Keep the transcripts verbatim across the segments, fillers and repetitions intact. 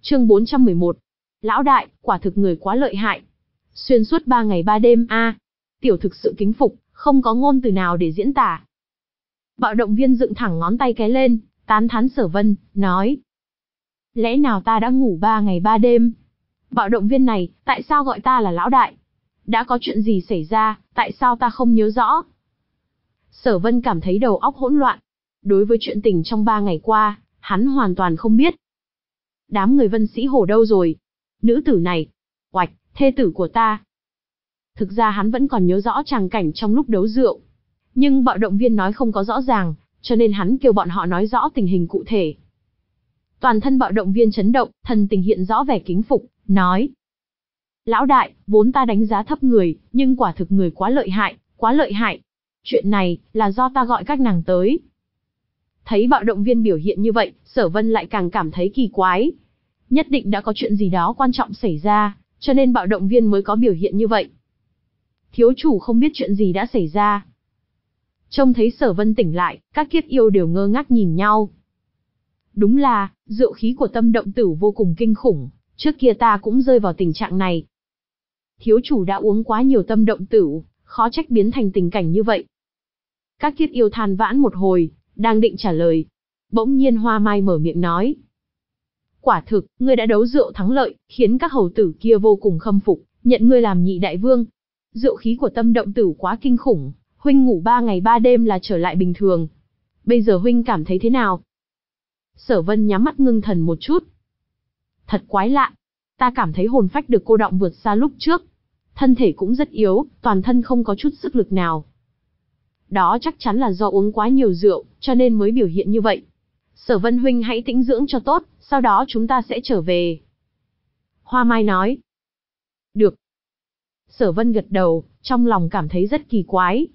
Chương bốn trăm mười một. Lão đại, quả thực người quá lợi hại. Xuyên suốt ba ngày ba đêm a, à, tiểu thực sự kính phục, không có ngôn từ nào để diễn tả. Bạo động viên dựng thẳng ngón tay cái lên, tán thán Sở Vân, nói: lẽ nào ta đã ngủ ba ngày ba đêm? Bạo động viên này, tại sao gọi ta là lão đại? Đã có chuyện gì xảy ra, tại sao ta không nhớ rõ? Sở Vân cảm thấy đầu óc hỗn loạn. Đối với chuyện tình trong ba ngày qua, hắn hoàn toàn không biết. Đám người Vân Sĩ Hổ đâu rồi? Nữ tử này, oạch, thê tử của ta. Thực ra hắn vẫn còn nhớ rõ tràng cảnh trong lúc đấu rượu. Nhưng bạo động viên nói không có rõ ràng, cho nên hắn kêu bọn họ nói rõ tình hình cụ thể. Toàn thân bạo động viên chấn động, thần tình hiện rõ vẻ kính phục, nói: lão đại, vốn ta đánh giá thấp người, nhưng quả thực người quá lợi hại, quá lợi hại. Chuyện này, là do ta gọi các nàng tới. Thấy bạo động viên biểu hiện như vậy, Sở Vân lại càng cảm thấy kỳ quái. Nhất định đã có chuyện gì đó quan trọng xảy ra, cho nên bạo động viên mới có biểu hiện như vậy. Thiếu chủ không biết chuyện gì đã xảy ra. Trông thấy Sở Vân tỉnh lại, các kiếp yêu đều ngơ ngác nhìn nhau. Đúng là, rượu khí của Tâm Động Tử vô cùng kinh khủng, trước kia ta cũng rơi vào tình trạng này. Thiếu chủ đã uống quá nhiều Tâm Động Tử, khó trách biến thành tình cảnh như vậy. Các kiếp yêu than vãn một hồi, đang định trả lời. Bỗng nhiên Hoa Mai mở miệng nói: quả thực, ngươi đã đấu rượu thắng lợi, khiến các hầu tử kia vô cùng khâm phục, nhận ngươi làm nhị đại vương. Rượu khí của Tâm Động Tử quá kinh khủng, huynh ngủ ba ngày ba đêm là trở lại bình thường. Bây giờ huynh cảm thấy thế nào? Sở Vân nhắm mắt ngưng thần một chút. Thật quái lạ, ta cảm thấy hồn phách được cô đọng vượt xa lúc trước. Thân thể cũng rất yếu, toàn thân không có chút sức lực nào. Đó chắc chắn là do uống quá nhiều rượu, cho nên mới biểu hiện như vậy. Sở Vân huynh hãy tĩnh dưỡng cho tốt, sau đó chúng ta sẽ trở về. Hoa Mai nói. Được. Sở Vân gật đầu, trong lòng cảm thấy rất kỳ quái.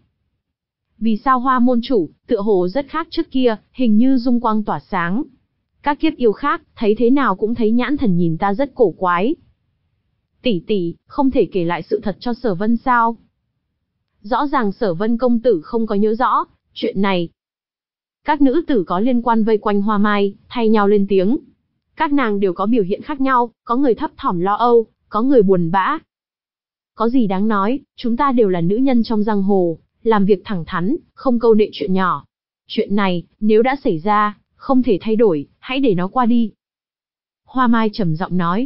Vì sao Hoa môn chủ, tựa hồ rất khác trước kia, hình như dung quang tỏa sáng. Các kiếp yêu khác, thấy thế nào cũng thấy nhãn thần nhìn ta rất cổ quái. Tỷ tỷ, không thể kể lại sự thật cho Sở Vân sao? Rõ ràng Sở Vân công tử không có nhớ rõ, chuyện này. Các nữ tử có liên quan vây quanh Hoa Mai, thay nhau lên tiếng. Các nàng đều có biểu hiện khác nhau, có người thấp thỏm lo âu, có người buồn bã. Có gì đáng nói, chúng ta đều là nữ nhân trong giang hồ, làm việc thẳng thắn, không câu nệ chuyện nhỏ. Chuyện này, nếu đã xảy ra, không thể thay đổi, hãy để nó qua đi. Hoa Mai trầm giọng nói.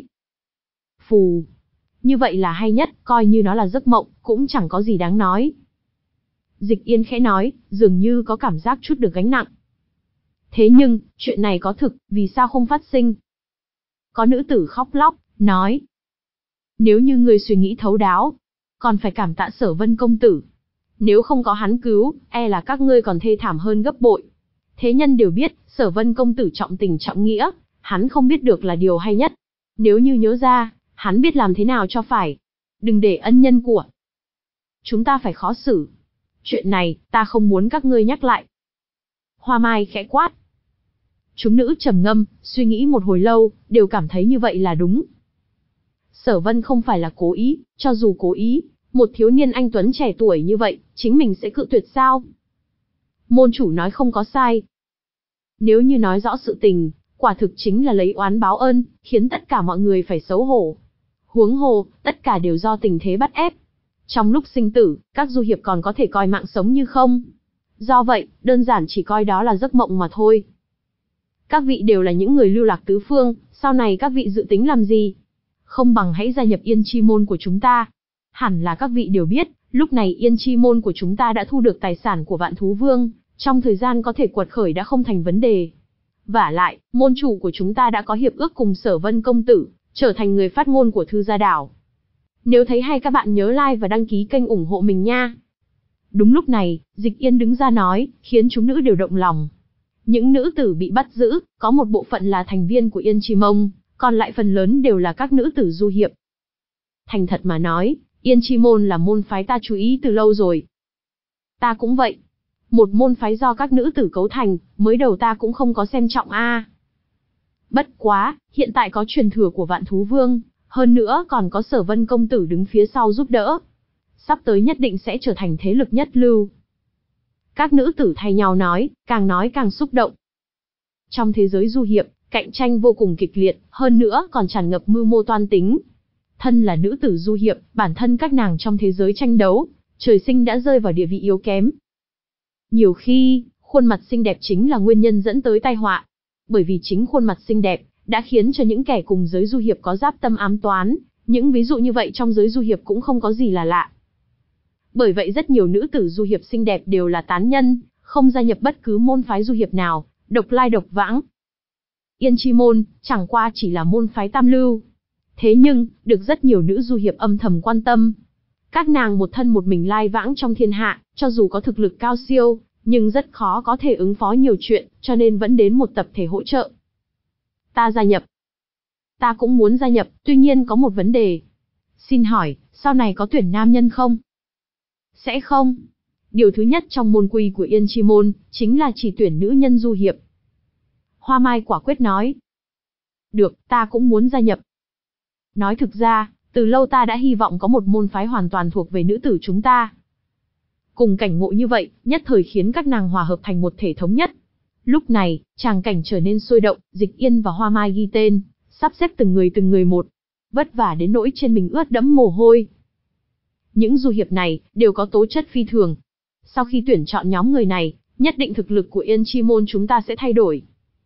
Phù. Như vậy là hay nhất, coi như nó là giấc mộng, cũng chẳng có gì đáng nói. Dịch Yên khẽ nói, dường như có cảm giác chút được gánh nặng. Thế nhưng, chuyện này có thực, vì sao không phát sinh? Có nữ tử khóc lóc, nói. Nếu như ngươi suy nghĩ thấu đáo, còn phải cảm tạ Sở Vân công tử. Nếu không có hắn cứu, e là các ngươi còn thê thảm hơn gấp bội. Thế nhân đều biết, Sở Vân công tử trọng tình trọng nghĩa, hắn không biết được là điều hay nhất. Nếu như nhớ ra, hắn biết làm thế nào cho phải. Đừng để ân nhân của chúng ta phải khó xử. Chuyện này, ta không muốn các ngươi nhắc lại. Hoa Mai khẽ quát. Chúng nữ trầm ngâm, suy nghĩ một hồi lâu, đều cảm thấy như vậy là đúng. Sở Vân không phải là cố ý, cho dù cố ý, một thiếu niên anh tuấn trẻ tuổi như vậy, chính mình sẽ cự tuyệt sao? Môn chủ nói không có sai. Nếu như nói rõ sự tình, quả thực chính là lấy oán báo ơn, khiến tất cả mọi người phải xấu hổ. Huống hồ, tất cả đều do tình thế bắt ép. Trong lúc sinh tử, các du hiệp còn có thể coi mạng sống như không. Do vậy, đơn giản chỉ coi đó là giấc mộng mà thôi. Các vị đều là những người lưu lạc tứ phương, sau này các vị dự tính làm gì? Không bằng hãy gia nhập Yên Chi môn của chúng ta. Hẳn là các vị đều biết, lúc này Yên Chi môn của chúng ta đã thu được tài sản của Vạn Thú Vương, trong thời gian có thể quật khởi đã không thành vấn đề. Vả lại, môn chủ của chúng ta đã có hiệp ước cùng Sở Vân công tử, trở thành người phát ngôn của Thư Gia Đảo. Nếu thấy hay các bạn nhớ like và đăng ký kênh ủng hộ mình nha. Đúng lúc này, Dịch Yên đứng ra nói, khiến chúng nữ đều động lòng. Những nữ tử bị bắt giữ, có một bộ phận là thành viên của Yên Chi môn, còn lại phần lớn đều là các nữ tử du hiệp. Thành thật mà nói, Yên Chi môn là môn phái ta chú ý từ lâu rồi. Ta cũng vậy. Một môn phái do các nữ tử cấu thành, mới đầu ta cũng không có xem trọng a. Bất quá, hiện tại có truyền thừa của Vạn Thú Vương, hơn nữa còn có Sở Vân công tử đứng phía sau giúp đỡ. Sắp tới nhất định sẽ trở thành thế lực nhất lưu. Các nữ tử thay nhau nói, càng nói càng xúc động. Trong thế giới du hiệp, cạnh tranh vô cùng kịch liệt, hơn nữa còn tràn ngập mưu mô toan tính. Thân là nữ tử du hiệp, bản thân các nàng trong thế giới tranh đấu, trời sinh đã rơi vào địa vị yếu kém. Nhiều khi, khuôn mặt xinh đẹp chính là nguyên nhân dẫn tới tai họa. Bởi vì chính khuôn mặt xinh đẹp, đã khiến cho những kẻ cùng giới du hiệp có giáp tâm ám toán, những ví dụ như vậy trong giới du hiệp cũng không có gì là lạ. Bởi vậy rất nhiều nữ tử du hiệp xinh đẹp đều là tán nhân, không gia nhập bất cứ môn phái du hiệp nào, độc lai độc vãng. Yên Chi môn, chẳng qua chỉ là môn phái tam lưu. Thế nhưng, được rất nhiều nữ du hiệp âm thầm quan tâm. Các nàng một thân một mình lai vãng trong thiên hạ, cho dù có thực lực cao siêu, nhưng rất khó có thể ứng phó nhiều chuyện, cho nên vẫn đến một tập thể hỗ trợ. Ta gia nhập. Ta cũng muốn gia nhập, tuy nhiên có một vấn đề. Xin hỏi, sau này có tuyển nam nhân không? Sẽ không. Điều thứ nhất trong môn quy của Yên Chi môn, chính là chỉ tuyển nữ nhân du hiệp. Hoa Mai quả quyết nói. Được, ta cũng muốn gia nhập. Nói thực ra, từ lâu ta đã hy vọng có một môn phái hoàn toàn thuộc về nữ tử chúng ta. Cùng cảnh ngộ như vậy, nhất thời khiến các nàng hòa hợp thành một thể thống nhất. Lúc này, tràng cảnh trở nên sôi động, Dịch Yên và Hoa Mai ghi tên, sắp xếp từng người từng người một. Vất vả đến nỗi trên mình ướt đẫm mồ hôi. Những du hiệp này, đều có tố chất phi thường. Sau khi tuyển chọn nhóm người này, nhất định thực lực của Yên Chi môn chúng ta sẽ thay đổi.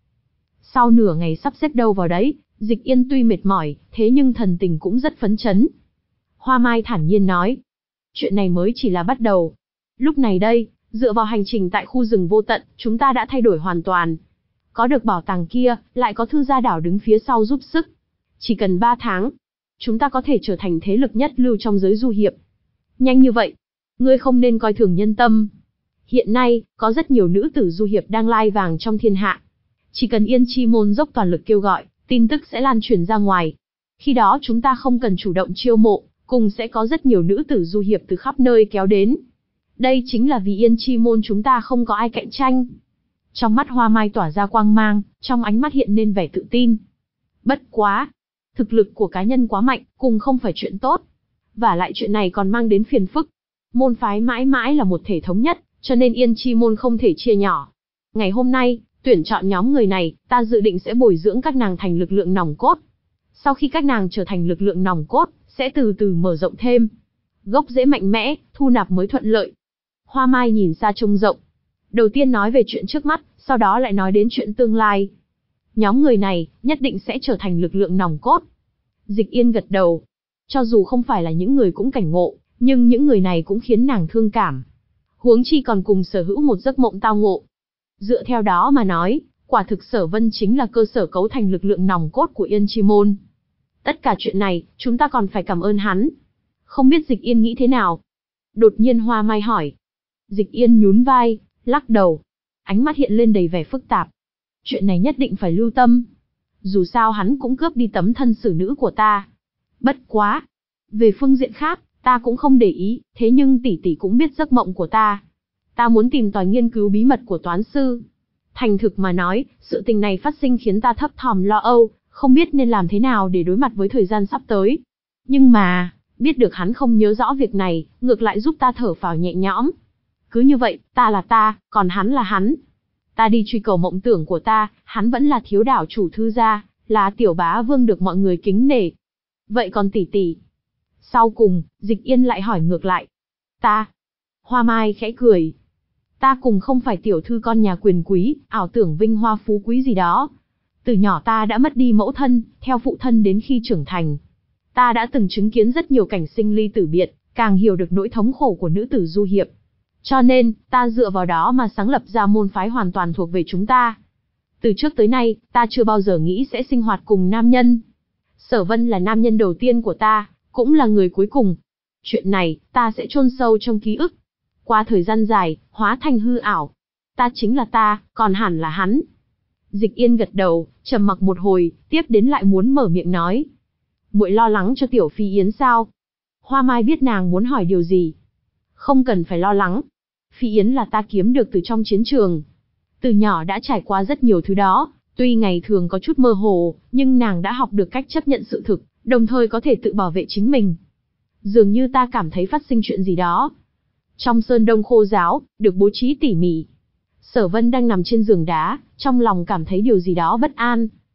Sau nửa ngày sắp xếp đâu vào đấy, Dịch Yên tuy mệt mỏi, thế nhưng thần tình cũng rất phấn chấn. Hoa Mai thản nhiên nói. Chuyện này mới chỉ là bắt đầu. Lúc này đây, dựa vào hành trình tại khu rừng vô tận, chúng ta đã thay đổi hoàn toàn. Có được bảo tàng kia, lại có thư gia đảo đứng phía sau giúp sức. Chỉ cần ba tháng, chúng ta có thể trở thành thế lực nhất lưu trong giới du hiệp. Nhanh như vậy, ngươi không nên coi thường nhân tâm. Hiện nay, có rất nhiều nữ tử du hiệp đang lai vàng trong thiên hạ. Chỉ cần Yên Chi môn dốc toàn lực kêu gọi, tin tức sẽ lan truyền ra ngoài. Khi đó chúng ta không cần chủ động chiêu mộ, cùng sẽ có rất nhiều nữ tử du hiệp từ khắp nơi kéo đến. Đây chính là vì Yên Chi môn chúng ta không có ai cạnh tranh. Trong mắt Hoa Mai tỏa ra quang mang, trong ánh mắt hiện lên vẻ tự tin. Bất quá, thực lực của cá nhân quá mạnh, cùng không phải chuyện tốt. Và lại chuyện này còn mang đến phiền phức. Môn phái mãi mãi là một thể thống nhất, cho nên Yên Chi môn không thể chia nhỏ. Ngày hôm nay, tuyển chọn nhóm người này, ta dự định sẽ bồi dưỡng các nàng thành lực lượng nòng cốt. Sau khi các nàng trở thành lực lượng nòng cốt, sẽ từ từ mở rộng thêm. Gốc rễ mạnh mẽ, thu nạp mới thuận lợi. Hoa Mai nhìn xa trông rộng. Đầu tiên nói về chuyện trước mắt, sau đó lại nói đến chuyện tương lai. Nhóm người này, nhất định sẽ trở thành lực lượng nòng cốt. Dịch Yên gật đầu. Cho dù không phải là những người cũng cảnh ngộ, nhưng những người này cũng khiến nàng thương cảm. Huống chi còn cùng sở hữu một giấc mộng tao ngộ. Dựa theo đó mà nói, quả thực Sở Vân chính là cơ sở cấu thành lực lượng nòng cốt của Yên Chi môn. Tất cả chuyện này, chúng ta còn phải cảm ơn hắn. Không biết Dịch Yên nghĩ thế nào? Đột nhiên Hoa Mai hỏi. Dịch Yên nhún vai, lắc đầu. Ánh mắt hiện lên đầy vẻ phức tạp. Chuyện này nhất định phải lưu tâm. Dù sao hắn cũng cướp đi tấm thân xử nữ của ta. Bất quá. Về phương diện khác, ta cũng không để ý, thế nhưng tỷ tỷ cũng biết giấc mộng của ta. Ta muốn tìm tòi nghiên cứu bí mật của toán sư. Thành thực mà nói, sự tình này phát sinh khiến ta thấp thỏm lo âu, không biết nên làm thế nào để đối mặt với thời gian sắp tới. Nhưng mà, biết được hắn không nhớ rõ việc này, ngược lại giúp ta thở phào nhẹ nhõm. Cứ như vậy, ta là ta, còn hắn là hắn. Ta đi truy cầu mộng tưởng của ta, hắn vẫn là thiếu đảo chủ thư gia, là tiểu bá vương được mọi người kính nể. Vậy còn tỷ tỷ? Sau cùng, Dịch Yên lại hỏi ngược lại. Ta? Hoa Mai khẽ cười. Ta cùng không phải tiểu thư con nhà quyền quý, ảo tưởng vinh hoa phú quý gì đó. Từ nhỏ ta đã mất đi mẫu thân, theo phụ thân đến khi trưởng thành. Ta đã từng chứng kiến rất nhiều cảnh sinh ly tử biệt, càng hiểu được nỗi thống khổ của nữ tử du hiệp. Cho nên, ta dựa vào đó mà sáng lập ra môn phái hoàn toàn thuộc về chúng ta. Từ trước tới nay, ta chưa bao giờ nghĩ sẽ sinh hoạt cùng nam nhân. Sở Vân là nam nhân đầu tiên của ta, cũng là người cuối cùng. Chuyện này, ta sẽ chôn sâu trong ký ức. Qua thời gian dài, hóa thành hư ảo. Ta chính là ta, còn hẳn là hắn. Dịch Yên gật đầu, trầm mặc một hồi, tiếp đến lại muốn mở miệng nói. Muội lo lắng cho tiểu Phi Yến sao? Hoa Mai biết nàng muốn hỏi điều gì. Không cần phải lo lắng. Phi Yến là ta kiếm được từ trong chiến trường. Từ nhỏ đã trải qua rất nhiều thứ đó, tuy ngày thường có chút mơ hồ, nhưng nàng đã học được cách chấp nhận sự thực, đồng thời có thể tự bảo vệ chính mình. Dường như ta cảm thấy phát sinh chuyện gì đó. Trong sơn đông khô ráo, được bố trí tỉ mỉ. Sở Vân đang nằm trên giường đá, trong lòng cảm thấy điều gì đó bất an.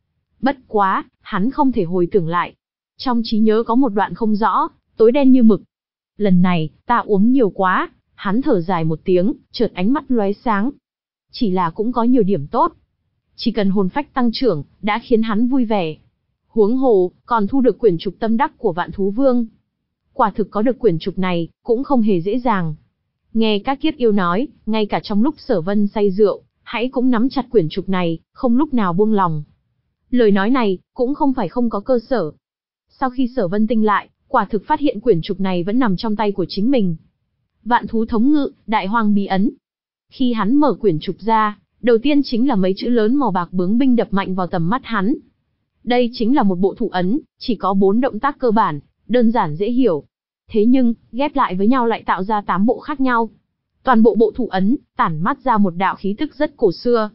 Bất quá, hắn không thể hồi tưởng lại. Trong trí nhớ có một đoạn không rõ, tối đen như mực. Lần này, ta uống nhiều quá, hắn thở dài một tiếng, chợt ánh mắt lóe sáng. Chỉ là cũng có nhiều điểm tốt. Chỉ cần hồn phách tăng trưởng, đã khiến hắn vui vẻ. Huống hồ, còn thu được quyển trục tâm đắc của Vạn Thú Vương. Quả thực có được quyển trục này, cũng không hề dễ dàng. Nghe các kiếp yêu nói, ngay cả trong lúc Sở Vân say rượu, hãy cũng nắm chặt quyển trục này, không lúc nào buông lòng. Lời nói này, cũng không phải không có cơ sở. Sau khi Sở Vân tinh lại, quả thực phát hiện quyển trục này vẫn nằm trong tay của chính mình. Vạn thú thống ngự, đại hoang bí ấn. Khi hắn mở quyển trục ra, đầu tiên chính là mấy chữ lớn màu bạc bướng binh đập mạnh vào tầm mắt hắn. Đây chính là một bộ thủ ấn, chỉ có bốn động tác cơ bản, đơn giản dễ hiểu. Thế nhưng, ghép lại với nhau lại tạo ra tám bộ khác nhau. Toàn bộ bộ thủ ấn, tản mát ra một đạo khí tức rất cổ xưa.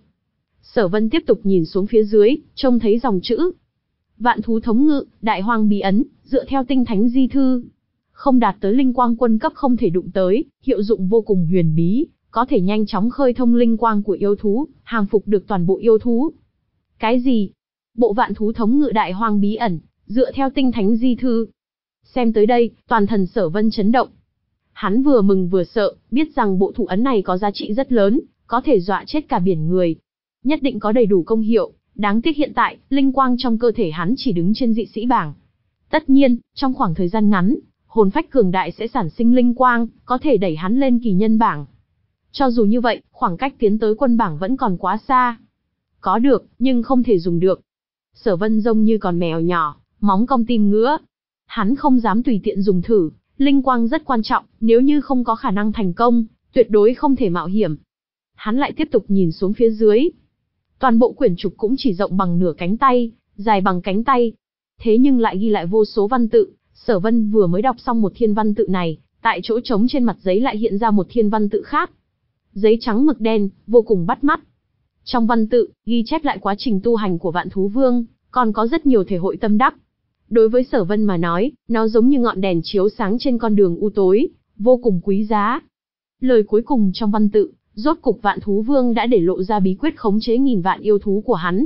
Sở Vân tiếp tục nhìn xuống phía dưới, trông thấy dòng chữ. Vạn thú thống ngự, đại hoang bí ấn, dựa theo tinh thánh di thư. Không đạt tới linh quang quân cấp không thể đụng tới, hiệu dụng vô cùng huyền bí, có thể nhanh chóng khơi thông linh quang của yêu thú, hàng phục được toàn bộ yêu thú. Cái gì? Bộ vạn thú thống ngự đại hoang bí ẩn, dựa theo tinh thánh di thư. Xem tới đây, toàn thần Sở Vân chấn động. Hắn vừa mừng vừa sợ, biết rằng bộ thủ ấn này có giá trị rất lớn, có thể dọa chết cả biển người. Nhất định có đầy đủ công hiệu, đáng tiếc hiện tại, linh quang trong cơ thể hắn chỉ đứng trên dị sĩ bảng. Tất nhiên, trong khoảng thời gian ngắn, hồn phách cường đại sẽ sản sinh linh quang, có thể đẩy hắn lên kỳ nhân bảng. Cho dù như vậy, khoảng cách tiến tới quân bảng vẫn còn quá xa. Có được, nhưng không thể dùng được. Sở Vân giống như con mèo nhỏ, móng cong tim ngứa. Hắn không dám tùy tiện dùng thử, linh quang rất quan trọng, nếu như không có khả năng thành công, tuyệt đối không thể mạo hiểm. Hắn lại tiếp tục nhìn xuống phía dưới. Toàn bộ quyển trục cũng chỉ rộng bằng nửa cánh tay, dài bằng cánh tay. Thế nhưng lại ghi lại vô số văn tự, Sở Vân vừa mới đọc xong một thiên văn tự này, tại chỗ trống trên mặt giấy lại hiện ra một thiên văn tự khác. Giấy trắng mực đen, vô cùng bắt mắt. Trong văn tự, ghi chép lại quá trình tu hành của Vạn Thú Vương, còn có rất nhiều thể hội tâm đắc. Đối với Sở Vân mà nói, nó giống như ngọn đèn chiếu sáng trên con đường u tối, vô cùng quý giá. Lời cuối cùng trong văn tự, rốt cục Vạn Thú Vương đã để lộ ra bí quyết khống chế nghìn vạn yêu thú của hắn.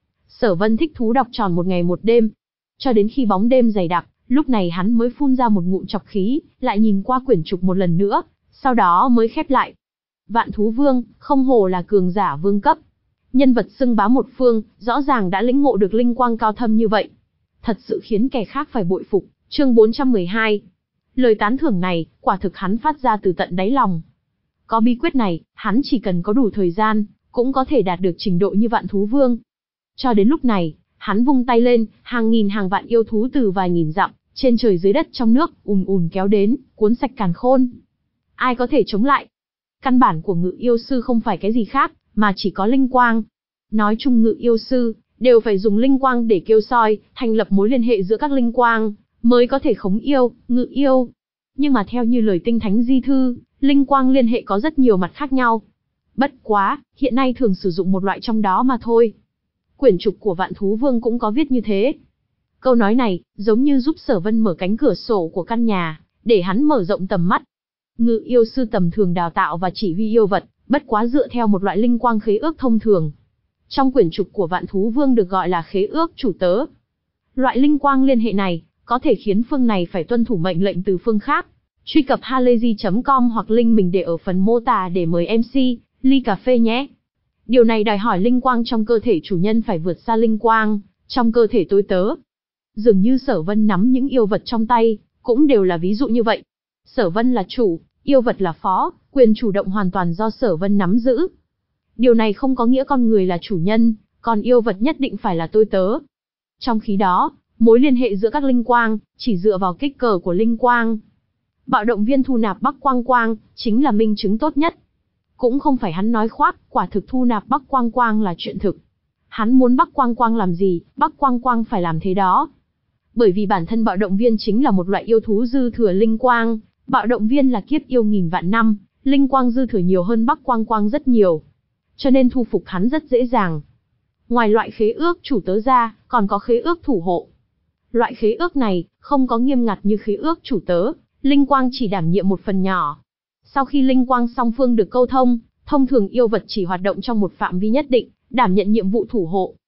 Sở Vân thích thú đọc tròn một ngày một đêm, cho đến khi bóng đêm dày đặc, lúc này hắn mới phun ra một ngụm trọc khí, lại nhìn qua quyển trục một lần nữa, sau đó mới khép lại. Vạn Thú Vương, không hổ là cường giả vương cấp. Nhân vật xưng bá một phương, rõ ràng đã lĩnh ngộ được linh quang cao thâm như vậy. Thật sự khiến kẻ khác phải bội phục. Chương bốn trăm mười hai. Lời tán thưởng này, quả thực hắn phát ra từ tận đáy lòng. Có bí quyết này, hắn chỉ cần có đủ thời gian, cũng có thể đạt được trình độ như Vạn Thú Vương. Cho đến lúc này, hắn vung tay lên, hàng nghìn hàng vạn yêu thú từ vài nghìn dặm, trên trời dưới đất trong nước, ùn ùn kéo đến, cuốn sạch càn khôn. Ai có thể chống lại? Căn bản của ngự yêu sư không phải cái gì khác, mà chỉ có linh quang. Nói chung ngự yêu sư, đều phải dùng linh quang để kêu soi, thành lập mối liên hệ giữa các linh quang, mới có thể khống yêu, ngự yêu. Nhưng mà theo như lời tinh thánh di thư, linh quang liên hệ có rất nhiều mặt khác nhau. Bất quá, hiện nay thường sử dụng một loại trong đó mà thôi. Quyển trục của Vạn Thú Vương cũng có viết như thế. Câu nói này, giống như giúp Sở Vân mở cánh cửa sổ của căn nhà, để hắn mở rộng tầm mắt. Ngự yêu sư tầm thường đào tạo và chỉ huy yêu vật, bất quá dựa theo một loại linh quang khế ước thông thường. Trong quyển trục của Vạn Thú Vương được gọi là khế ước chủ tớ. Loại linh quang liên hệ này, có thể khiến phương này phải tuân thủ mệnh lệnh từ phương khác. Truy cập halayzi chấm com hoặc link mình để ở phần mô tả để mời em xê, ly cà phê nhé. Điều này đòi hỏi linh quang trong cơ thể chủ nhân phải vượt xa linh quang trong cơ thể tôi tớ. Dường như Sở Vân nắm những yêu vật trong tay, cũng đều là ví dụ như vậy. Sở Vân là chủ, yêu vật là phó, quyền chủ động hoàn toàn do Sở Vân nắm giữ. Điều này không có nghĩa con người là chủ nhân, còn yêu vật nhất định phải là tôi tớ. Trong khi đó, mối liên hệ giữa các linh quang, chỉ dựa vào kích cỡ của linh quang. Bạo động viên thu nạp Bắc Quang Quang, chính là minh chứng tốt nhất. Cũng không phải hắn nói khoác, quả thực thu nạp Bắc Quang Quang là chuyện thực. Hắn muốn Bắc Quang Quang làm gì, Bắc Quang Quang phải làm thế đó. Bởi vì bản thân bạo động viên chính là một loại yêu thú dư thừa linh quang, bạo động viên là kiếp yêu nghìn vạn năm, linh quang dư thừa nhiều hơn Bắc Quang Quang rất nhiều. Cho nên thu phục hắn rất dễ dàng. Ngoài loại khế ước chủ tớ ra, còn có khế ước thủ hộ. Loại khế ước này, không có nghiêm ngặt như khế ước chủ tớ, linh quang chỉ đảm nhiệm một phần nhỏ. Sau khi linh quang song phương được câu thông, thông thường yêu vật chỉ hoạt động trong một phạm vi nhất định, đảm nhận nhiệm vụ thủ hộ.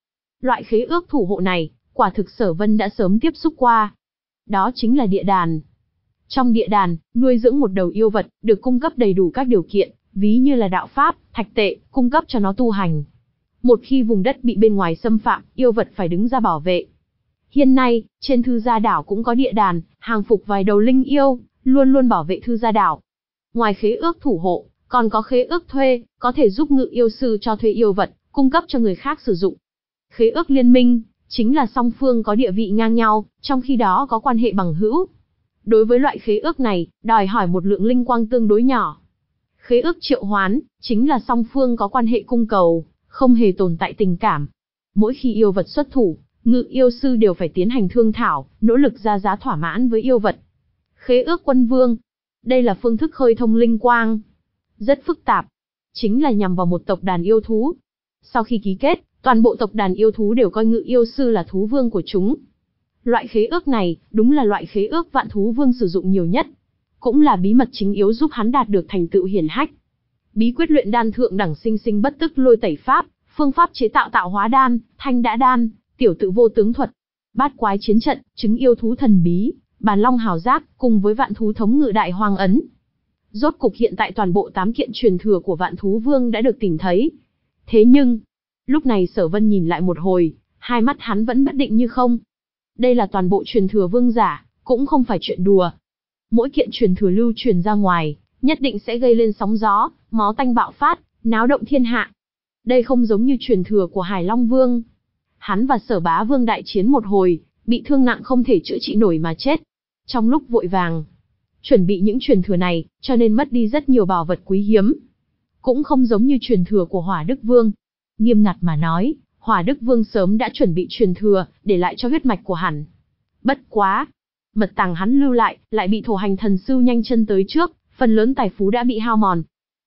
Loại khế ước thủ hộ này, quả thực Sở Vân đã sớm tiếp xúc qua. Đó chính là địa đàn. Trong địa đàn, nuôi dưỡng một đầu yêu vật, được cung cấp đầy đủ các điều kiện, ví như là đạo pháp, thạch tệ, cung cấp cho nó tu hành. Một khi vùng đất bị bên ngoài xâm phạm, yêu vật phải đứng ra bảo vệ. Hiện nay, trên Thư Gia Đảo cũng có địa đàn, hàng phục vài đầu linh yêu, luôn luôn bảo vệ Thư Gia Đảo. Ngoài khế ước thủ hộ, còn có khế ước thuê, có thể giúp ngự yêu sư cho thuê yêu vật, cung cấp cho người khác sử dụng. Khế ước liên minh, chính là song phương có địa vị ngang nhau, trong khi đó có quan hệ bằng hữu. Đối với loại khế ước này, đòi hỏi một lượng linh quang tương đối nhỏ. Khế ước triệu hoán, chính là song phương có quan hệ cung cầu, không hề tồn tại tình cảm. Mỗi khi yêu vật xuất thủ, ngự yêu sư đều phải tiến hành thương thảo, nỗ lực ra giá thỏa mãn với yêu vật. Khế ước quân vương, đây là phương thức khơi thông linh quang. Rất phức tạp, chính là nhằm vào một tộc đàn yêu thú. Sau khi ký kết, toàn bộ tộc đàn yêu thú đều coi ngự yêu sư là thú vương của chúng. Loại khế ước này, đúng là loại khế ước vạn thú vương sử dụng nhiều nhất. Cũng là bí mật chính yếu giúp hắn đạt được thành tựu hiển hách. Bí quyết luyện đan thượng đẳng sinh sinh bất tức lôi tẩy pháp, phương pháp chế tạo tạo hóa đan, thanh đã đan, tiểu tự vô tướng thuật, bát quái chiến trận, chứng yêu thú thần bí, bàn long hào giác, cùng với vạn thú thống ngự đại hoang ấn. Rốt cục hiện tại toàn bộ tám kiện truyền thừa của vạn thú vương đã được tìm thấy. Thế nhưng, lúc này Sở Vân nhìn lại một hồi, hai mắt hắn vẫn bất định như không. Đây là toàn bộ truyền thừa vương giả, cũng không phải chuyện đùa. Mỗi kiện truyền thừa lưu truyền ra ngoài, nhất định sẽ gây lên sóng gió, máu tanh bạo phát, náo động thiên hạ. Đây không giống như truyền thừa của Hải Long Vương. Hắn và Sở Bá Vương đại chiến một hồi, bị thương nặng không thể chữa trị nổi mà chết. Trong lúc vội vàng chuẩn bị những truyền thừa này, cho nên mất đi rất nhiều bảo vật quý hiếm. Cũng không giống như truyền thừa của Hỏa Đức Vương. Nghiêm ngặt mà nói, Hỏa Đức Vương sớm đã chuẩn bị truyền thừa, để lại cho huyết mạch của hắn. Bất quá, mật tàng hắn lưu lại, lại bị Thổ Hành Thần Sư nhanh chân tới trước, phần lớn tài phú đã bị hao mòn.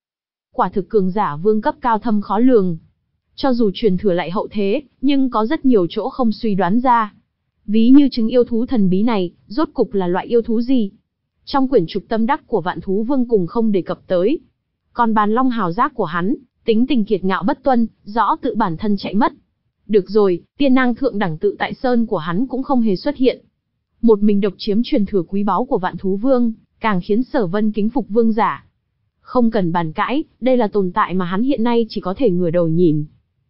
Quả thực cường giả vương cấp cao thâm khó lường. Cho dù truyền thừa lại hậu thế, nhưng có rất nhiều chỗ không suy đoán ra. Ví như chứng yêu thú thần bí này, rốt cục là loại yêu thú gì? Trong quyển trục tâm đắc của Vạn Thú Vương cùng không đề cập tới. Còn bàn long hào giác của hắn, tính tình kiệt ngạo bất tuân, rõ tự bản thân chạy mất. Được rồi, tiên năng thượng đẳng tự tại sơn của hắn cũng không hề xuất hiện. Một mình độc chiếm truyền thừa quý báu của Vạn Thú Vương, càng khiến Sở Vân kính phục vương giả. Không cần bàn cãi, đây là tồn tại mà hắn hiện nay chỉ có thể ngửa đầu nhìn.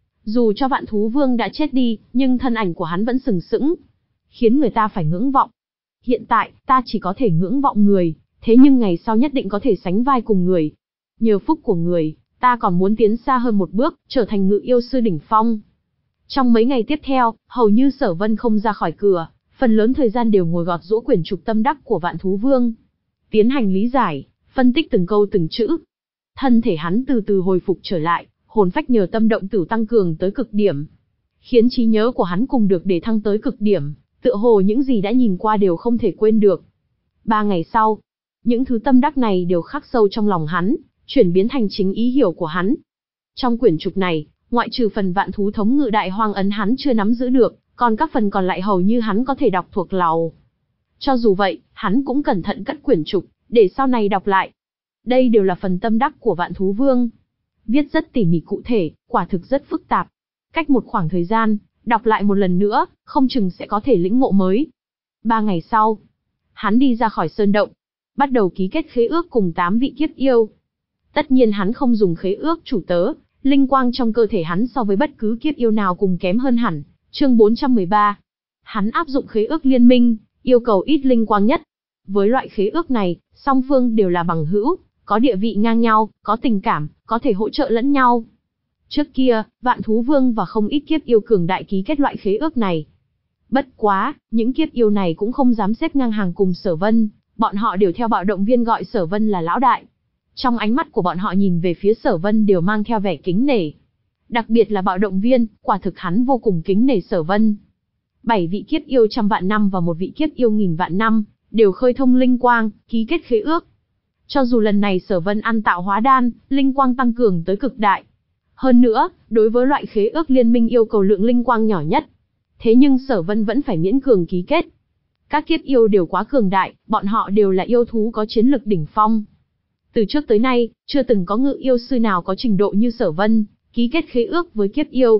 Dù cho Vạn Thú Vương đã chết đi, nhưng thân ảnh của hắn vẫn sừng sững, khiến người ta phải ngưỡng vọng. Hiện tại, ta chỉ có thể ngưỡng vọng người, thế nhưng ngày sau nhất định có thể sánh vai cùng người. Nhờ phúc của người, ta còn muốn tiến xa hơn một bước, trở thành ngự yêu sư đỉnh phong. Trong mấy ngày tiếp theo, hầu như Sở Vân không ra khỏi cửa, phần lớn thời gian đều ngồi gọt giũa quyển trục tâm đắc của Vạn Thú Vương, tiến hành lý giải, phân tích từng câu từng chữ. Thân thể hắn từ từ hồi phục trở lại, hồn phách nhờ tâm động tử tăng cường tới cực điểm, khiến trí nhớ của hắn cùng được để thăng tới cực điểm, tựa hồ những gì đã nhìn qua đều không thể quên được. Ba ngày sau, những thứ tâm đắc này đều khắc sâu trong lòng hắn, chuyển biến thành chính ý hiểu của hắn. Trong quyển trục này, ngoại trừ phần vạn thú thống ngự đại hoang ấn hắn chưa nắm giữ được, còn các phần còn lại hầu như hắn có thể đọc thuộc lòng. Cho dù vậy, hắn cũng cẩn thận cất quyển trục, để sau này đọc lại. Đây đều là phần tâm đắc của Vạn Thú Vương. Viết rất tỉ mỉ cụ thể, quả thực rất phức tạp. Cách một khoảng thời gian, đọc lại một lần nữa, không chừng sẽ có thể lĩnh ngộ mới. Ba ngày sau, hắn đi ra khỏi sơn động, bắt đầu ký kết khế ước cùng tám vị kiếp yêu. Tất nhiên hắn không dùng khế ước chủ tớ, linh quang trong cơ thể hắn so với bất cứ kiếp yêu nào cùng kém hơn hẳn. Chương bốn trăm mười ba. Hắn áp dụng khế ước liên minh, yêu cầu ít linh quang nhất. Với loại khế ước này, song phương đều là bằng hữu, có địa vị ngang nhau, có tình cảm, có thể hỗ trợ lẫn nhau. Trước kia, Vạn Thú Vương và không ít kiếp yêu cường đại ký kết loại khế ước này. Bất quá, những kiếp yêu này cũng không dám xếp ngang hàng cùng Sở Vân, bọn họ đều theo bạo động viên gọi Sở Vân là lão đại. Trong ánh mắt của bọn họ nhìn về phía Sở Vân đều mang theo vẻ kính nể. Đặc biệt là bạo động viên, quả thực hắn vô cùng kính nể Sở Vân. Bảy vị kiếp yêu trăm vạn năm và một vị kiếp yêu nghìn vạn năm, đều khơi thông linh quang, ký kết khế ước. Cho dù lần này Sở Vân ăn tạo hóa đan, linh quang tăng cường tới cực đại. Hơn nữa, đối với loại khế ước liên minh yêu cầu lượng linh quang nhỏ nhất. Thế nhưng Sở Vân vẫn phải miễn cường ký kết. Các kiếp yêu đều quá cường đại, bọn họ đều là yêu thú có chiến lực đỉnh phong. Từ trước tới nay, chưa từng có ngự yêu sư nào có trình độ như Sở Vân, ký kết khế ước với kiếp yêu.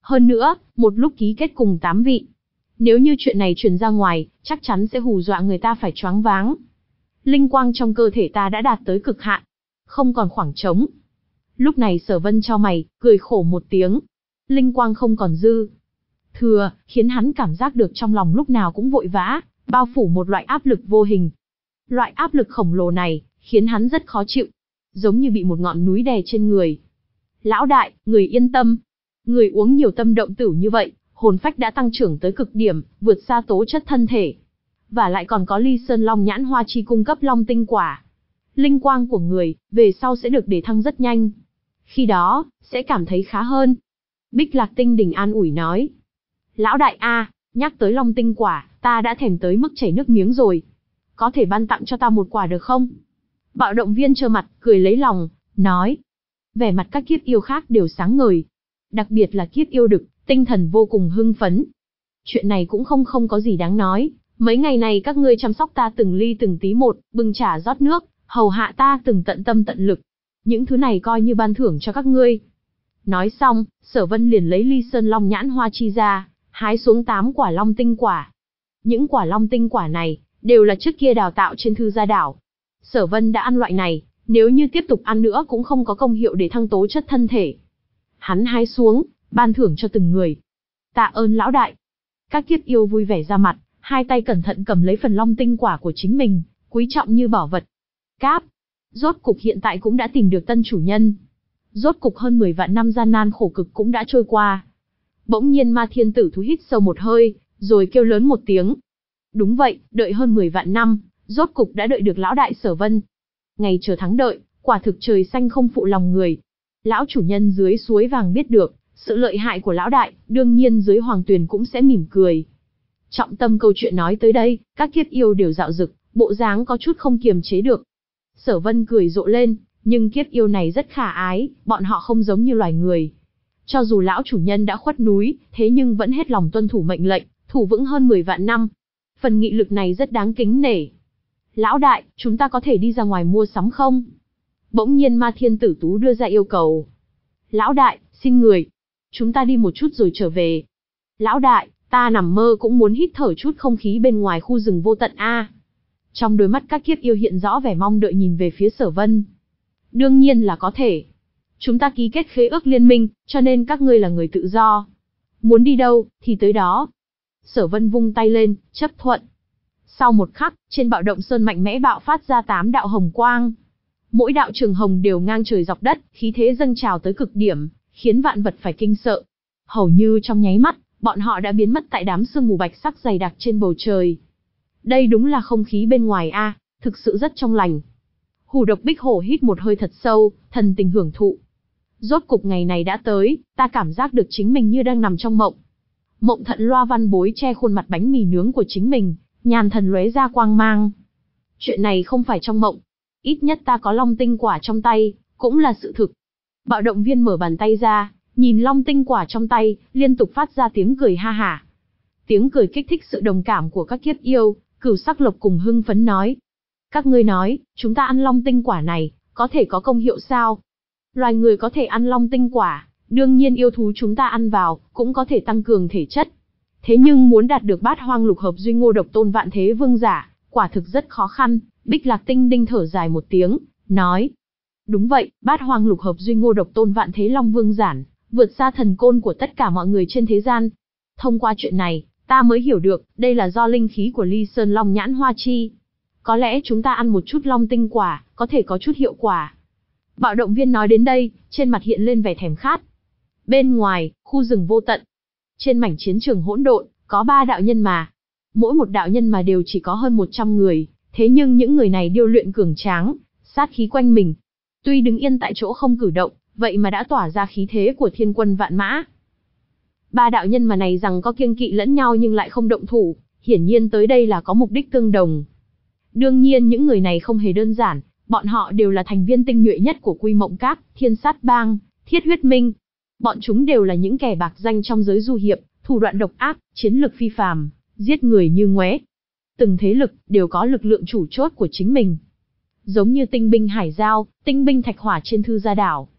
Hơn nữa, một lúc ký kết cùng tám vị. Nếu như chuyện này truyền ra ngoài, chắc chắn sẽ hù dọa người ta phải choáng váng. Linh quang trong cơ thể ta đã đạt tới cực hạn, không còn khoảng trống. Lúc này Sở Vân chau mày, cười khổ một tiếng. Linh quang không còn dư thừa, khiến hắn cảm giác được trong lòng lúc nào cũng vội vã, bao phủ một loại áp lực vô hình. Loại áp lực khổng lồ này, khiến hắn rất khó chịu, giống như bị một ngọn núi đè trên người. Lão đại, người yên tâm. Người uống nhiều tâm động tử như vậy, hồn phách đã tăng trưởng tới cực điểm, vượt xa tố chất thân thể. Và lại còn có Ly Sơn Long Nhãn Hoa Chi cung cấp Long tinh quả. Linh quang của người, về sau sẽ được đề thăng rất nhanh. Khi đó, sẽ cảm thấy khá hơn. Bích Lạc Tinh Đình an ủi nói. Lão đại a, nhắc tới Long tinh quả, ta đã thèm tới mức chảy nước miếng rồi. Có thể ban tặng cho ta một quả được không? Bạo động viên trơ mặt, cười lấy lòng, nói. Vẻ mặt các kiếp yêu khác đều sáng ngời. Đặc biệt là kiếp yêu đực, tinh thần vô cùng hưng phấn. Chuyện này cũng không không có gì đáng nói. Mấy ngày này các ngươi chăm sóc ta từng ly từng tí một, bưng trà rót nước, hầu hạ ta từng tận tâm tận lực. Những thứ này coi như ban thưởng cho các ngươi. Nói xong, Sở Vân liền lấy Ly Sơn Long Nhãn Hoa Chi ra, hái xuống tám quả Long tinh quả. Những quả Long tinh quả này, đều là trước kia đào tạo trên Thư Gia Đảo. Sở Vân đã ăn loại này, nếu như tiếp tục ăn nữa cũng không có công hiệu để thăng tố chất thân thể. Hắn hái xuống, ban thưởng cho từng người. Tạ ơn lão đại. Các kiếp yêu vui vẻ ra mặt, hai tay cẩn thận cầm lấy phần Long tinh quả của chính mình, quý trọng như bảo vật. Cáp. Rốt cục hiện tại cũng đã tìm được tân chủ nhân. Rốt cục hơn mười vạn năm gian nan khổ cực cũng đã trôi qua. Bỗng nhiên Ma Thiên Tử Thú hít sâu một hơi, rồi kêu lớn một tiếng. Đúng vậy, đợi hơn mười vạn năm, rốt cục đã đợi được lão đại Sở Vân. Ngày chờ thắng đợi, quả thực trời xanh không phụ lòng người. Lão chủ nhân dưới suối vàng biết được sự lợi hại của lão đại, đương nhiên dưới hoàng tuyền cũng sẽ mỉm cười. Trọng tâm câu chuyện nói tới đây, các kiếp yêu đều dạo dực, bộ dáng có chút không kiềm chế được. Sở Vân cười rộ lên, nhưng kiếp yêu này rất khả ái, bọn họ không giống như loài người. Cho dù lão chủ nhân đã khuất núi, thế nhưng vẫn hết lòng tuân thủ mệnh lệnh, thủ vững hơn mười vạn năm. Phần nghị lực này rất đáng kính nể. Lão đại, chúng ta có thể đi ra ngoài mua sắm không? Bỗng nhiên Ma Thiên Tử Tú đưa ra yêu cầu. Lão đại, xin người. Chúng ta đi một chút rồi trở về. Lão đại, ta nằm mơ cũng muốn hít thở chút không khí bên ngoài khu rừng vô tận a. Trong đôi mắt các kiếp yêu hiện rõ vẻ mong đợi nhìn về phía Sở Vân. Đương nhiên là có thể. Chúng ta ký kết khế ước liên minh, cho nên các ngươi là người tự do. Muốn đi đâu, thì tới đó. Sở Vân vung tay lên, chấp thuận. Sau một khắc, trên bạo động sơn mạnh mẽ bạo phát ra tám đạo hồng quang. Mỗi đạo trường hồng đều ngang trời dọc đất, khí thế dâng trào tới cực điểm, khiến vạn vật phải kinh sợ. Hầu như trong nháy mắt, bọn họ đã biến mất tại đám sương mù bạch sắc dày đặc trên bầu trời. Đây đúng là không khí bên ngoài a, à, thực sự rất trong lành. Hủ Độc Bích Hổ hít một hơi thật sâu, thần tình hưởng thụ. Rốt cục ngày này đã tới, ta cảm giác được chính mình như đang nằm trong mộng. Mộng Thận Loa Văn Bối che khuôn mặt bánh mì nướng của chính mình, nhàn thần lóe ra quang mang. Chuyện này không phải trong mộng, ít nhất ta có Long tinh quả trong tay, cũng là sự thực. Bạo động viên mở bàn tay ra, nhìn Long tinh quả trong tay, liên tục phát ra tiếng cười ha hả. Tiếng cười kích thích sự đồng cảm của các kiếp yêu, Cửu Sắc Lộc cùng hưng phấn nói. Các ngươi nói, chúng ta ăn Long tinh quả này, có thể có công hiệu sao? Loài người có thể ăn Long tinh quả, đương nhiên yêu thú chúng ta ăn vào, cũng có thể tăng cường thể chất. Thế nhưng muốn đạt được bát hoang lục hợp duy ngô độc tôn vạn thế vương giả, quả thực rất khó khăn. Bích Lạc Tinh Đinh thở dài một tiếng, nói. Đúng vậy, bát hoang lục hợp duy ngô độc tôn vạn thế long vương giản, vượt xa thần côn của tất cả mọi người trên thế gian. Thông qua chuyện này, ta mới hiểu được, đây là do linh khí của Ly Sơn Long Nhãn Hoa Chi. Có lẽ chúng ta ăn một chút Long tinh quả, có thể có chút hiệu quả. Bạo động viên nói đến đây, trên mặt hiện lên vẻ thèm khát. Bên ngoài, khu rừng vô tận. Trên mảnh chiến trường hỗn độn, có ba đạo nhân mà. Mỗi một đạo nhân mà đều chỉ có hơn một trăm người, thế nhưng những người này điêu luyện cường tráng, sát khí quanh mình. Tuy đứng yên tại chỗ không cử động, vậy mà đã tỏa ra khí thế của thiên quân vạn mã. Ba đạo nhân mà này rằng có kiêng kỵ lẫn nhau nhưng lại không động thủ, hiển nhiên tới đây là có mục đích tương đồng. Đương nhiên những người này không hề đơn giản, bọn họ đều là thành viên tinh nhuệ nhất của Quy Mộng Các, Thiên Sát Bang, Thiết Huyết Minh. Bọn chúng đều là những kẻ bạc danh trong giới du hiệp, thủ đoạn độc ác, chiến lực phi phàm, giết người như ngoé. Từng thế lực đều có lực lượng chủ chốt của chính mình. Giống như tinh binh Hải Giao, tinh binh Thạch Hỏa trên Thư Gia Đảo.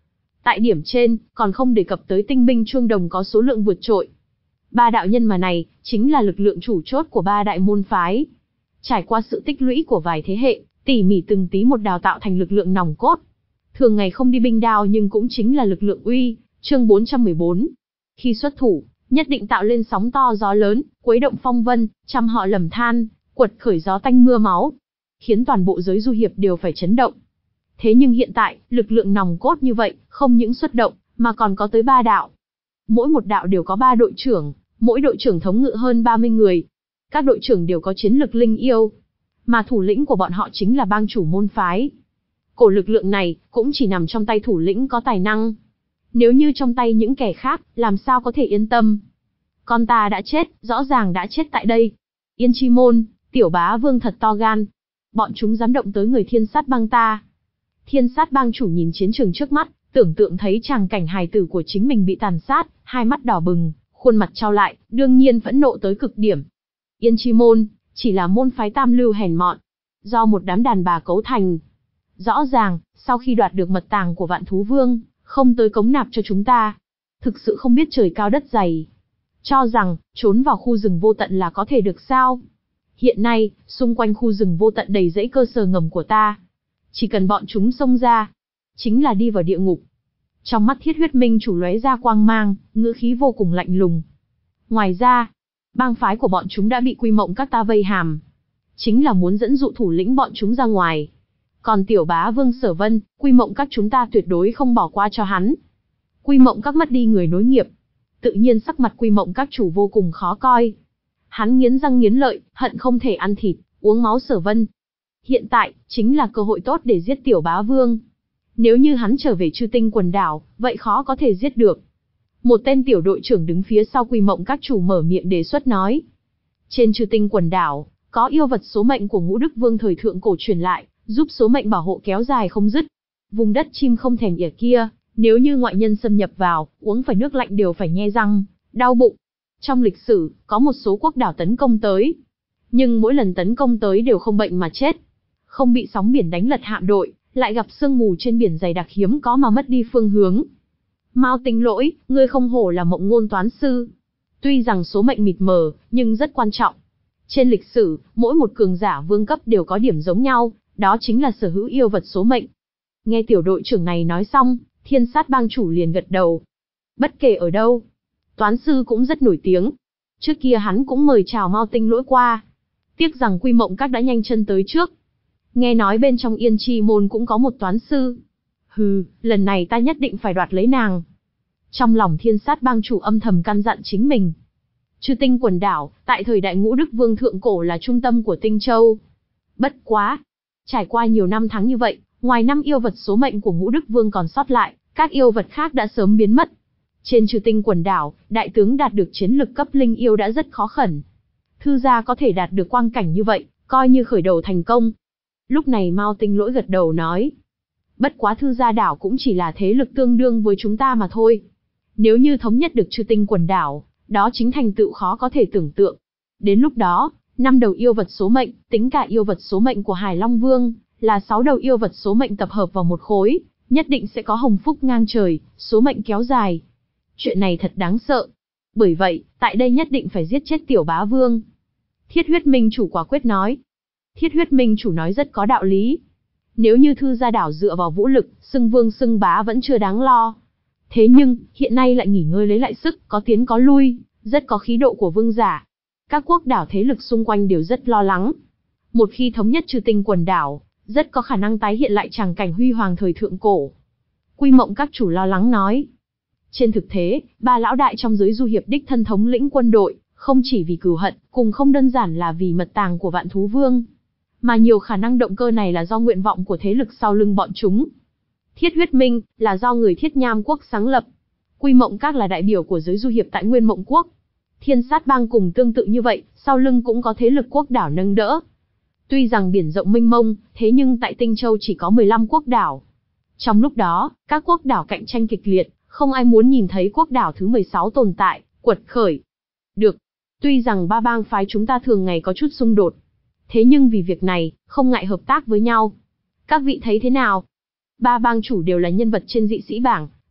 Tại điểm trên, còn không đề cập tới tinh binh chuông đồng có số lượng vượt trội. Ba đạo nhân mà này, chính là lực lượng chủ chốt của ba đại môn phái. Trải qua sự tích lũy của vài thế hệ, tỉ mỉ từng tí một đào tạo thành lực lượng nòng cốt. Thường ngày không đi binh đao nhưng cũng chính là lực lượng uy, chương bốn trăm mười bốn. Khi xuất thủ, nhất định tạo lên sóng to gió lớn, quấy động phong vân, trăm họ lầm than, quật khởi gió tanh mưa máu, khiến toàn bộ giới du hiệp đều phải chấn động. Thế nhưng hiện tại, lực lượng nòng cốt như vậy, không những xuất động, mà còn có tới ba đạo. Mỗi một đạo đều có ba đội trưởng, mỗi đội trưởng thống ngự hơn ba mươi người. Các đội trưởng đều có chiến lực linh yêu, mà thủ lĩnh của bọn họ chính là bang chủ môn phái. Cổ lực lượng này, cũng chỉ nằm trong tay thủ lĩnh có tài năng. Nếu như trong tay những kẻ khác, làm sao có thể yên tâm. Con ta đã chết, rõ ràng đã chết tại đây. Yên Chi Môn, tiểu bá vương thật to gan. Bọn chúng dám động tới người thiên sát bang ta. Thiên sát bang chủ nhìn chiến trường trước mắt, tưởng tượng thấy tràng cảnh hài tử của chính mình bị tàn sát, hai mắt đỏ bừng, khuôn mặt trao lại, đương nhiên phẫn nộ tới cực điểm. Yên Chi Môn, chỉ là môn phái tam lưu hèn mọn, do một đám đàn bà cấu thành. Rõ ràng, sau khi đoạt được mật tàng của Vạn Thú Vương, không tới cống nạp cho chúng ta. Thực sự không biết trời cao đất dày. Cho rằng, trốn vào khu rừng vô tận là có thể được sao? Hiện nay, xung quanh khu rừng vô tận đầy rẫy cơ sở ngầm của ta. Chỉ cần bọn chúng xông ra, chính là đi vào địa ngục. Trong mắt Thiết Huyết Minh chủ lóe ra quang mang, ngữ khí vô cùng lạnh lùng. Ngoài ra, bang phái của bọn chúng đã bị Quy Mộng các ta vây hàm. Chính là muốn dẫn dụ thủ lĩnh bọn chúng ra ngoài. Còn tiểu bá vương Sở Vân, Quy Mộng các chúng ta tuyệt đối không bỏ qua cho hắn. Quy Mộng các mất đi người nối nghiệp. Tự nhiên sắc mặt Quy Mộng các chủ vô cùng khó coi. Hắn nghiến răng nghiến lợi, hận không thể ăn thịt, uống máu Sở Vân. Hiện tại, chính là cơ hội tốt để giết tiểu bá vương. Nếu như hắn trở về Chư Tinh quần đảo, vậy khó có thể giết được. Một tên tiểu đội trưởng đứng phía sau Quy Mộng các chủ mở miệng đề xuất nói. Trên Chư Tinh quần đảo, có yêu vật số mệnh của Ngũ Đức Vương thời thượng cổ truyền lại, giúp số mệnh bảo hộ kéo dài không dứt. Vùng đất chim không thèm ỉa kia, nếu như ngoại nhân xâm nhập vào, uống phải nước lạnh đều phải nhe răng, đau bụng. Trong lịch sử, có một số quốc đảo tấn công tới. Nhưng mỗi lần tấn công tới đều không bệnh mà chết. Không bị sóng biển đánh lật hạm đội, lại gặp sương mù trên biển dày đặc hiếm có mà mất đi phương hướng. Mao Tinh Lỗi, ngươi không hổ là mộng ngôn toán sư. Tuy rằng số mệnh mịt mờ, nhưng rất quan trọng. Trên lịch sử, mỗi một cường giả vương cấp đều có điểm giống nhau, đó chính là sở hữu yêu vật số mệnh. Nghe tiểu đội trưởng này nói xong, Thiên Sát bang chủ liền gật đầu. Bất kể ở đâu, toán sư cũng rất nổi tiếng. Trước kia hắn cũng mời chào Mao Tinh Lỗi qua. Tiếc rằng Quy Mộng các đã nhanh chân tới trước. Nghe nói bên trong Yên Chi Môn cũng có một toán sư. Hừ, lần này ta nhất định phải đoạt lấy nàng. Trong lòng Thiên Sát bang chủ âm thầm căn dặn chính mình. Chư Tinh quần đảo, tại thời đại Ngũ Đức Vương thượng cổ là trung tâm của Tinh Châu. Bất quá, trải qua nhiều năm tháng như vậy, ngoài năm yêu vật số mệnh của Ngũ Đức Vương còn sót lại, các yêu vật khác đã sớm biến mất. Trên Chư Tinh quần đảo, đại tướng đạt được chiến lực cấp linh yêu đã rất khó khẩn. Thư gia có thể đạt được quang cảnh như vậy, coi như khởi đầu thành công. Lúc này Mao Tinh Lỗi gật đầu nói. Bất quá Thư gia đảo cũng chỉ là thế lực tương đương với chúng ta mà thôi. Nếu như thống nhất được Chư Tinh quần đảo, đó chính thành tựu khó có thể tưởng tượng. Đến lúc đó, năm đầu yêu vật số mệnh, tính cả yêu vật số mệnh của Hải Long Vương, là sáu đầu yêu vật số mệnh tập hợp vào một khối, nhất định sẽ có hồng phúc ngang trời, số mệnh kéo dài. Chuyện này thật đáng sợ. Bởi vậy, tại đây nhất định phải giết chết tiểu bá vương. Thiết Huyết Minh chủ quả quyết nói. Thiết Huyết Minh chủ nói rất có đạo lý. Nếu như Thư gia đảo dựa vào vũ lực, xưng vương xưng bá vẫn chưa đáng lo. Thế nhưng, hiện nay lại nghỉ ngơi lấy lại sức, có tiến có lui, rất có khí độ của vương giả. Các quốc đảo thế lực xung quanh đều rất lo lắng. Một khi thống nhất Chư Tinh quần đảo, rất có khả năng tái hiện lại tràng cảnh huy hoàng thời thượng cổ. Quy Mộng các chủ lo lắng nói. Trên thực tế, ba lão đại trong giới du hiệp đích thân thống lĩnh quân đội, không chỉ vì cừu hận, cùng không đơn giản là vì mật tàng của Vạn Thú Vương. Mà nhiều khả năng động cơ này là do nguyện vọng của thế lực sau lưng bọn chúng. Thiết Huyết Minh, là do người Thiết Nham quốc sáng lập. Quy Mộng các là đại biểu của giới du hiệp tại Nguyên Mộng quốc. Thiên Sát bang cùng tương tự như vậy, sau lưng cũng có thế lực quốc đảo nâng đỡ. Tuy rằng biển rộng mênh mông, thế nhưng tại Tinh Châu chỉ có mười lăm quốc đảo. Trong lúc đó, các quốc đảo cạnh tranh kịch liệt, không ai muốn nhìn thấy quốc đảo thứ mười sáu tồn tại, quật khởi. Được, tuy rằng ba bang phái chúng ta thường ngày có chút xung đột. Thế nhưng vì việc này, không ngại hợp tác với nhau. Các vị thấy thế nào? Ba bang chủ đều là nhân vật trên dị sĩ bảng,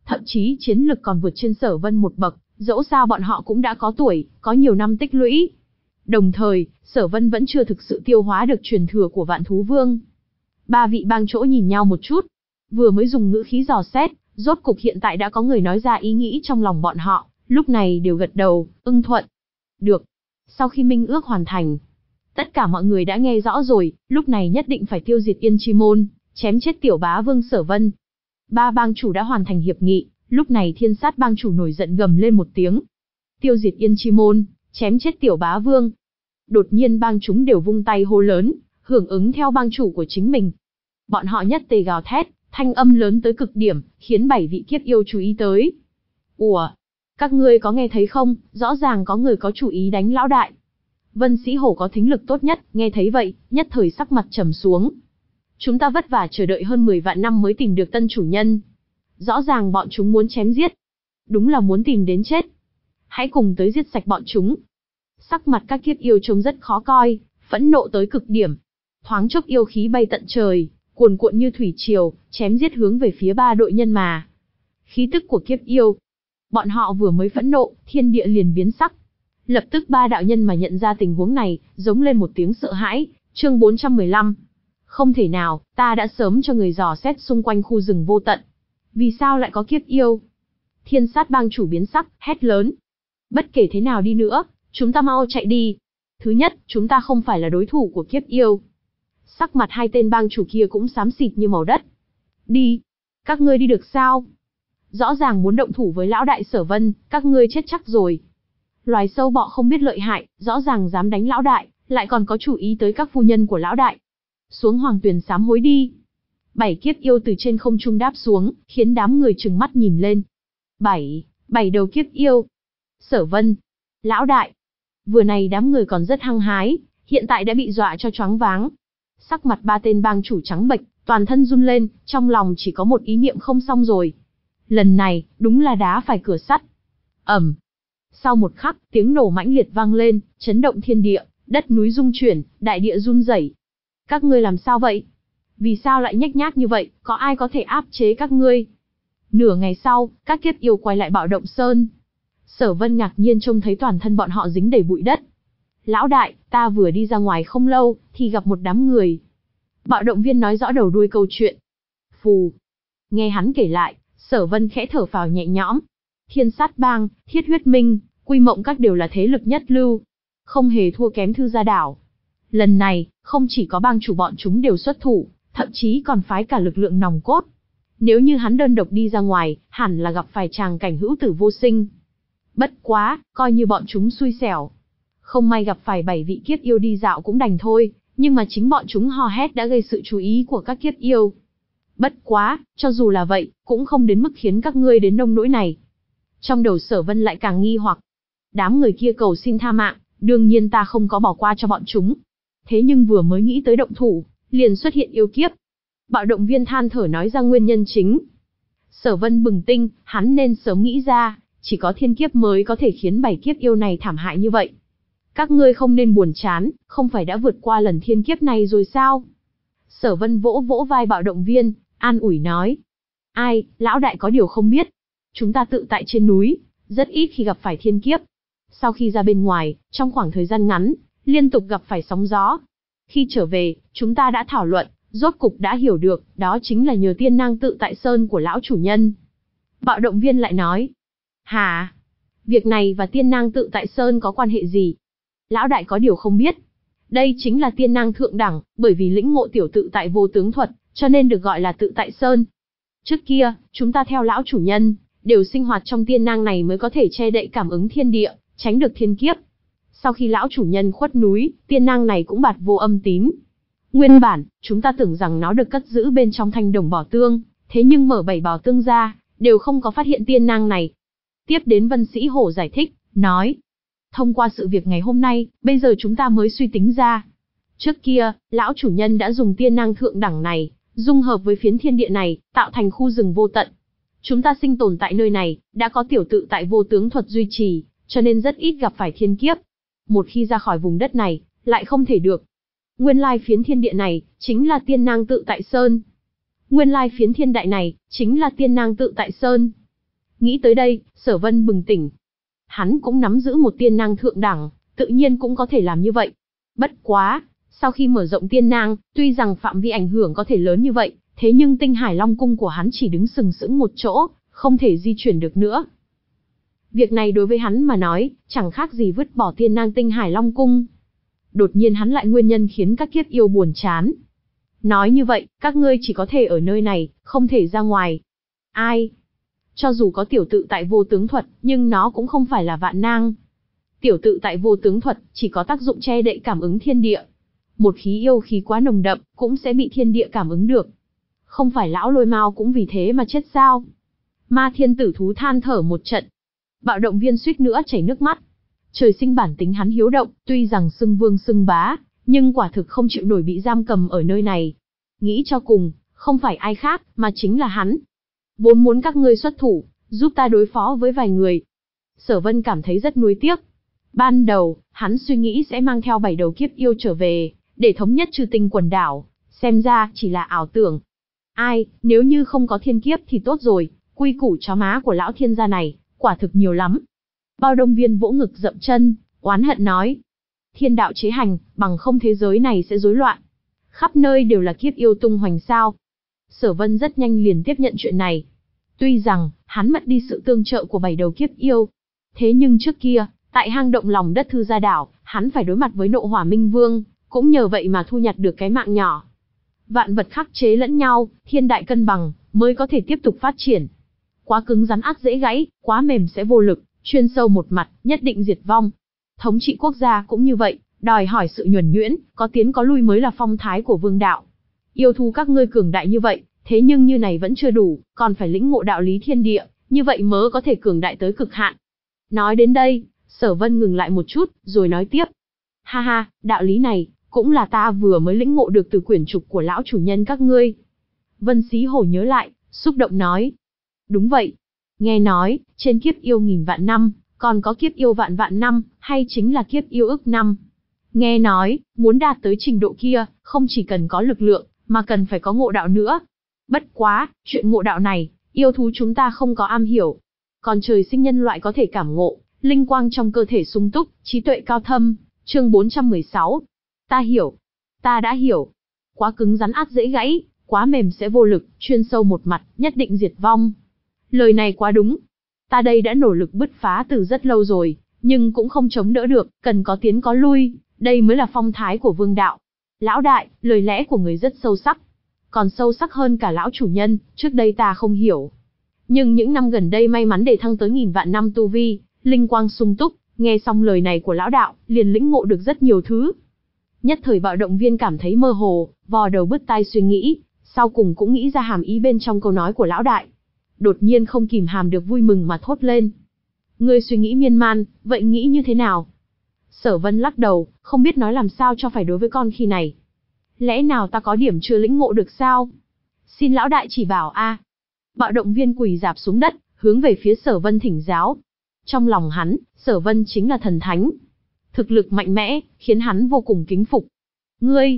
thậm chí chiến lực còn vượt trên Sở Vân một bậc, dẫu sao bọn họ cũng đã có tuổi, có nhiều năm tích lũy. Đồng thời, Sở Vân vẫn chưa thực sự tiêu hóa được truyền thừa của Vạn Thú Vương. Ba vị bang chỗ nhìn nhau một chút, vừa mới dùng ngữ khí dò xét, rốt cục hiện tại đã có người nói ra ý nghĩ trong lòng bọn họ, lúc này đều gật đầu, ưng thuận. Được. Sau khi minh ước hoàn thành, tất cả mọi người đã nghe rõ rồi, lúc này nhất định phải tiêu diệt Yên Chi Môn, chém chết tiểu bá vương Sở Vân. Ba bang chủ đã hoàn thành hiệp nghị, lúc này Thiên Sát bang chủ nổi giận gầm lên một tiếng. Tiêu diệt Yên Chi Môn, chém chết tiểu bá vương. Đột nhiên bang chúng đều vung tay hô lớn, hưởng ứng theo bang chủ của chính mình. Bọn họ nhất tề gào thét, thanh âm lớn tới cực điểm, khiến bảy vị kiếp yêu chú ý tới. Ủa? Các ngươi có nghe thấy không, rõ ràng có người có chủ ý đánh lão đại. Vân Sĩ Hổ có thính lực tốt nhất, nghe thấy vậy, nhất thời sắc mặt trầm xuống. Chúng ta vất vả chờ đợi hơn mười vạn năm mới tìm được tân chủ nhân. Rõ ràng bọn chúng muốn chém giết. Đúng là muốn tìm đến chết. Hãy cùng tới giết sạch bọn chúng. Sắc mặt các kiếp yêu trông rất khó coi, phẫn nộ tới cực điểm. Thoáng chốc yêu khí bay tận trời, cuồn cuộn như thủy triều, chém giết hướng về phía ba đội nhân mà. Khí tức của kiếp yêu. Bọn họ vừa mới phẫn nộ, thiên địa liền biến sắc. Lập tức ba đạo nhân mà nhận ra tình huống này, giống lên một tiếng sợ hãi. Chương bốn trăm mười lăm. Không thể nào, ta đã sớm cho người dò xét xung quanh khu rừng vô tận. Vì sao lại có kiếp yêu? Thiên Sát bang chủ biến sắc, hét lớn. Bất kể thế nào đi nữa, chúng ta mau chạy đi. Thứ nhất, chúng ta không phải là đối thủ của kiếp yêu. Sắc mặt hai tên bang chủ kia cũng xám xịt như màu đất. Đi. Các ngươi đi được sao? Rõ ràng muốn động thủ với lão đại Sở Vân, các ngươi chết chắc rồi. Loài sâu bọ không biết lợi hại, rõ ràng dám đánh lão đại, lại còn có chủ ý tới các phu nhân của lão đại. Xuống hoàng tuyền sám hối đi. Bảy kiếp yêu từ trên không trung đáp xuống, khiến đám người trừng mắt nhìn lên. Bảy, bảy đầu kiếp yêu. Sở Vân, lão đại. Vừa này đám người còn rất hăng hái, hiện tại đã bị dọa cho choáng váng. Sắc mặt ba tên bang chủ trắng bệch, toàn thân run lên, trong lòng chỉ có một ý niệm không xong rồi. Lần này, đúng là đá phải cửa sắt. Ầm. Sau một khắc, tiếng nổ mãnh liệt vang lên, chấn động thiên địa, đất núi rung chuyển, đại địa run rẩy. Các ngươi làm sao vậy? Vì sao lại nhếch nhác như vậy, có ai có thể áp chế các ngươi? Nửa ngày sau, các kiếp yêu quay lại Bạo Động Sơn. Sở Vân ngạc nhiên trông thấy toàn thân bọn họ dính đầy bụi đất. Lão đại, ta vừa đi ra ngoài không lâu, thì gặp một đám người. Bạo động viên nói rõ đầu đuôi câu chuyện. Phù. Nghe hắn kể lại, Sở Vân khẽ thở phào nhẹ nhõm. Thiên Sát bang, Thiết Huyết Minh, Quy Mộng các đều là thế lực nhất lưu, không hề thua kém Thư Gia Đảo. Lần này, không chỉ có bang chủ bọn chúng đều xuất thủ, thậm chí còn phái cả lực lượng nòng cốt. Nếu như hắn đơn độc đi ra ngoài, hẳn là gặp phải tràng cảnh hữu tử vô sinh. Bất quá, coi như bọn chúng xui xẻo. Không may gặp phải bảy vị kiếp yêu đi dạo cũng đành thôi, nhưng mà chính bọn chúng hò hét đã gây sự chú ý của các kiếp yêu. Bất quá, cho dù là vậy, cũng không đến mức khiến các ngươi đến nông nỗi này. Trong đầu Sở Vân lại càng nghi hoặc. Đám người kia cầu xin tha mạng, đương nhiên ta không có bỏ qua cho bọn chúng. Thế nhưng vừa mới nghĩ tới động thủ, liền xuất hiện yêu kiếp. Bạo động viên than thở nói ra nguyên nhân chính. Sở Vân bừng tinh, hắn nên sớm nghĩ ra, chỉ có thiên kiếp mới có thể khiến bảy kiếp yêu này thảm hại như vậy. Các ngươi không nên buồn chán, không phải đã vượt qua lần thiên kiếp này rồi sao? Sở Vân vỗ vỗ vai bạo động viên, an ủi nói. Ai, lão đại có điều không biết. Chúng ta tự tại trên núi, rất ít khi gặp phải thiên kiếp. Sau khi ra bên ngoài, trong khoảng thời gian ngắn, liên tục gặp phải sóng gió. Khi trở về, chúng ta đã thảo luận, rốt cục đã hiểu được, đó chính là nhờ tiên năng tự tại sơn của lão chủ nhân. Bạo động viên lại nói. Hả? Việc này và tiên năng tự tại sơn có quan hệ gì? Lão đại có điều không biết. Đây chính là tiên năng thượng đẳng, bởi vì lĩnh ngộ tiểu tự tại vô tướng thuật, cho nên được gọi là tự tại sơn. Trước kia, chúng ta theo lão chủ nhân, đều sinh hoạt trong tiên năng này mới có thể che đậy cảm ứng thiên địa, tránh được thiên kiếp. Sau khi lão chủ nhân khuất núi, tiên năng này cũng bạt vô âm tín. Nguyên bản, chúng ta tưởng rằng nó được cất giữ bên trong thanh đồng bảo tương, thế nhưng mở bảy bảo tương ra, đều không có phát hiện tiên năng này. Tiếp đến Vân Sĩ Hổ giải thích, nói. Thông qua sự việc ngày hôm nay, bây giờ chúng ta mới suy tính ra. Trước kia, lão chủ nhân đã dùng tiên năng thượng đẳng này, dung hợp với phiến thiên địa này, tạo thành khu rừng vô tận. Chúng ta sinh tồn tại nơi này, đã có tiểu tự tại vô tướng thuật duy trì, cho nên rất ít gặp phải thiên kiếp. Một khi ra khỏi vùng đất này, lại không thể được. Nguyên lai phiến thiên địa này, chính là tiên năng tự tại sơn. Nguyên lai phiến thiên đại này, chính là tiên năng tự tại sơn. Nghĩ tới đây, Sở Vân bừng tỉnh. Hắn cũng nắm giữ một tiên năng thượng đẳng, tự nhiên cũng có thể làm như vậy. Bất quá, sau khi mở rộng tiên năng, tuy rằng phạm vi ảnh hưởng có thể lớn như vậy, thế nhưng Tinh Hải Long Cung của hắn chỉ đứng sừng sững một chỗ, không thể di chuyển được nữa. Việc này đối với hắn mà nói, chẳng khác gì vứt bỏ tiên năng Tinh Hải Long Cung. Đột nhiên hắn lại nguyên nhân khiến các kiếp yêu buồn chán. Nói như vậy, các ngươi chỉ có thể ở nơi này, không thể ra ngoài. Ai? Cho dù có tiểu tự tại vô tướng thuật, nhưng nó cũng không phải là vạn năng. Tiểu tự tại vô tướng thuật, chỉ có tác dụng che đậy cảm ứng thiên địa. Một khí yêu khí quá nồng đậm, cũng sẽ bị thiên địa cảm ứng được. Không phải lão Lôi Mao cũng vì thế mà chết sao? Ma Thiên Tử Thú than thở một trận. Bạo động viên suýt nữa chảy nước mắt. Trời sinh bản tính hắn hiếu động, tuy rằng xưng vương xưng bá, nhưng quả thực không chịu nổi bị giam cầm ở nơi này. Nghĩ cho cùng, không phải ai khác, mà chính là hắn. Vốn muốn các ngươi xuất thủ, giúp ta đối phó với vài người. Sở Vân cảm thấy rất nuối tiếc. Ban đầu, hắn suy nghĩ sẽ mang theo bảy đầu kiếp yêu trở về, để thống nhất Chư Tinh quần đảo, xem ra chỉ là ảo tưởng. Ai, nếu như không có thiên kiếp thì tốt rồi, quy củ chó má của lão thiên gia này, quả thực nhiều lắm. Bao Đông Viên vỗ ngực dậm chân, oán hận nói. Thiên đạo chế hành, bằng không thế giới này sẽ rối loạn. Khắp nơi đều là kiếp yêu tung hoành sao. Sở Vân rất nhanh liền tiếp nhận chuyện này. Tuy rằng, hắn mất đi sự tương trợ của bảy đầu kiếp yêu. Thế nhưng trước kia, tại hang động lòng đất Thư Gia Đảo, hắn phải đối mặt với nộ hỏa minh vương, cũng nhờ vậy mà thu nhặt được cái mạng nhỏ. Vạn vật khắc chế lẫn nhau, thiên đại cân bằng, mới có thể tiếp tục phát triển. Quá cứng rắn ắt dễ gãy, quá mềm sẽ vô lực, chuyên sâu một mặt, nhất định diệt vong. Thống trị quốc gia cũng như vậy, đòi hỏi sự nhuần nhuyễn, có tiến có lui mới là phong thái của vương đạo. Yêu thú các ngươi cường đại như vậy, thế nhưng như này vẫn chưa đủ, còn phải lĩnh ngộ đạo lý thiên địa, như vậy mới có thể cường đại tới cực hạn. Nói đến đây, Sở Vân ngừng lại một chút, rồi nói tiếp. Ha ha, đạo lý này, cũng là ta vừa mới lĩnh ngộ được từ quyển trục của lão chủ nhân các ngươi. Vân Xí Hổ nhớ lại, xúc động nói. Đúng vậy. Nghe nói, trên kiếp yêu nghìn vạn năm, còn có kiếp yêu vạn vạn năm, hay chính là kiếp yêu ức năm. Nghe nói, muốn đạt tới trình độ kia, không chỉ cần có lực lượng, mà cần phải có ngộ đạo nữa. Bất quá, chuyện ngộ đạo này, yêu thú chúng ta không có am hiểu. Còn trời sinh nhân loại có thể cảm ngộ, linh quang trong cơ thể sung túc, trí tuệ cao thâm. Chương bốn trăm mười sáu. Ta hiểu. Ta đã hiểu. Quá cứng rắn ắt dễ gãy, quá mềm sẽ vô lực, chuyên sâu một mặt, nhất định diệt vong. Lời này quá đúng. Ta đây đã nỗ lực bứt phá từ rất lâu rồi, nhưng cũng không chống đỡ được, cần có tiến có lui, đây mới là phong thái của vương đạo. Lão đại, lời lẽ của người rất sâu sắc. Còn sâu sắc hơn cả lão chủ nhân, trước đây ta không hiểu. Nhưng những năm gần đây may mắn để thăng tới nghìn vạn năm tu vi, linh quang sung túc, nghe xong lời này của lão đạo, liền lĩnh ngộ được rất nhiều thứ. Nhất thời Bạo Động Viên cảm thấy mơ hồ, vò đầu bứt tai suy nghĩ, sau cùng cũng nghĩ ra hàm ý bên trong câu nói của lão đại. Đột nhiên không kìm hàm được vui mừng mà thốt lên. Ngươi suy nghĩ miên man, vậy nghĩ như thế nào? Sở Vân lắc đầu, không biết nói làm sao cho phải đối với con khi này. Lẽ nào ta có điểm chưa lĩnh ngộ được sao? Xin lão đại chỉ bảo a. Bạo Động Viên quỳ rạp xuống đất, hướng về phía Sở Vân thỉnh giáo. Trong lòng hắn, Sở Vân chính là thần thánh. Thực lực mạnh mẽ, khiến hắn vô cùng kính phục. Ngươi!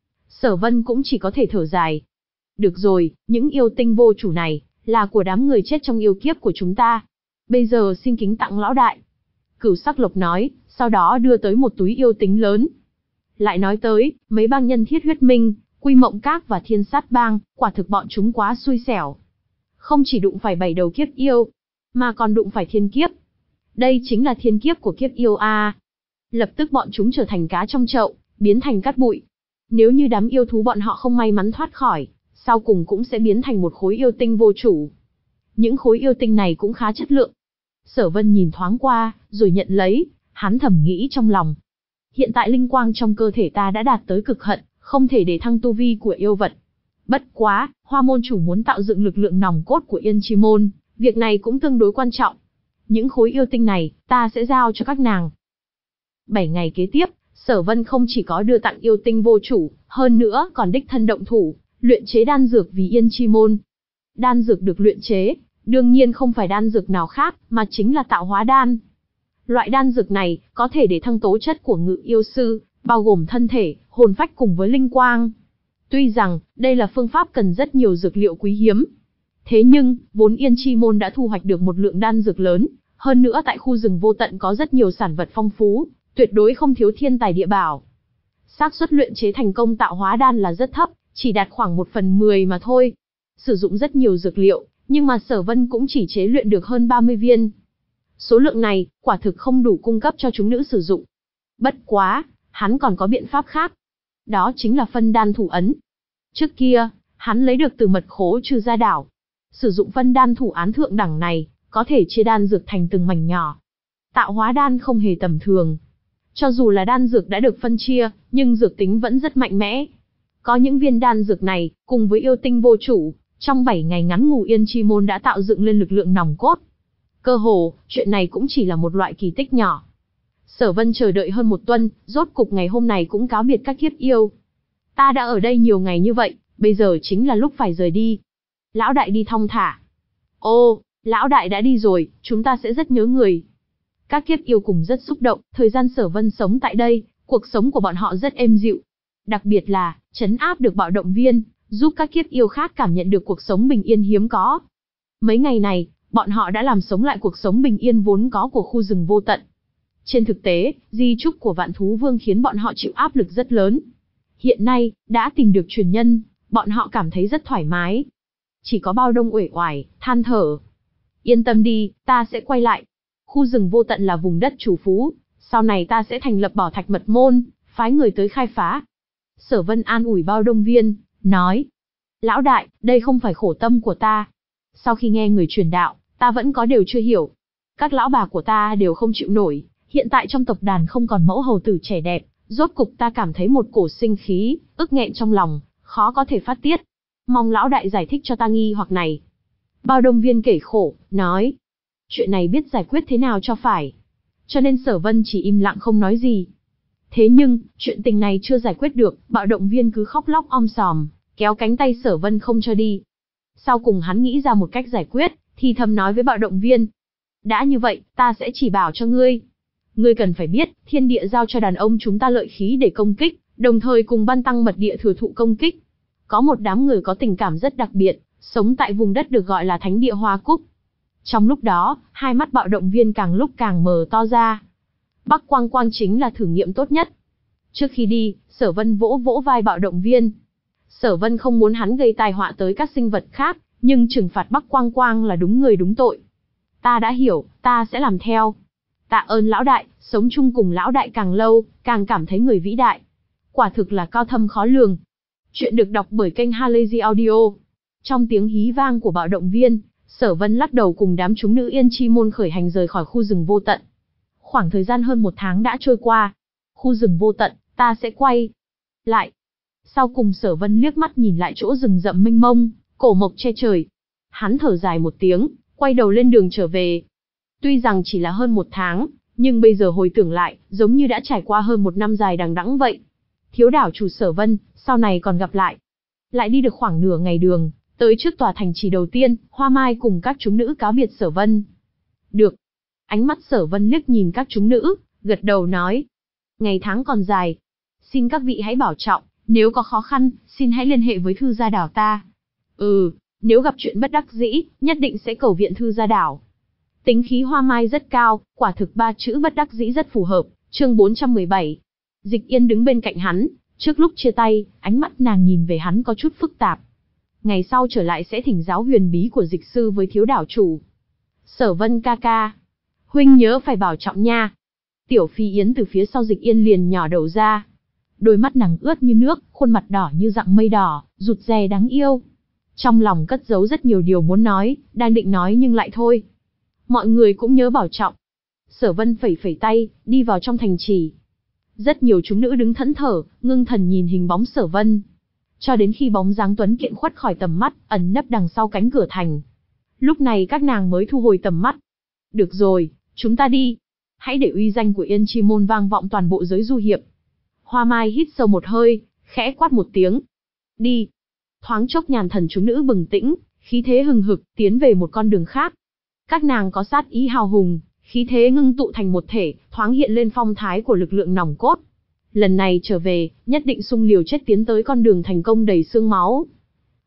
Sở Vân cũng chỉ có thể thở dài. Được rồi, những yêu tinh vô chủ này, là của đám người chết trong yêu kiếp của chúng ta. Bây giờ xin kính tặng lão đại. Cửu Sắc Lộc nói, sau đó đưa tới một túi yêu tính lớn. Lại nói tới, mấy bang nhân Thiết Huyết Minh, Quy Mộng Các và Thiên Sát Bang, quả thực bọn chúng quá xui xẻo. Không chỉ đụng phải bảy đầu kiếp yêu, mà còn đụng phải thiên kiếp. Đây chính là thiên kiếp của kiếp yêu a. Lập tức bọn chúng trở thành cá trong chậu, biến thành cát bụi. Nếu như đám yêu thú bọn họ không may mắn thoát khỏi, sau cùng cũng sẽ biến thành một khối yêu tinh vô chủ. Những khối yêu tinh này cũng khá chất lượng. Sở Vân nhìn thoáng qua, rồi nhận lấy, hắn thầm nghĩ trong lòng. Hiện tại linh quang trong cơ thể ta đã đạt tới cực hạn, không thể để thăng tu vi của yêu vật. Bất quá, Hoa môn chủ muốn tạo dựng lực lượng nòng cốt của Yên Chi môn, việc này cũng tương đối quan trọng. Những khối yêu tinh này, ta sẽ giao cho các nàng. Bảy ngày kế tiếp, Sở Vân không chỉ có đưa tặng yêu tinh vô chủ, hơn nữa còn đích thân động thủ, luyện chế đan dược vì Yên Chi môn. Đan dược được luyện chế, đương nhiên không phải đan dược nào khác, mà chính là tạo hóa đan. Loại đan dược này, có thể để thăng tố chất của ngự yêu sư, bao gồm thân thể, hồn phách cùng với linh quang. Tuy rằng, đây là phương pháp cần rất nhiều dược liệu quý hiếm. Thế nhưng, vốn Yên Chi Môn đã thu hoạch được một lượng đan dược lớn, hơn nữa tại khu rừng vô tận có rất nhiều sản vật phong phú, tuyệt đối không thiếu thiên tài địa bảo. Xác suất luyện chế thành công tạo hóa đan là rất thấp, chỉ đạt khoảng một phần mười mà thôi. Sử dụng rất nhiều dược liệu, nhưng mà Sở Vân cũng chỉ chế luyện được hơn ba mươi viên. Số lượng này, quả thực không đủ cung cấp cho chúng nữ sử dụng. Bất quá, hắn còn có biện pháp khác. Đó chính là phân đan thủ ấn. Trước kia, hắn lấy được từ mật khố Trừ Gia Đảo. Sử dụng phân đan thủ án thượng đẳng này, có thể chia đan dược thành từng mảnh nhỏ. Tạo hóa đan không hề tầm thường. Cho dù là đan dược đã được phân chia, nhưng dược tính vẫn rất mạnh mẽ. Có những viên đan dược này, cùng với yêu tinh vô chủ, trong bảy ngày ngắn ngủi Yên Chi Môn đã tạo dựng lên lực lượng nòng cốt. Cơ hồ, chuyện này cũng chỉ là một loại kỳ tích nhỏ. Sở Vân chờ đợi hơn một tuần, rốt cục ngày hôm này cũng cáo biệt các kiếp yêu. Ta đã ở đây nhiều ngày như vậy, bây giờ chính là lúc phải rời đi. Lão đại đi thong thả. Ô, lão đại đã đi rồi, chúng ta sẽ rất nhớ người. Các kiếp yêu cùng rất xúc động, thời gian Sở Vân sống tại đây, cuộc sống của bọn họ rất êm dịu. Đặc biệt là, trấn áp được bạo động viên, giúp các kiếp yêu khác cảm nhận được cuộc sống bình yên hiếm có. Mấy ngày này, bọn họ đã làm sống lại cuộc sống bình yên vốn có của khu rừng vô tận. Trên thực tế, di chúc của Vạn Thú Vương khiến bọn họ chịu áp lực rất lớn. Hiện nay, đã tìm được truyền nhân, bọn họ cảm thấy rất thoải mái. Chỉ có Bao Đông uể oải, than thở. Yên tâm đi, ta sẽ quay lại. Khu rừng vô tận là vùng đất chủ phú, sau này ta sẽ thành lập Bảo Thạch Mật Môn, phái người tới khai phá. Sở Vân an ủi Bao Đông Viên, nói. Lão đại, đây không phải khổ tâm của ta. Sau khi nghe người truyền đạo, ta vẫn có điều chưa hiểu. Các lão bà của ta đều không chịu nổi, hiện tại trong tộc đàn không còn mẫu hầu tử trẻ đẹp, rốt cục ta cảm thấy một cổ sinh khí, ức nghẹn trong lòng, khó có thể phát tiết. Mong lão đại giải thích cho ta nghi hoặc này. Bao Đông Viên kể khổ, nói. Chuyện này biết giải quyết thế nào cho phải. Cho nên Sở Vân chỉ im lặng không nói gì. Thế nhưng, chuyện tình này chưa giải quyết được, Bạo Động Viên cứ khóc lóc om sòm, kéo cánh tay Sở Vân không cho đi. Sau cùng hắn nghĩ ra một cách giải quyết, thì thầm nói với Bạo Động Viên. Đã như vậy, ta sẽ chỉ bảo cho ngươi. Ngươi cần phải biết, thiên địa giao cho đàn ông chúng ta lợi khí để công kích, đồng thời cùng ban tăng mật địa thừa thụ công kích. Có một đám người có tình cảm rất đặc biệt, sống tại vùng đất được gọi là Thánh Địa Hoa Cúc. Trong lúc đó, hai mắt Bạo Động Viên càng lúc càng mở to ra. Bắc Quang Quang chính là thử nghiệm tốt nhất. Trước khi đi, Sở Vân vỗ vỗ vai Bạo Động Viên. Sở Vân không muốn hắn gây tai họa tới các sinh vật khác, nhưng trừng phạt Bắc Quang Quang là đúng người đúng tội. Ta đã hiểu, ta sẽ làm theo. Tạ ơn lão đại, sống chung cùng lão đại càng lâu, càng cảm thấy người vĩ đại. Quả thực là cao thâm khó lường. Chuyện được đọc bởi kênh Halazy Audio. Trong tiếng hí vang của Bạo Động Viên, Sở Vân lắc đầu cùng đám chúng nữ Yên Chi Môn khởi hành rời khỏi khu rừng vô tận. Khoảng thời gian hơn một tháng đã trôi qua. Khu rừng vô tận, ta sẽ quay lại. Sau cùng Sở Vân liếc mắt nhìn lại chỗ rừng rậm mênh mông, cổ mộc che trời. Hắn thở dài một tiếng, quay đầu lên đường trở về. Tuy rằng chỉ là hơn một tháng, nhưng bây giờ hồi tưởng lại, giống như đã trải qua hơn một năm dài đằng đẵng vậy. Thiếu đảo chủ Sở Vân, sau này còn gặp lại. Lại đi được khoảng nửa ngày đường, tới trước tòa thành trì đầu tiên, Hoa Mai cùng các chúng nữ cáo biệt Sở Vân. Được. Ánh mắt Sở Vân liếc nhìn các chúng nữ, gật đầu nói. Ngày tháng còn dài. Xin các vị hãy bảo trọng, nếu có khó khăn, xin hãy liên hệ với Thư Gia Đảo ta. Ừ, nếu gặp chuyện bất đắc dĩ, nhất định sẽ cầu viện Thư Gia Đảo. Tính khí Hoa Mai rất cao, quả thực ba chữ bất đắc dĩ rất phù hợp. Chương bốn trăm mười bảy. Dịch Yên đứng bên cạnh hắn, trước lúc chia tay, ánh mắt nàng nhìn về hắn có chút phức tạp. Ngày sau trở lại sẽ thỉnh giáo huyền bí của dịch sư với thiếu đảo chủ. Sở Vân ca ca, huynh nhớ phải bảo trọng nha. Tiểu Phi Yến từ phía sau Dịch Yên liền nhỏ đầu ra. Đôi mắt nàng ướt như nước, khuôn mặt đỏ như dạng mây đỏ, rụt rè đáng yêu. Trong lòng cất giấu rất nhiều điều muốn nói, đang định nói nhưng lại thôi. Mọi người cũng nhớ bảo trọng. Sở Vân phẩy phẩy tay, đi vào trong thành trì. Rất nhiều chúng nữ đứng thẫn thờ, ngưng thần nhìn hình bóng Sở Vân. Cho đến khi bóng dáng tuấn kiệt khuất khỏi tầm mắt, ẩn nấp đằng sau cánh cửa thành. Lúc này các nàng mới thu hồi tầm mắt. Được rồi, chúng ta đi. Hãy để uy danh của Yên Chi Môn vang vọng toàn bộ giới du hiệp. Hoa Mai hít sâu một hơi, khẽ quát một tiếng. Đi. Thoáng chốc nhàn thần chúng nữ bừng tĩnh, khí thế hừng hực, tiến về một con đường khác. Các nàng có sát ý hào hùng, khí thế ngưng tụ thành một thể, thoáng hiện lên phong thái của lực lượng nòng cốt. Lần này trở về, nhất định xung liều chết tiến tới con đường thành công đầy xương máu.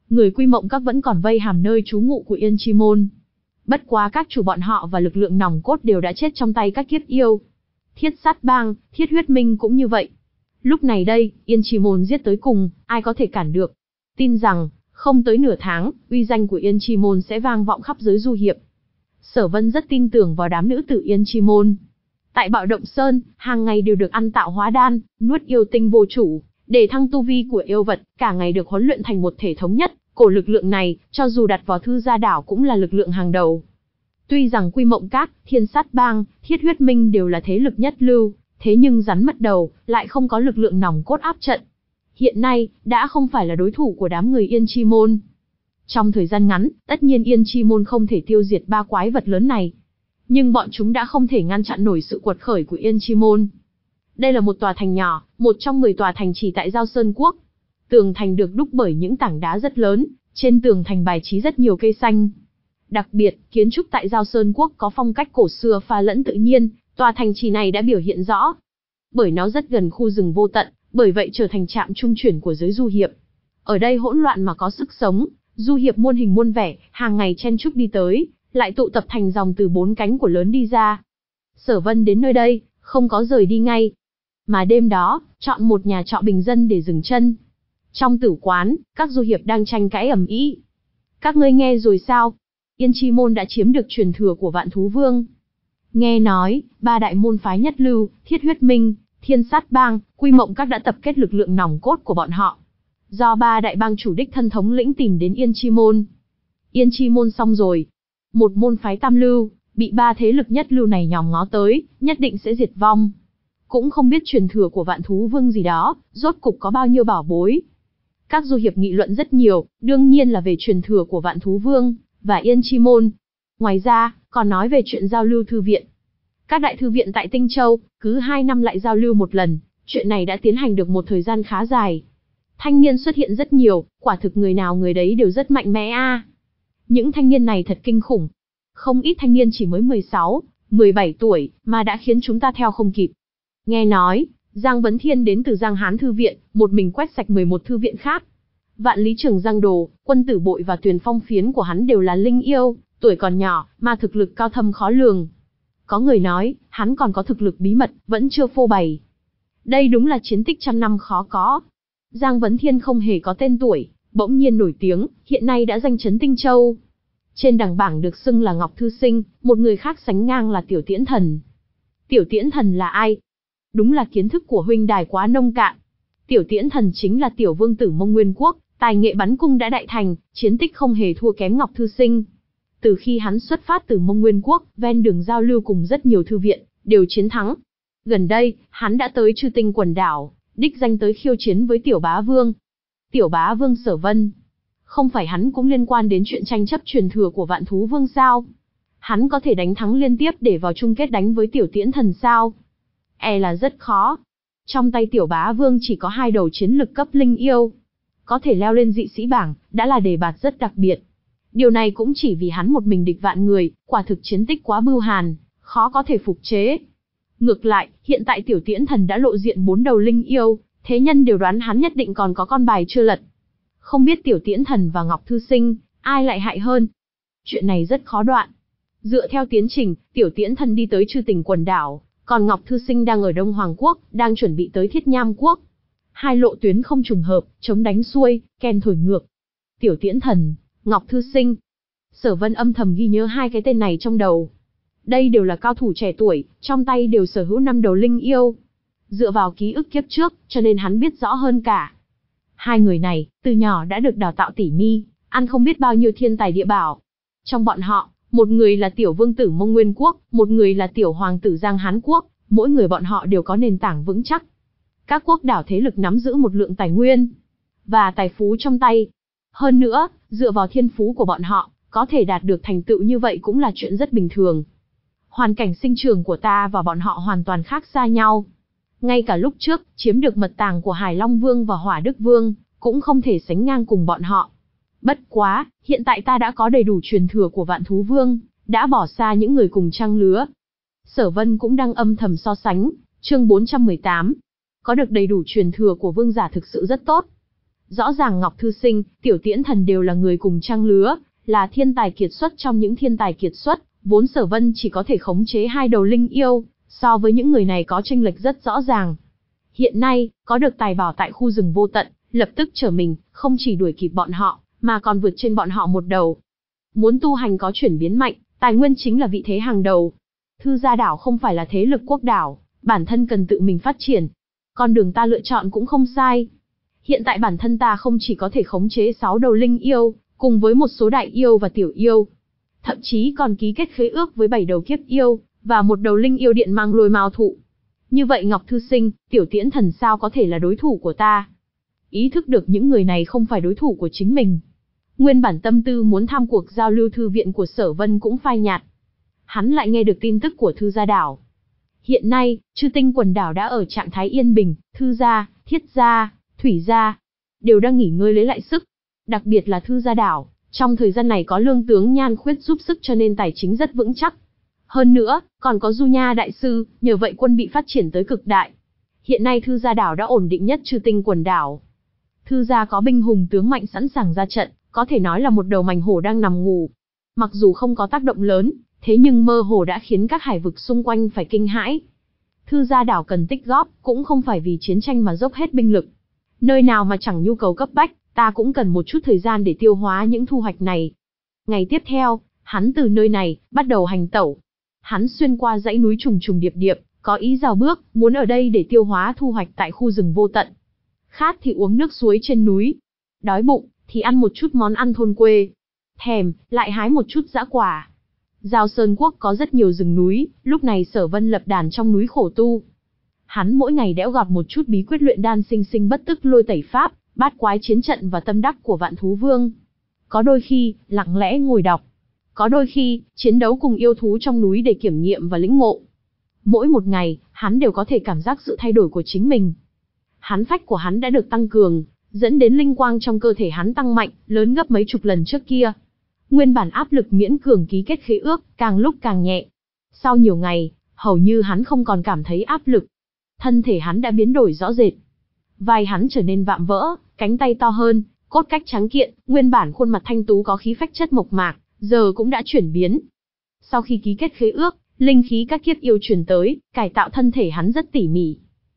người Quy Mộng Các vẫn còn vây hàm nơi trú ngụ của Yên Chi Môn. Bất quá các chủ bọn họ và lực lượng nòng cốt đều đã chết trong tay các kiếp yêu. Thiết Sát Bang, Thiết Huyết Minh cũng như vậy. Lúc này đây, Yên Chi Môn giết tới cùng, ai có thể cản được. Tin rằng, không tới nửa tháng, uy danh của Yên Chi Môn sẽ vang vọng khắp giới du hiệp. Sở Vân rất tin tưởng vào đám nữ tử Yên Chi Môn. Tại Bạo Động Sơn, hàng ngày đều được ăn tạo hóa đan, nuốt yêu tinh vô chủ, để thăng tu vi của yêu vật, cả ngày được huấn luyện thành một thể thống nhất. Cổ lực lượng này, cho dù đặt vào Thư Gia Đảo cũng là lực lượng hàng đầu. Tuy rằng Quy Mộng Các, Thiên Sát Bang, Thiết Huyết Minh đều là thế lực nhất lưu, thế nhưng rắn mất đầu, lại không có lực lượng nòng cốt áp trận. Hiện nay, đã không phải là đối thủ của đám người Yên Chi Môn. Trong thời gian ngắn, tất nhiên Yên Chi Môn không thể tiêu diệt ba quái vật lớn này. Nhưng bọn chúng đã không thể ngăn chặn nổi sự quật khởi của Yên Chi Môn. Đây là một tòa thành nhỏ, một trong mười tòa thành trì tại Giao Sơn Quốc. Tường thành được đúc bởi những tảng đá rất lớn, trên tường thành bài trí rất nhiều cây xanh. Đặc biệt, kiến trúc tại Giao Sơn Quốc có phong cách cổ xưa pha lẫn tự nhiên, tòa thành trì này đã biểu hiện rõ. Bởi nó rất gần khu rừng vô tận, bởi vậy trở thành trạm trung chuyển của giới du hiệp. Ở đây hỗn loạn mà có sức sống, du hiệp muôn hình muôn vẻ, hàng ngày chen chúc đi tới, lại tụ tập thành dòng từ bốn cánh của lớn đi ra. Sở Vân đến nơi đây, không có rời đi ngay, mà đêm đó, chọn một nhà trọ bình dân để dừng chân. Trong tử quán, các du hiệp đang tranh cãi ầm ĩ. Các ngươi nghe rồi sao? Yên Chi Môn đã chiếm được truyền thừa của Vạn Thú Vương. Nghe nói, ba đại môn phái nhất lưu, Thiết Huyết Minh, Thiên Sát Bang, Quy Mộng Các đã tập kết lực lượng nòng cốt của bọn họ. Do ba đại bang chủ đích thân thống lĩnh tìm đến Yên Chi Môn. Yên Chi Môn xong rồi. Một môn phái tam lưu, bị ba thế lực nhất lưu này nhòm ngó tới, nhất định sẽ diệt vong. Cũng không biết truyền thừa của Vạn Thú Vương gì đó, rốt cục có bao nhiêu bảo bối. Các du hiệp nghị luận rất nhiều, đương nhiên là về truyền thừa của Vạn Thú Vương và Yên Chi Môn. Ngoài ra, còn nói về chuyện giao lưu thư viện. Các đại thư viện tại Tinh Châu, cứ hai năm lại giao lưu một lần, chuyện này đã tiến hành được một thời gian khá dài. Thanh niên xuất hiện rất nhiều, quả thực người nào người đấy đều rất mạnh mẽ a. À. Những thanh niên này thật kinh khủng. Không ít thanh niên chỉ mới mười sáu, mười bảy tuổi, mà đã khiến chúng ta theo không kịp. Nghe nói, Giang Vấn Thiên đến từ Giang Hán Thư Viện, một mình quét sạch mười một thư viện khác. Vạn Lý Trường Giang Đồ, Quân Tử Bội và Tuyền Phong Phiến của hắn đều là linh yêu, tuổi còn nhỏ, mà thực lực cao thâm khó lường. Có người nói, hắn còn có thực lực bí mật, vẫn chưa phô bày. Đây đúng là chiến tích trăm năm khó có. Giang Vấn Thiên không hề có tên tuổi, bỗng nhiên nổi tiếng, hiện nay đã danh chấn Tinh Châu. Trên đẳng bảng được xưng là Ngọc Thư Sinh, một người khác sánh ngang là Tiểu Tiễn Thần. Tiểu Tiễn Thần là ai? Đúng là kiến thức của huynh đài quá nông cạn. Tiểu Tiễn Thần chính là tiểu vương tử Mông Nguyên Quốc, tài nghệ bắn cung đã đại thành, chiến tích không hề thua kém Ngọc Thư Sinh. Từ khi hắn xuất phát từ Mông Nguyên Quốc, ven đường giao lưu cùng rất nhiều thư viện, đều chiến thắng. Gần đây, hắn đã tới Chư Tinh quần đảo, đích danh tới khiêu chiến với Tiểu Bá Vương. Tiểu Bá Vương Sở Vân. Không phải hắn cũng liên quan đến chuyện tranh chấp truyền thừa của Vạn Thú Vương sao? Hắn có thể đánh thắng liên tiếp để vào chung kết đánh với Tiểu Tiễn Thần sao? E là rất khó. Trong tay Tiểu Bá Vương chỉ có hai đầu chiến lực cấp linh yêu. Có thể leo lên dị sĩ bảng, đã là đề bạt rất đặc biệt. Điều này cũng chỉ vì hắn một mình địch vạn người, quả thực chiến tích quá bưu hàn, khó có thể phục chế. Ngược lại, hiện tại Tiểu Tiễn Thần đã lộ diện bốn đầu linh yêu, thế nhân đều đoán hắn nhất định còn có con bài chưa lật. Không biết Tiểu Tiễn Thần và Ngọc Thư Sinh, ai lại hại hơn? Chuyện này rất khó đoạn. Dựa theo tiến trình, Tiểu Tiễn Thần đi tới Chư Tỉnh quần đảo, còn Ngọc Thư Sinh đang ở Đông Hoàng Quốc, đang chuẩn bị tới Thiết Nham Quốc. Hai lộ tuyến không trùng hợp, chống đánh xuôi, kèn thổi ngược. Tiểu Tiễn Thần, Ngọc Thư Sinh. Sở Vân âm thầm ghi nhớ hai cái tên này trong đầu. Đây đều là cao thủ trẻ tuổi, trong tay đều sở hữu năm đầu linh yêu. Dựa vào ký ức kiếp trước, cho nên hắn biết rõ hơn cả. Hai người này, từ nhỏ đã được đào tạo tỉ mi, ăn không biết bao nhiêu thiên tài địa bảo. Trong bọn họ, một người là tiểu vương tử Mông Nguyên Quốc, một người là tiểu hoàng tử Giang Hán Quốc, mỗi người bọn họ đều có nền tảng vững chắc. Các quốc đảo thế lực nắm giữ một lượng tài nguyên và tài phú trong tay. Hơn nữa, dựa vào thiên phú của bọn họ, có thể đạt được thành tựu như vậy cũng là chuyện rất bình thường. Hoàn cảnh sinh trưởng của ta và bọn họ hoàn toàn khác xa nhau. Ngay cả lúc trước, chiếm được mật tàng của Hải Long Vương và Hỏa Đức Vương, cũng không thể sánh ngang cùng bọn họ. Bất quá, hiện tại ta đã có đầy đủ truyền thừa của Vạn Thú Vương, đã bỏ xa những người cùng trang lứa. Sở Vân cũng đang âm thầm so sánh, chương bốn trăm mười tám. Có được đầy đủ truyền thừa của vương giả thực sự rất tốt. Rõ ràng Ngọc Thư Sinh, Tiểu Tiễn Thần đều là người cùng trang lứa, là thiên tài kiệt xuất trong những thiên tài kiệt xuất, vốn Sở Vân chỉ có thể khống chế hai đầu linh yêu, so với những người này có chênh lệch rất rõ ràng. Hiện nay, có được tài bảo tại khu rừng vô tận, lập tức trở mình, không chỉ đuổi kịp bọn họ, mà còn vượt trên bọn họ một đầu. Muốn tu hành có chuyển biến mạnh, tài nguyên chính là vị thế hàng đầu. Thư Gia đảo không phải là thế lực quốc đảo, bản thân cần tự mình phát triển. Con đường ta lựa chọn cũng không sai. Hiện tại bản thân ta không chỉ có thể khống chế sáu đầu linh yêu, cùng với một số đại yêu và tiểu yêu, thậm chí còn ký kết khế ước với bảy đầu kiếp yêu, và một đầu linh yêu điện mang lôi mao thụ. Như vậy Ngọc Thư Sinh, Tiểu Tiễn Thần sao có thể là đối thủ của ta? Ý thức được những người này không phải đối thủ của chính mình. Nguyên bản tâm tư muốn tham cuộc giao lưu thư viện của Sở Vân cũng phai nhạt. Hắn lại nghe được tin tức của Thư Gia đảo. Hiện nay, Chư Tinh quần đảo đã ở trạng thái yên bình, Thư Gia, Thiết Gia, Thủy Gia đều đang nghỉ ngơi lấy lại sức. Đặc biệt là Thư Gia đảo, trong thời gian này có Lương tướng Nhan Khuyết giúp sức cho nên tài chính rất vững chắc. Hơn nữa, còn có Du Nha đại sư, nhờ vậy quân bị phát triển tới cực đại. Hiện nay Thư Gia đảo đã ổn định nhất Chư Tinh quần đảo. Thư Gia có binh hùng tướng mạnh sẵn sàng ra trận, có thể nói là một đầu mảnh hổ đang nằm ngủ. Mặc dù không có tác động lớn, thế nhưng mơ hồ đã khiến các hải vực xung quanh phải kinh hãi. Thư Gia đảo cần tích góp, cũng không phải vì chiến tranh mà dốc hết binh lực. Nơi nào mà chẳng nhu cầu cấp bách, ta cũng cần một chút thời gian để tiêu hóa những thu hoạch này. Ngày tiếp theo, hắn từ nơi này, bắt đầu hành tẩu. Hắn xuyên qua dãy núi trùng trùng điệp điệp, có ý rào bước, muốn ở đây để tiêu hóa thu hoạch tại khu rừng vô tận. Khát thì uống nước suối trên núi. Đói bụng, thì ăn một chút món ăn thôn quê. Thèm, lại hái một chút dã quả. Giao Sơn Quốc có rất nhiều rừng núi, lúc này Sở Vân lập đàn trong núi khổ tu. Hắn mỗi ngày đẽo gọt một chút bí quyết luyện đan sinh sinh bất tức lôi tẩy pháp, bát quái chiến trận và tâm đắc của Vạn Thú Vương. Có đôi khi, lặng lẽ ngồi đọc. Có đôi khi, chiến đấu cùng yêu thú trong núi để kiểm nghiệm và lĩnh ngộ. Mỗi một ngày, hắn đều có thể cảm giác sự thay đổi của chính mình. Hắn phách của hắn đã được tăng cường, dẫn đến linh quang trong cơ thể hắn tăng mạnh, lớn gấp mấy chục lần trước kia. Nguyên bản áp lực miễn cường ký kết khế ước, càng lúc càng nhẹ. Sau nhiều ngày, hầu như hắn không còn cảm thấy áp lực. Thân thể hắn đã biến đổi rõ rệt. Vai hắn trở nên vạm vỡ, cánh tay to hơn, cốt cách trắng kiện, nguyên bản khuôn mặt thanh tú có khí phách chất mộc mạc, giờ cũng đã chuyển biến. Sau khi ký kết khế ước, linh khí các kiếp yêu truyền tới, cải tạo thân thể hắn rất tỉ mỉ.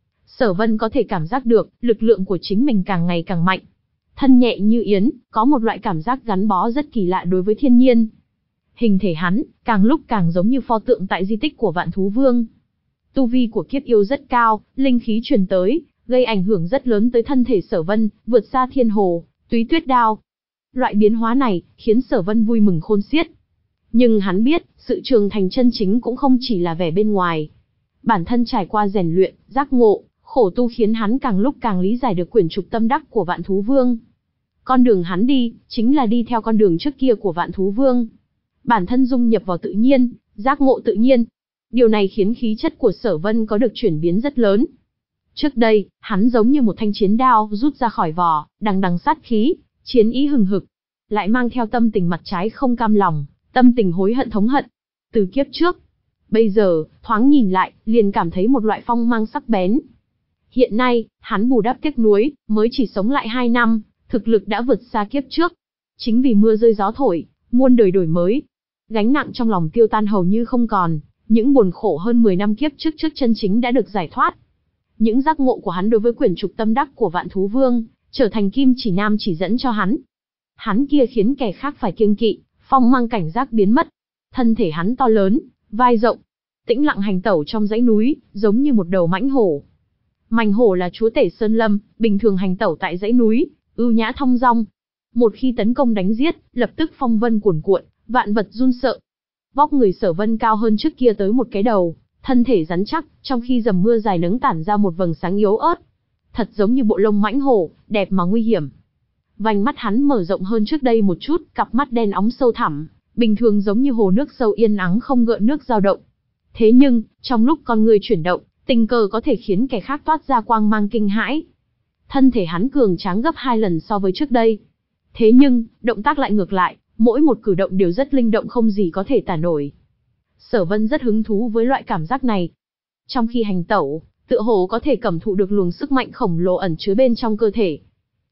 Sở Vân có thể cảm giác được, lực lượng của chính mình càng ngày càng mạnh. Thân nhẹ như yến, có một loại cảm giác gắn bó rất kỳ lạ đối với thiên nhiên. Hình thể hắn, càng lúc càng giống như pho tượng tại di tích của Vạn Thú Vương. Tu vi của kiếp yêu rất cao, linh khí truyền tới, gây ảnh hưởng rất lớn tới thân thể Sở Vân, vượt xa Thiên Hồ, Túy Tuyết Đao. Loại biến hóa này, khiến Sở Vân vui mừng khôn xiết. Nhưng hắn biết, sự trưởng thành chân chính cũng không chỉ là vẻ bên ngoài. Bản thân trải qua rèn luyện, giác ngộ, khổ tu khiến hắn càng lúc càng lý giải được quyển trục tâm đắc của Vạn Thú Vương. Con đường hắn đi, chính là đi theo con đường trước kia của Vạn Thú Vương. Bản thân dung nhập vào tự nhiên, giác ngộ tự nhiên. Điều này khiến khí chất của Sở Vân có được chuyển biến rất lớn. Trước đây, hắn giống như một thanh chiến đao rút ra khỏi vỏ, đằng đằng sát khí, chiến ý hừng hực, lại mang theo tâm tình mặt trái không cam lòng, tâm tình hối hận thống hận. Từ kiếp trước, bây giờ, thoáng nhìn lại, liền cảm thấy một loại phong mang sắc bén. Hiện nay, hắn bù đắp tiếc nuối, mới chỉ sống lại hai năm, thực lực đã vượt xa kiếp trước. Chính vì mưa rơi gió thổi, muôn đời đổi mới. Gánh nặng trong lòng tiêu tan hầu như không còn, những buồn khổ hơn mười năm kiếp trước trước chân chính đã được giải thoát. Những giác ngộ của hắn đối với quyển trục tâm đắc của Vạn Thú Vương, trở thành kim chỉ nam chỉ dẫn cho hắn. Hắn kia khiến kẻ khác phải kiêng kỵ, phong mang cảnh giác biến mất. Thân thể hắn to lớn, vai rộng, tĩnh lặng hành tẩu trong dãy núi, giống như một đầu mãnh hổ. Mãnh hổ là chúa tể sơn lâm, bình thường hành tẩu tại dãy núi, ưu nhã thong dong. Một khi tấn công đánh giết, lập tức phong vân cuồn cuộn, vạn vật run sợ. Vóc người Sở Vân cao hơn trước kia tới một cái đầu, thân thể rắn chắc, trong khi dầm mưa dài nắng tản ra một vầng sáng yếu ớt. Thật giống như bộ lông mãnh hổ, đẹp mà nguy hiểm. Vành mắt hắn mở rộng hơn trước đây một chút, cặp mắt đen óng sâu thẳm, bình thường giống như hồ nước sâu yên ắng không gợn nước dao động. Thế nhưng, trong lúc con người chuyển động, tình cờ có thể khiến kẻ khác toát ra quang mang kinh hãi. Thân thể hắn cường tráng gấp hai lần so với trước đây. Thế nhưng, động tác lại ngược lại, mỗi một cử động đều rất linh động không gì có thể tả nổi. Sở Vân rất hứng thú với loại cảm giác này. Trong khi hành tẩu, tựa hồ có thể cảm thụ được luồng sức mạnh khổng lồ ẩn chứa bên trong cơ thể.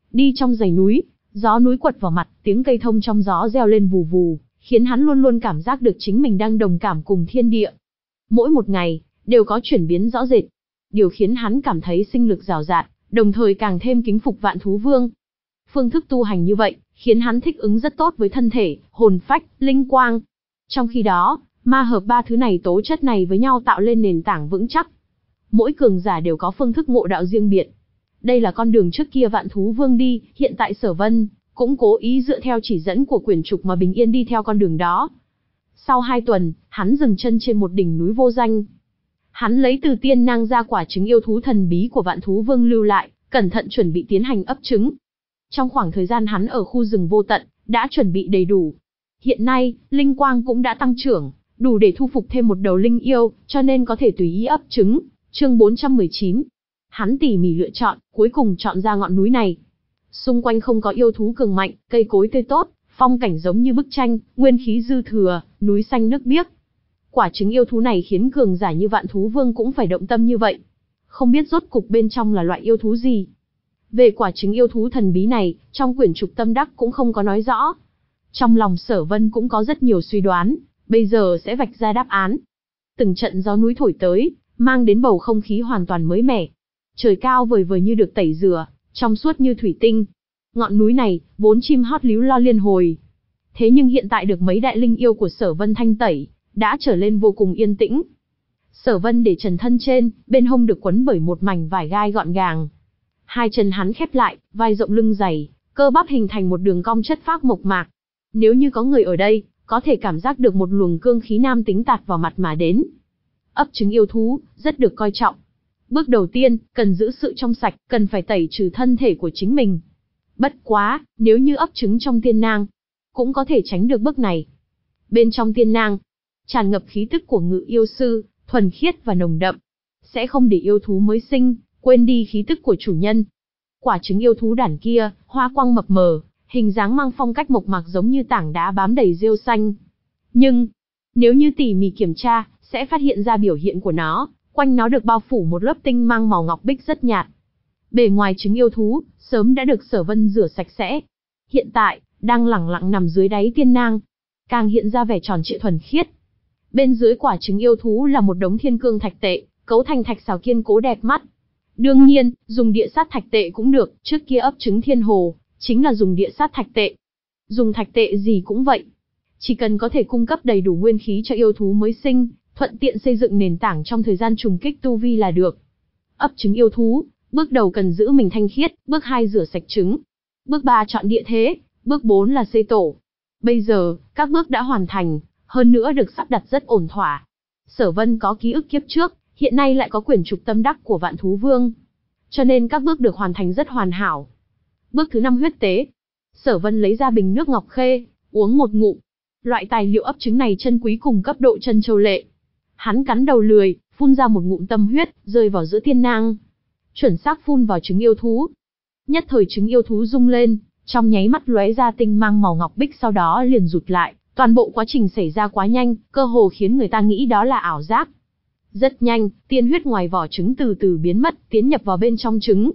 Đi trong dãy núi, gió núi quật vào mặt, tiếng cây thông trong gió reo lên vù vù, khiến hắn luôn luôn cảm giác được chính mình đang đồng cảm cùng thiên địa. Mỗi một ngày, đều có chuyển biến rõ rệt. Điều khiến hắn cảm thấy sinh lực rào rạt, đồng thời càng thêm kính phục Vạn Thú Vương. Phương thức tu hành như vậy, khiến hắn thích ứng rất tốt với thân thể, hồn phách, linh quang. Trong khi đó, ma hợp ba thứ này tố chất này với nhau tạo lên nền tảng vững chắc. Mỗi cường giả đều có phương thức ngộ đạo riêng biệt. Đây là con đường trước kia Vạn Thú Vương đi, hiện tại Sở Vân cũng cố ý dựa theo chỉ dẫn của quyển trục mà bình yên đi theo con đường đó. Sau hai tuần, hắn dừng chân trên một đỉnh núi vô danh. Hắn lấy từ tiên nang ra quả trứng yêu thú thần bí của Vạn Thú Vương lưu lại, cẩn thận chuẩn bị tiến hành ấp trứng. Trong khoảng thời gian hắn ở khu rừng vô tận, đã chuẩn bị đầy đủ. Hiện nay, linh quang cũng đã tăng trưởng, đủ để thu phục thêm một đầu linh yêu, cho nên có thể tùy ý ấp trứng. Chương bốn trăm mười chín. Hắn tỉ mỉ lựa chọn, cuối cùng chọn ra ngọn núi này. Xung quanh không có yêu thú cường mạnh, cây cối tươi tốt, phong cảnh giống như bức tranh, nguyên khí dư thừa, núi xanh nước biếc. Quả trứng yêu thú này khiến cường giả như Vạn Thú Vương cũng phải động tâm như vậy. Không biết rốt cục bên trong là loại yêu thú gì. Về quả trứng yêu thú thần bí này, trong quyển trục tâm đắc cũng không có nói rõ. Trong lòng Sở Vân cũng có rất nhiều suy đoán, bây giờ sẽ vạch ra đáp án. Từng trận gió núi thổi tới, mang đến bầu không khí hoàn toàn mới mẻ. Trời cao vời vời như được tẩy rửa, trong suốt như thủy tinh. Ngọn núi này, vốn chim hót líu lo liên hồi. Thế nhưng hiện tại được mấy đại linh yêu của Sở Vân thanh tẩy, đã trở lên vô cùng yên tĩnh. Sở Vân để trần thân trên, bên hông được quấn bởi một mảnh vải gai gọn gàng. Hai chân hắn khép lại, vai rộng lưng dày, cơ bắp hình thành một đường cong chất phác mộc mạc. Nếu như có người ở đây, có thể cảm giác được một luồng cương khí nam tính tạt vào mặt mà đến. Ấp trứng yêu thú, rất được coi trọng. Bước đầu tiên, cần giữ sự trong sạch, cần phải tẩy trừ thân thể của chính mình. Bất quá, nếu như ấp trứng trong tiên nang, cũng có thể tránh được bước này. Bên trong tiên nang, tràn ngập khí tức của ngự yêu sư, thuần khiết và nồng đậm. Sẽ không để yêu thú mới sinh, quên đi khí tức của chủ nhân. Quả trứng yêu thú đản kia, hoa quang mập mờ, hình dáng mang phong cách mộc mạc giống như tảng đá bám đầy rêu xanh. Nhưng, nếu như tỉ mỉ kiểm tra, sẽ phát hiện ra biểu hiện của nó, quanh nó được bao phủ một lớp tinh mang màu ngọc bích rất nhạt. Bề ngoài trứng yêu thú, sớm đã được Sở Vân rửa sạch sẽ. Hiện tại, đang lẳng lặng nằm dưới đáy tiên nang, càng hiện ra vẻ tròn trịa thuần khiết. Bên dưới quả trứng yêu thú là một đống thiên cương thạch tệ, cấu thành thạch xào kiên cố đẹp mắt. Đương nhiên, dùng địa sát thạch tệ cũng được, trước kia ấp trứng thiên hồ, chính là dùng địa sát thạch tệ. Dùng thạch tệ gì cũng vậy. Chỉ cần có thể cung cấp đầy đủ nguyên khí cho yêu thú mới sinh, thuận tiện xây dựng nền tảng trong thời gian trùng kích tu vi là được. Ấp trứng yêu thú, bước đầu cần giữ mình thanh khiết, bước hai rửa sạch trứng. Bước ba chọn địa thế, bước bốn là xây tổ. Bây giờ, các bước đã hoàn thành, hơn nữa được sắp đặt rất ổn thỏa. Sở Vân có ký ức kiếp trước, hiện nay lại có quyển trục tâm đắc của Vạn Thú Vương. Cho nên các bước được hoàn thành rất hoàn hảo. Bước thứ năm huyết tế. Sở Vân lấy ra bình nước ngọc khê, uống một ngụm. Loại tài liệu ấp trứng này chân quý cùng cấp độ chân châu lệ. Hắn cắn đầu lười, phun ra một ngụm tâm huyết, rơi vào giữa tiên nang. Chuẩn xác phun vào trứng yêu thú. Nhất thời trứng yêu thú rung lên, trong nháy mắt lóe ra tinh mang màu ngọc bích, sau đó liền rụt lại. Toàn bộ quá trình xảy ra quá nhanh, cơ hồ khiến người ta nghĩ đó là ảo giác. Rất nhanh, tiên huyết ngoài vỏ trứng từ từ biến mất, tiến nhập vào bên trong trứng.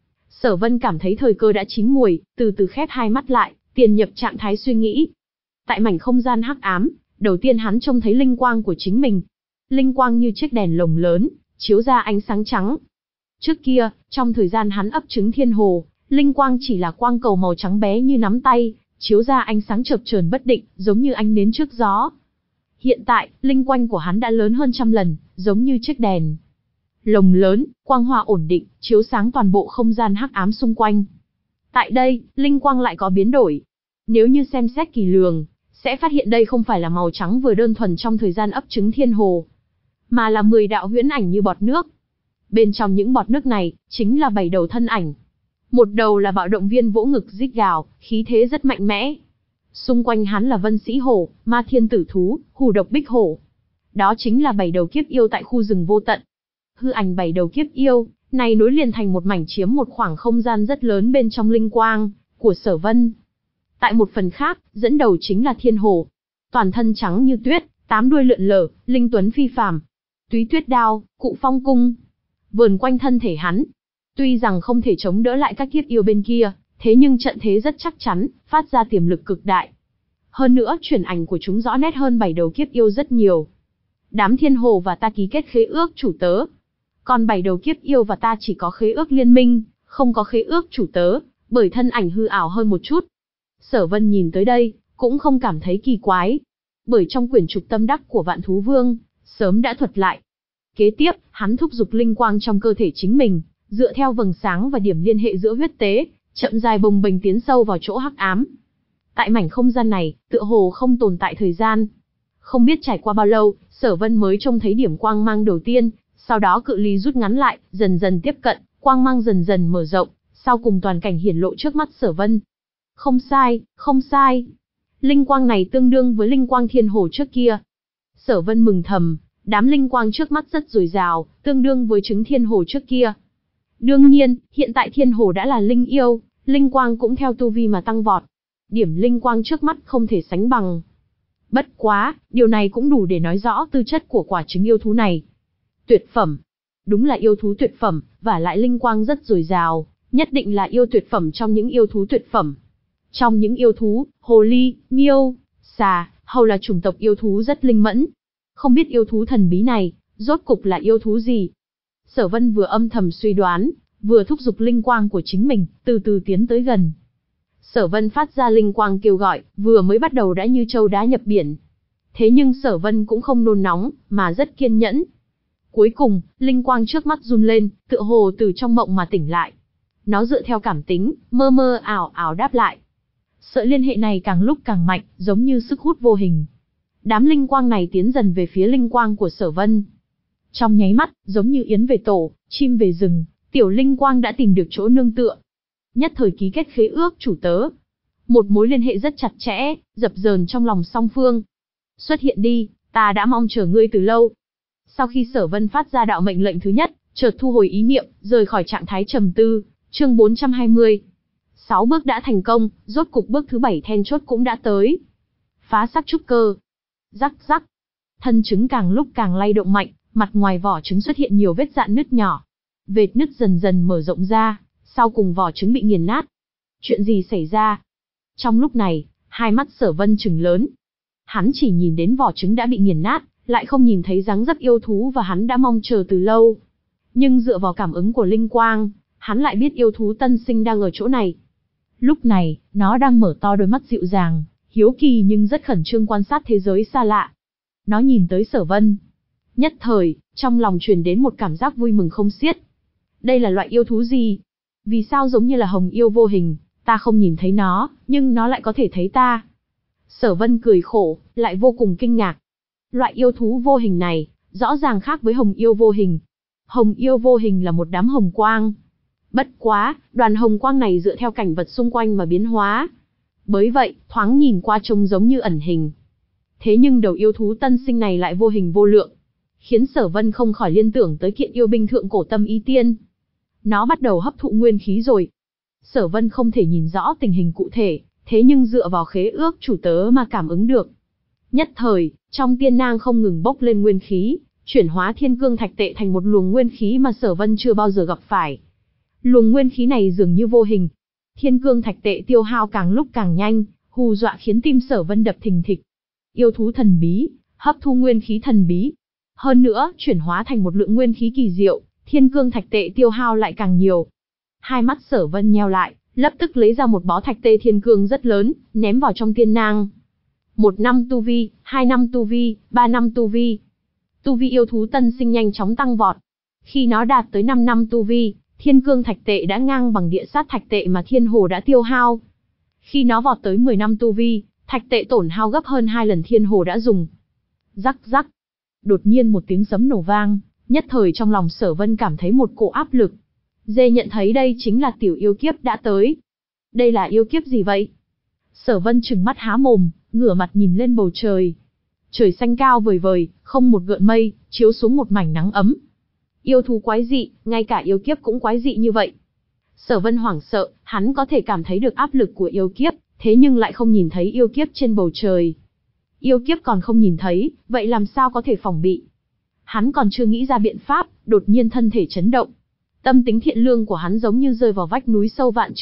Sở Vân cảm thấy thời cơ đã chín muồi, từ từ khép hai mắt lại, tiến nhập trạng thái suy nghĩ. Tại mảnh không gian hắc ám, đầu tiên hắn trông thấy linh quang của chính mình. Linh quang như chiếc đèn lồng lớn, chiếu ra ánh sáng trắng. Trước kia, trong thời gian hắn ấp trứng thiên hồ, linh quang chỉ là quang cầu màu trắng bé như nắm tay, chiếu ra ánh sáng chập chờn bất định, giống như ánh nến trước gió. Hiện tại, linh quang của hắn đã lớn hơn trăm lần, giống như chiếc đèn lồng lớn, quang hoa ổn định, chiếu sáng toàn bộ không gian hắc ám xung quanh. Tại đây, linh quang lại có biến đổi. Nếu như xem xét kỳ lường, sẽ phát hiện đây không phải là màu trắng vừa đơn thuần trong thời gian ấp trứng thiên hồ, mà là mười đạo huyễn ảnh như bọt nước. Bên trong những bọt nước này, chính là bảy đầu thân ảnh. Một đầu là bạo động viên vỗ ngực rít gào, khí thế rất mạnh mẽ. Xung quanh hắn là vân sĩ hổ, ma thiên tử thú, hù độc bích hổ. Đó chính là bảy đầu kiếp yêu tại khu rừng vô tận. Hư ảnh bảy đầu kiếp yêu này nối liền thành một mảnh chiếm một khoảng không gian rất lớn bên trong linh quang của Sở Vân. Tại một phần khác, dẫn đầu chính là thiên hổ. Toàn thân trắng như tuyết, tám đuôi lượn lờ, linh tuấn phi phàm. Túy tuyết đao, cụ phong cung vờn quanh thân thể hắn. Tuy rằng không thể chống đỡ lại các kiếp yêu bên kia, Thế nhưng trận thế rất chắc chắn, phát ra tiềm lực cực đại. Hơn nữa, chuyển ảnh của chúng rõ nét hơn bảy đầu kiếp yêu rất nhiều. Đám thiên hồ và ta ký kết khế ước chủ tớ. Còn bảy đầu kiếp yêu và ta chỉ có khế ước liên minh, không có khế ước chủ tớ, bởi thân ảnh hư ảo hơn một chút. Sở Vân nhìn tới đây, cũng không cảm thấy kỳ quái. Bởi trong quyển trục tâm đắc của Vạn Thú Vương, sớm đã thuật lại. Kế tiếp, hắn thúc giục linh quang trong cơ thể chính mình, dựa theo vầng sáng và điểm liên hệ giữa huyết tế, chậm dài bồng bềnh tiến sâu vào chỗ hắc ám. Tại mảnh không gian này, tựa hồ không tồn tại thời gian. Không biết trải qua bao lâu, Sở Vân mới trông thấy điểm quang mang đầu tiên, sau đó cự ly rút ngắn lại, dần dần tiếp cận, quang mang dần dần mở rộng, sau cùng toàn cảnh hiển lộ trước mắt Sở Vân. Không sai, không sai. Linh quang này tương đương với linh quang thiên hồ trước kia. Sở Vân mừng thầm, đám linh quang trước mắt rất dồi dào, tương đương với trứng thiên hồ trước kia. Đương nhiên, hiện tại thiên hồ đã là linh yêu, linh quang cũng theo tu vi mà tăng vọt. Điểm linh quang trước mắt không thể sánh bằng. Bất quá, điều này cũng đủ để nói rõ tư chất của quả trứng yêu thú này. Tuyệt phẩm. Đúng là yêu thú tuyệt phẩm, và lại linh quang rất dồi dào, nhất định là yêu tuyệt phẩm trong những yêu thú tuyệt phẩm. Trong những yêu thú, hồ ly, miêu, xà, hầu là chủng tộc yêu thú rất linh mẫn. Không biết yêu thú thần bí này, rốt cục là yêu thú gì? Sở Vân vừa âm thầm suy đoán, vừa thúc giục linh quang của chính mình, từ từ tiến tới gần. Sở Vân phát ra linh quang kêu gọi, vừa mới bắt đầu đã như châu đá nhập biển. Thế nhưng Sở Vân cũng không nôn nóng, mà rất kiên nhẫn. Cuối cùng, linh quang trước mắt run lên, tựa hồ từ trong mộng mà tỉnh lại. Nó dựa theo cảm tính, mơ mơ ảo ảo đáp lại. Sợi liên hệ này càng lúc càng mạnh, giống như sức hút vô hình. Đám linh quang này tiến dần về phía linh quang của Sở Vân. Trong nháy mắt, giống như yến về tổ, chim về rừng, tiểu linh quang đã tìm được chỗ nương tựa. Nhất thời ký kết khế ước chủ tớ. Một mối liên hệ rất chặt chẽ, dập dờn trong lòng song phương. Xuất hiện đi, ta đã mong chờ ngươi từ lâu. Sau khi Sở Vân phát ra đạo mệnh lệnh thứ nhất, chợt thu hồi ý niệm, rời khỏi trạng thái trầm tư. Chương bốn trăm hai mươi. Sáu bước đã thành công, rốt cục bước thứ bảy then chốt cũng đã tới. Phá xác trúc cơ. Rắc rắc. Thân trứng càng lúc càng lay động mạnh, mặt ngoài vỏ trứng xuất hiện nhiều vết rạn nứt nhỏ. Vệt nứt dần dần mở rộng ra, sau cùng vỏ trứng bị nghiền nát. Chuyện gì xảy ra? Trong lúc này, hai mắt Sở Vân trừng lớn. Hắn chỉ nhìn đến vỏ trứng đã bị nghiền nát, lại không nhìn thấy dáng dấp yêu thú và hắn đã mong chờ từ lâu. Nhưng dựa vào cảm ứng của linh quang, hắn lại biết yêu thú tân sinh đang ở chỗ này. Lúc này, nó đang mở to đôi mắt dịu dàng, hiếu kỳ nhưng rất khẩn trương quan sát thế giới xa lạ. Nó nhìn tới Sở Vân. Nhất thời, trong lòng truyền đến một cảm giác vui mừng không xiết. Đây là loại yêu thú gì? Vì sao giống như là hồng yêu vô hình, ta không nhìn thấy nó, nhưng nó lại có thể thấy ta? Sở Vân cười khổ, lại vô cùng kinh ngạc. Loại yêu thú vô hình này, rõ ràng khác với hồng yêu vô hình. Hồng yêu vô hình là một đám hồng quang. Bất quá, đoàn hồng quang này dựa theo cảnh vật xung quanh mà biến hóa. Bởi vậy, thoáng nhìn qua trông giống như ẩn hình. Thế nhưng đầu yêu thú tân sinh này lại vô hình vô lượng, khiến Sở Vân không khỏi liên tưởng tới kiện yêu binh thượng cổ tâm ý tiên. Nó bắt đầu hấp thụ nguyên khí rồi. Sở Vân không thể nhìn rõ tình hình cụ thể, thế nhưng dựa vào khế ước chủ tớ mà cảm ứng được. Nhất thời, trong tiên nang không ngừng bốc lên nguyên khí, chuyển hóa thiên cương thạch tệ thành một luồng nguyên khí mà Sở Vân chưa bao giờ gặp phải. Luồng nguyên khí này dường như vô hình. Thiên cương thạch tệ tiêu hao càng lúc càng nhanh, hù dọa khiến tim Sở Vân đập thình thịch. Yêu thú thần bí, hấp thu nguyên khí thần bí. Hơn nữa, chuyển hóa thành một lượng nguyên khí kỳ diệu, thiên cương thạch tệ tiêu hao lại càng nhiều. Hai mắt Sở Vân nheo lại, lập tức lấy ra một bó thạch tê thiên cương rất lớn, ném vào trong tiên nang. Một năm tu vi, hai năm tu vi, ba năm tu vi. Tu vi yêu thú tân sinh nhanh chóng tăng vọt. Khi nó đạt tới năm năm tu vi, thiên cương thạch tệ đã ngang bằng địa sát thạch tệ mà thiên hồ đã tiêu hao. Khi nó vọt tới mười năm tu vi, thạch tệ tổn hao gấp hơn hai lần thiên hồ đã dùng. Rắc rắc. Đột nhiên một tiếng sấm nổ vang, nhất thời trong lòng Sở Vân cảm thấy một cổ áp lực. Dê nhận thấy đây chính là tiểu yêu kiếp đã tới. Đây là yêu kiếp gì vậy? Sở Vân trừng mắt há mồm, ngửa mặt nhìn lên bầu trời. Trời xanh cao vời vời, không một gợn mây, chiếu xuống một mảnh nắng ấm. Yêu thú quái dị, ngay cả yêu kiếp cũng quái dị như vậy. Sở Vân hoảng sợ, hắn có thể cảm thấy được áp lực của yêu kiếp, thế nhưng lại không nhìn thấy yêu kiếp trên bầu trời. Yêu kiếp còn không nhìn thấy, vậy làm sao có thể phòng bị? Hắn còn chưa nghĩ ra biện pháp, đột nhiên thân thể chấn động. Tâm tính thiện lương của hắn giống như rơi vào vách núi sâu vạn trượng,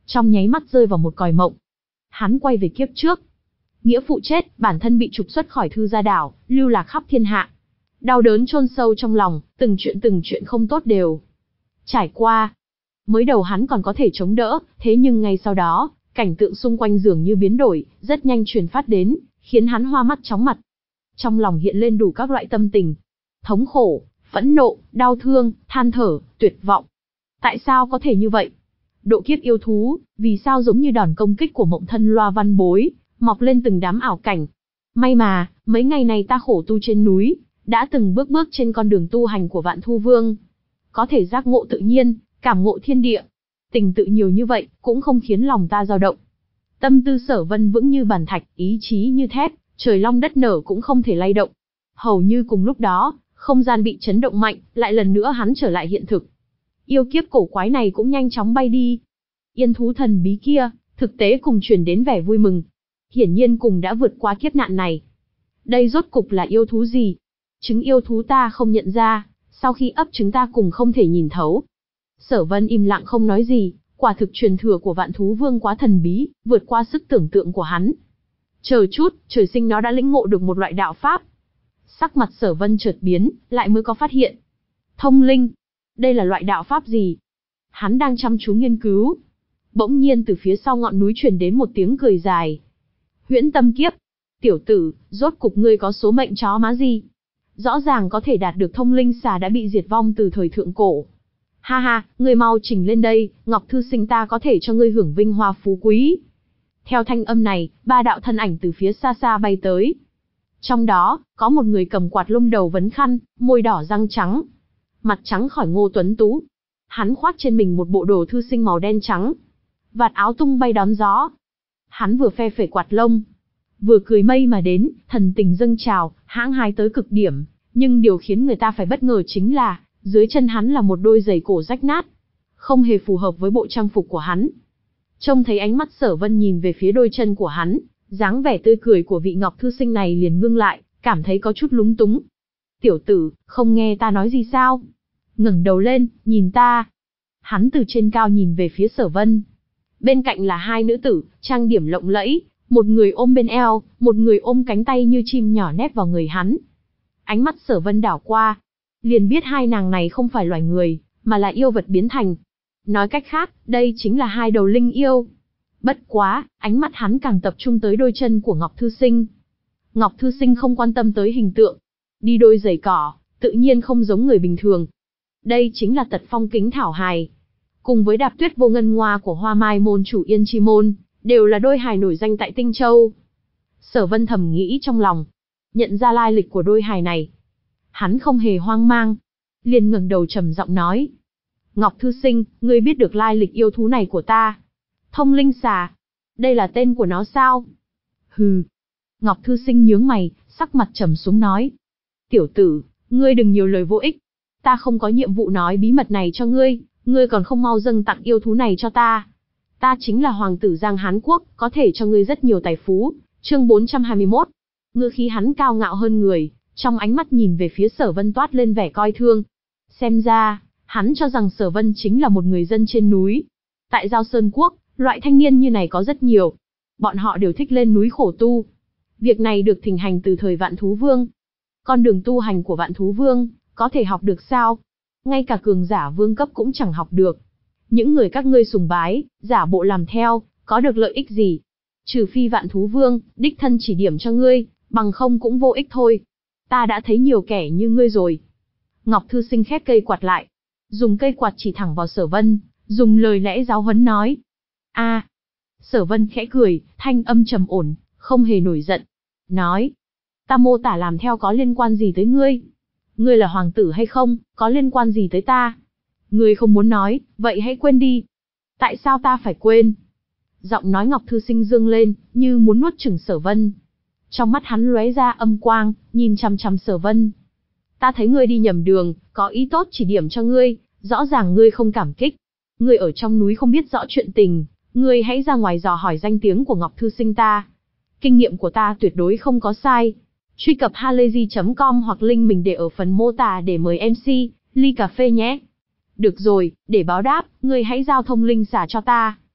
trong nháy mắt rơi vào một còi mộng. Hắn quay về kiếp trước. Nghĩa phụ chết, bản thân bị trục xuất khỏi Thư Gia Đảo, lưu lạc khắp thiên hạ. Đau đớn chôn sâu trong lòng, từng chuyện từng chuyện không tốt đều trải qua. Mới đầu hắn còn có thể chống đỡ, thế nhưng ngay sau đó, cảnh tượng xung quanh dường như biến đổi, rất nhanh truyền phát đến, khiến hắn hoa mắt chóng mặt. Trong lòng hiện lên đủ các loại tâm tình. Thống khổ, phẫn nộ, đau thương, than thở, tuyệt vọng. Tại sao có thể như vậy? Độ kiếp yêu thú, vì sao giống như đòn công kích của Mộng Thân Loa Văn Bối, mọc lên từng đám ảo cảnh. May mà, mấy ngày này ta khổ tu trên núi, đã từng bước bước trên con đường tu hành của Vạn Thu Vương. Có thể giác ngộ tự nhiên, cảm ngộ thiên địa. Tình tự nhiều như vậy, cũng không khiến lòng ta dao động. Tâm tư Sở Vân vững như bàn thạch, ý chí như thép, trời long đất nở cũng không thể lay động. Hầu như cùng lúc đó, không gian bị chấn động mạnh, lại lần nữa hắn trở lại hiện thực. Yêu kiếp cổ quái này cũng nhanh chóng bay đi. Yên thú thần bí kia, thực tế cùng truyền đến vẻ vui mừng. Hiển nhiên cùng đã vượt qua kiếp nạn này. Đây rốt cục là yêu thú gì? Trứng yêu thú ta không nhận ra, sau khi ấp trứng ta cùng không thể nhìn thấu. Sở Vân im lặng không nói gì, quả thực truyền thừa của Vạn Thú Vương quá thần bí, vượt qua sức tưởng tượng của hắn. Chờ chút, trời sinh nó đã lĩnh ngộ được một loại đạo pháp. Sắc mặt Sở Vân chợt biến, lại mới có phát hiện. Thông linh, đây là loại đạo pháp gì? Hắn đang chăm chú nghiên cứu. Bỗng nhiên từ phía sau ngọn núi truyền đến một tiếng cười dài. Huyễn Tâm Kiếp, tiểu tử, rốt cục ngươi có số mệnh chó má gì? Rõ ràng có thể đạt được thông linh xà đã bị diệt vong từ thời thượng cổ. Ha ha, ngươi mau trình lên đây, Ngọc Thư Sinh ta có thể cho ngươi hưởng vinh hoa phú quý. Theo thanh âm này, ba đạo thân ảnh từ phía xa xa bay tới. Trong đó, có một người cầm quạt lông đầu vấn khăn, môi đỏ răng trắng. Mặt trắng khỏi ngô tuấn tú. Hắn khoác trên mình một bộ đồ thư sinh màu đen trắng. Vạt áo tung bay đón gió. Hắn vừa phe phẩy quạt lông, vừa cười mây mà đến, thần tình dâng trào, hãng hai tới cực điểm. Nhưng điều khiến người ta phải bất ngờ chính là, dưới chân hắn là một đôi giày cổ rách nát. Không hề phù hợp với bộ trang phục của hắn. Trông thấy ánh mắt Sở Vân nhìn về phía đôi chân của hắn, dáng vẻ tươi cười của vị Ngọc Thư Sinh này liền ngưng lại, cảm thấy có chút lúng túng. Tiểu tử, không nghe ta nói gì sao? Ngẩng đầu lên, nhìn ta. Hắn từ trên cao nhìn về phía Sở Vân. Bên cạnh là hai nữ tử, trang điểm lộng lẫy, một người ôm bên eo, một người ôm cánh tay như chim nhỏ nép vào người hắn. Ánh mắt Sở Vân đảo qua, liền biết hai nàng này không phải loài người, mà là yêu vật biến thành. Nói cách khác, đây chính là hai đầu linh yêu. Bất quá, ánh mắt hắn càng tập trung tới đôi chân của Ngọc Thư Sinh. Ngọc Thư Sinh không quan tâm tới hình tượng. Đi đôi giày cỏ, tự nhiên không giống người bình thường. Đây chính là Tật Phong Kính Thảo hài. Cùng với Đạp Tuyết Vô Ngân Ngoa của Hoa Mai môn chủ Yên Chi môn, đều là đôi hài nổi danh tại Tinh Châu. Sở Vân thầm nghĩ trong lòng, nhận ra lai lịch của đôi hài này. Hắn không hề hoang mang, liền ngẩng đầu trầm giọng nói. Ngọc Thư Sinh, ngươi biết được lai lịch yêu thú này của ta? Thông linh xà, đây là tên của nó sao? Hừ. Ngọc Thư Sinh nhướng mày, sắc mặt trầm xuống nói. Tiểu tử, ngươi đừng nhiều lời vô ích. Ta không có nhiệm vụ nói bí mật này cho ngươi, ngươi còn không mau dâng tặng yêu thú này cho ta. Ta chính là hoàng tử Giang Hán Quốc, có thể cho ngươi rất nhiều tài phú. Chương bốn trăm hai mươi mốt. Ngữ khí hắn cao ngạo hơn người, trong ánh mắt nhìn về phía Sở Vân toát lên vẻ coi thương. Xem ra, hắn cho rằng Sở Vân chính là một người dân trên núi. Tại Giao Sơn Quốc, loại thanh niên như này có rất nhiều. Bọn họ đều thích lên núi khổ tu. Việc này được thịnh hành từ thời Vạn Thú Vương. Con đường tu hành của Vạn Thú Vương, có thể học được sao? Ngay cả cường giả vương cấp cũng chẳng học được. Những người các ngươi sùng bái, giả bộ làm theo, có được lợi ích gì? Trừ phi Vạn Thú Vương, đích thân chỉ điểm cho ngươi, bằng không cũng vô ích thôi. Ta đã thấy nhiều kẻ như ngươi rồi. Ngọc Thư Sinh khép cây quạt lại, dùng cây quạt chỉ thẳng vào Sở Vân, dùng lời lẽ giáo huấn nói. A. À. Sở Vân khẽ cười, thanh âm trầm ổn, không hề nổi giận. Nói. Ta mô tả làm theo có liên quan gì tới ngươi? Ngươi là hoàng tử hay không, có liên quan gì tới ta? Ngươi không muốn nói, vậy hãy quên đi. Tại sao ta phải quên? Giọng nói Ngọc Thư Sinh dương lên, như muốn nuốt chửng Sở Vân. Trong mắt hắn lóe ra âm quang, nhìn chằm chằm Sở Vân. Ta thấy ngươi đi nhầm đường, có ý tốt chỉ điểm cho ngươi, rõ ràng ngươi không cảm kích. Ngươi ở trong núi không biết rõ chuyện tình, ngươi hãy ra ngoài dò hỏi danh tiếng của Ngọc Thư Sinh ta. Kinh nghiệm của ta tuyệt đối không có sai. Truy cập halayzi chấm com hoặc link mình để ở phần mô tả để mời em xê, ly cà phê nhé. Được rồi, để báo đáp, ngươi hãy giao thông linh xả cho ta.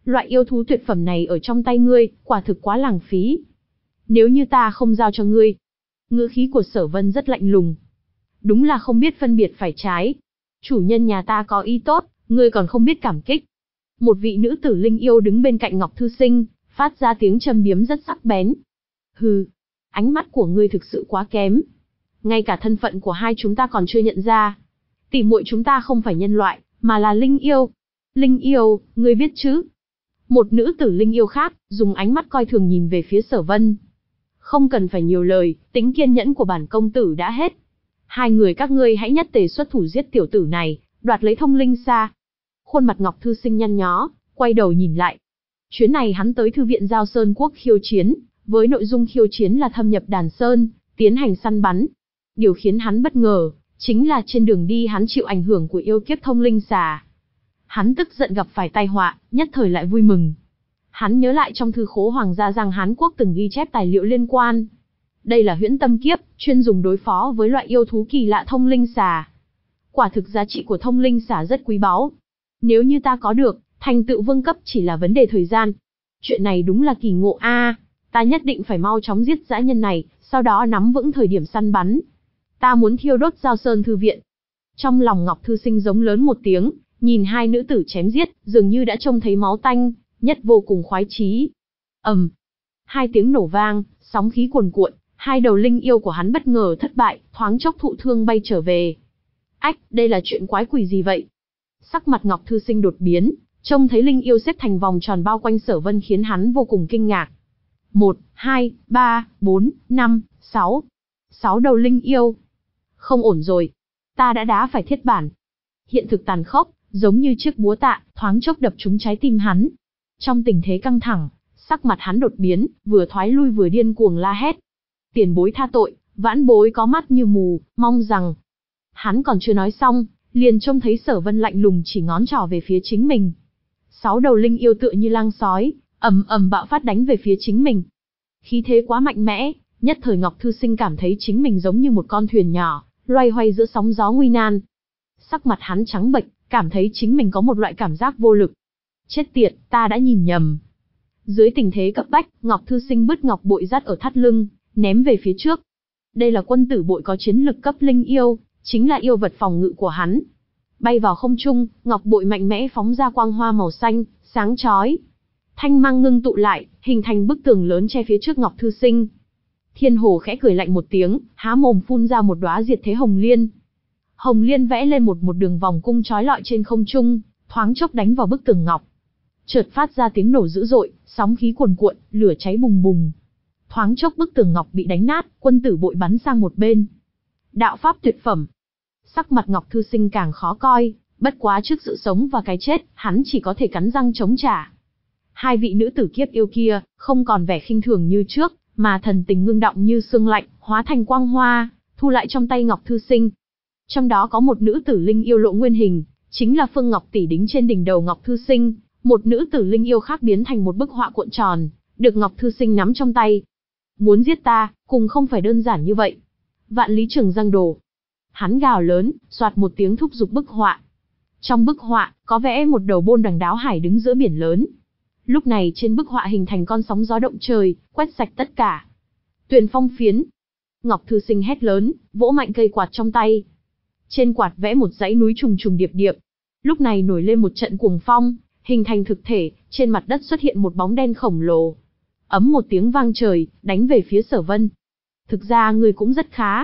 loại yêu thú tuyệt phẩm này ở trong tay ngươi, quả thực quá lãng phí. Nếu như ta không giao cho ngươi. Ngữ khí của Sở Vân rất lạnh lùng. Đúng là không biết phân biệt phải trái. Chủ nhân nhà ta có ý tốt, ngươi còn không biết cảm kích. Một vị nữ tử linh yêu đứng bên cạnh Ngọc Thư Sinh, phát ra tiếng châm biếm rất sắc bén. Hừ, ánh mắt của ngươi thực sự quá kém. Ngay cả thân phận của hai chúng ta còn chưa nhận ra. Tỷ muội chúng ta không phải nhân loại, mà là linh yêu. Linh yêu, ngươi biết chứ? Một nữ tử linh yêu khác, dùng ánh mắt coi thường nhìn về phía Sở Vân. Không cần phải nhiều lời, tính kiên nhẫn của bản công tử đã hết. Hai người các ngươi hãy nhất tề xuất thủ giết tiểu tử này, đoạt lấy thông linh sa. Khuôn mặt Ngọc Thư Sinh nhăn nhó, quay đầu nhìn lại. Chuyến này hắn tới thư viện Giao Sơn Quốc khiêu chiến, với nội dung khiêu chiến là thâm nhập đàn sơn, tiến hành săn bắn. Điều khiến hắn bất ngờ, chính là trên đường đi hắn chịu ảnh hưởng của yêu kiếp thông linh xà. Hắn tức giận gặp phải tai họa, nhất thời lại vui mừng. Hắn nhớ lại trong thư khố Hoàng gia Giang Hán Quốc từng ghi chép tài liệu liên quan. Đây là huyễn tâm kiếp, chuyên dùng đối phó với loại yêu thú kỳ lạ thông linh xà. Quả thực giá trị của thông linh xà rất quý báu. Nếu như ta có được, thành tựu vương cấp chỉ là vấn đề thời gian. Chuyện này đúng là kỳ ngộ a, ta nhất định phải mau chóng giết dã nhân này, sau đó nắm vững thời điểm săn bắn. Ta muốn thiêu đốt Giao Sơn thư viện. Trong lòng Ngọc Thư Sinh giống lớn một tiếng, nhìn hai nữ tử chém giết, dường như đã trông thấy máu tanh, nhất vô cùng khoái chí. Ầm, um, hai tiếng nổ vang, sóng khí cuồn cuộn, hai đầu linh yêu của hắn bất ngờ thất bại, thoáng chốc thụ thương bay trở về. Ách, đây là chuyện quái quỷ gì vậy? Sắc mặt Ngọc Thư Sinh đột biến, trông thấy linh yêu xếp thành vòng tròn bao quanh Sở Vân khiến hắn vô cùng kinh ngạc. Một, hai, ba, bốn, năm, sáu. Sáu đầu linh yêu. Không ổn rồi. Ta đã đá phải thiết bản. Hiện thực tàn khốc, giống như chiếc búa tạ, thoáng chốc đập trúng trái tim hắn. Trong tình thế căng thẳng, sắc mặt hắn đột biến, vừa thoái lui vừa điên cuồng la hét. Tiền bối tha tội, vãn bối có mắt như mù, mong rằng. Hắn còn chưa nói xong, liền trông thấy Sở Vân lạnh lùng chỉ ngón trỏ về phía chính mình. Sáu đầu linh yêu tựa như lang sói, ầm ầm bạo phát đánh về phía chính mình. Khí thế quá mạnh mẽ, nhất thời Ngọc Thư Sinh cảm thấy chính mình giống như một con thuyền nhỏ, loay hoay giữa sóng gió nguy nan. Sắc mặt hắn trắng bệch, cảm thấy chính mình có một loại cảm giác vô lực. Chết tiệt, ta đã nhìn nhầm. Dưới tình thế cấp bách, Ngọc Thư Sinh bứt ngọc bội dắt ở thắt lưng, ném về phía trước. Đây là quân tử bội có chiến lực cấp linh yêu, chính là yêu vật phòng ngự của hắn. Bay vào không trung, ngọc bội mạnh mẽ phóng ra quang hoa màu xanh, sáng chói. Thanh mang ngưng tụ lại, hình thành bức tường lớn che phía trước Ngọc Thư Sinh. Thiên Hồ khẽ cười lạnh một tiếng, há mồm phun ra một đóa diệt thế hồng liên. Hồng liên vẽ lên một một đường vòng cung chói lọi trên không trung, thoáng chốc đánh vào bức tường ngọc. Chợt phát ra tiếng nổ dữ dội, sóng khí cuồn cuộn, lửa cháy bùng bùng. Thoáng chốc bức tường ngọc bị đánh nát, quân tử bội bắn sang một bên. Đạo pháp tuyệt phẩm. Sắc mặt Ngọc Thư Sinh càng khó coi, bất quá trước sự sống và cái chết, hắn chỉ có thể cắn răng chống trả. Hai vị nữ tử kiếp yêu kia, không còn vẻ khinh thường như trước, mà thần tình ngưng động như sương lạnh, hóa thành quang hoa, thu lại trong tay Ngọc Thư Sinh. Trong đó có một nữ tử linh yêu lộ nguyên hình, chính là Phương Ngọc tỷ đính trên đỉnh đầu Ngọc Thư Sinh, một nữ tử linh yêu khác biến thành một bức họa cuộn tròn, được Ngọc Thư Sinh nắm trong tay. Muốn giết ta, cùng không phải đơn giản như vậy. Vạn lý trường giang đồ. Hắn gào lớn, soạt một tiếng thúc giục bức họa. Trong bức họa, có vẽ một đầu bôn đằng đáo hải đứng giữa biển lớn. Lúc này trên bức họa hình thành con sóng gió động trời, quét sạch tất cả. Tuyền phong phiến. Ngọc Thư Sinh hét lớn, vỗ mạnh cây quạt trong tay. Trên quạt vẽ một dãy núi trùng trùng điệp điệp. Lúc này nổi lên một trận cuồng phong, hình thành thực thể, trên mặt đất xuất hiện một bóng đen khổng lồ. Ấm một tiếng vang trời, đánh về phía Sở Vân. Thực ra người cũng rất khá.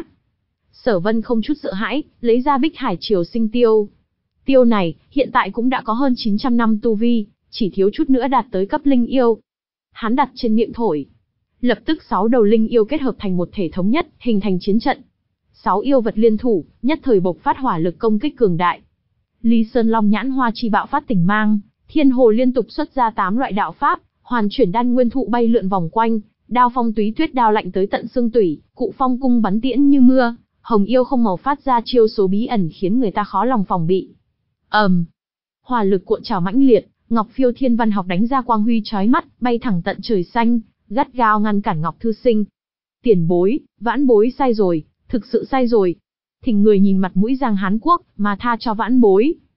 Sở Vân không chút sợ hãi, lấy ra Bích Hải Triều Sinh Tiêu. Tiêu này, hiện tại cũng đã có hơn chín trăm năm tu vi, chỉ thiếu chút nữa đạt tới cấp linh yêu. Hắn đặt trên miệng thổi. Lập tức sáu đầu linh yêu kết hợp thành một thể thống nhất, hình thành chiến trận. Sáu yêu vật liên thủ, nhất thời bộc phát hỏa lực công kích cường đại. Ly Sơn Long Nhãn Hoa Chi bạo phát tỉnh mang, Thiên Hồ liên tục xuất ra tám loại đạo pháp, hoàn chuyển đan nguyên thụ bay lượn vòng quanh, đao phong túy tuyết đao lạnh tới tận xương tủy, cụ phong cung bắn tiễn như mưa, hồng yêu không màu phát ra chiêu số bí ẩn khiến người ta khó lòng phòng bị. ầm, um, hỏa lực cuộn trào mãnh liệt, Ngọc Phiêu Thiên Văn Học đánh ra quang huy chói mắt, bay thẳng tận trời xanh, gắt gao ngăn cản Ngọc Thư Sinh. Tiền bối, vãn bối sai rồi, thực sự sai rồi. Thỉnh người nhìn mặt mũi Giang Hán Quốc mà tha cho vãn bối.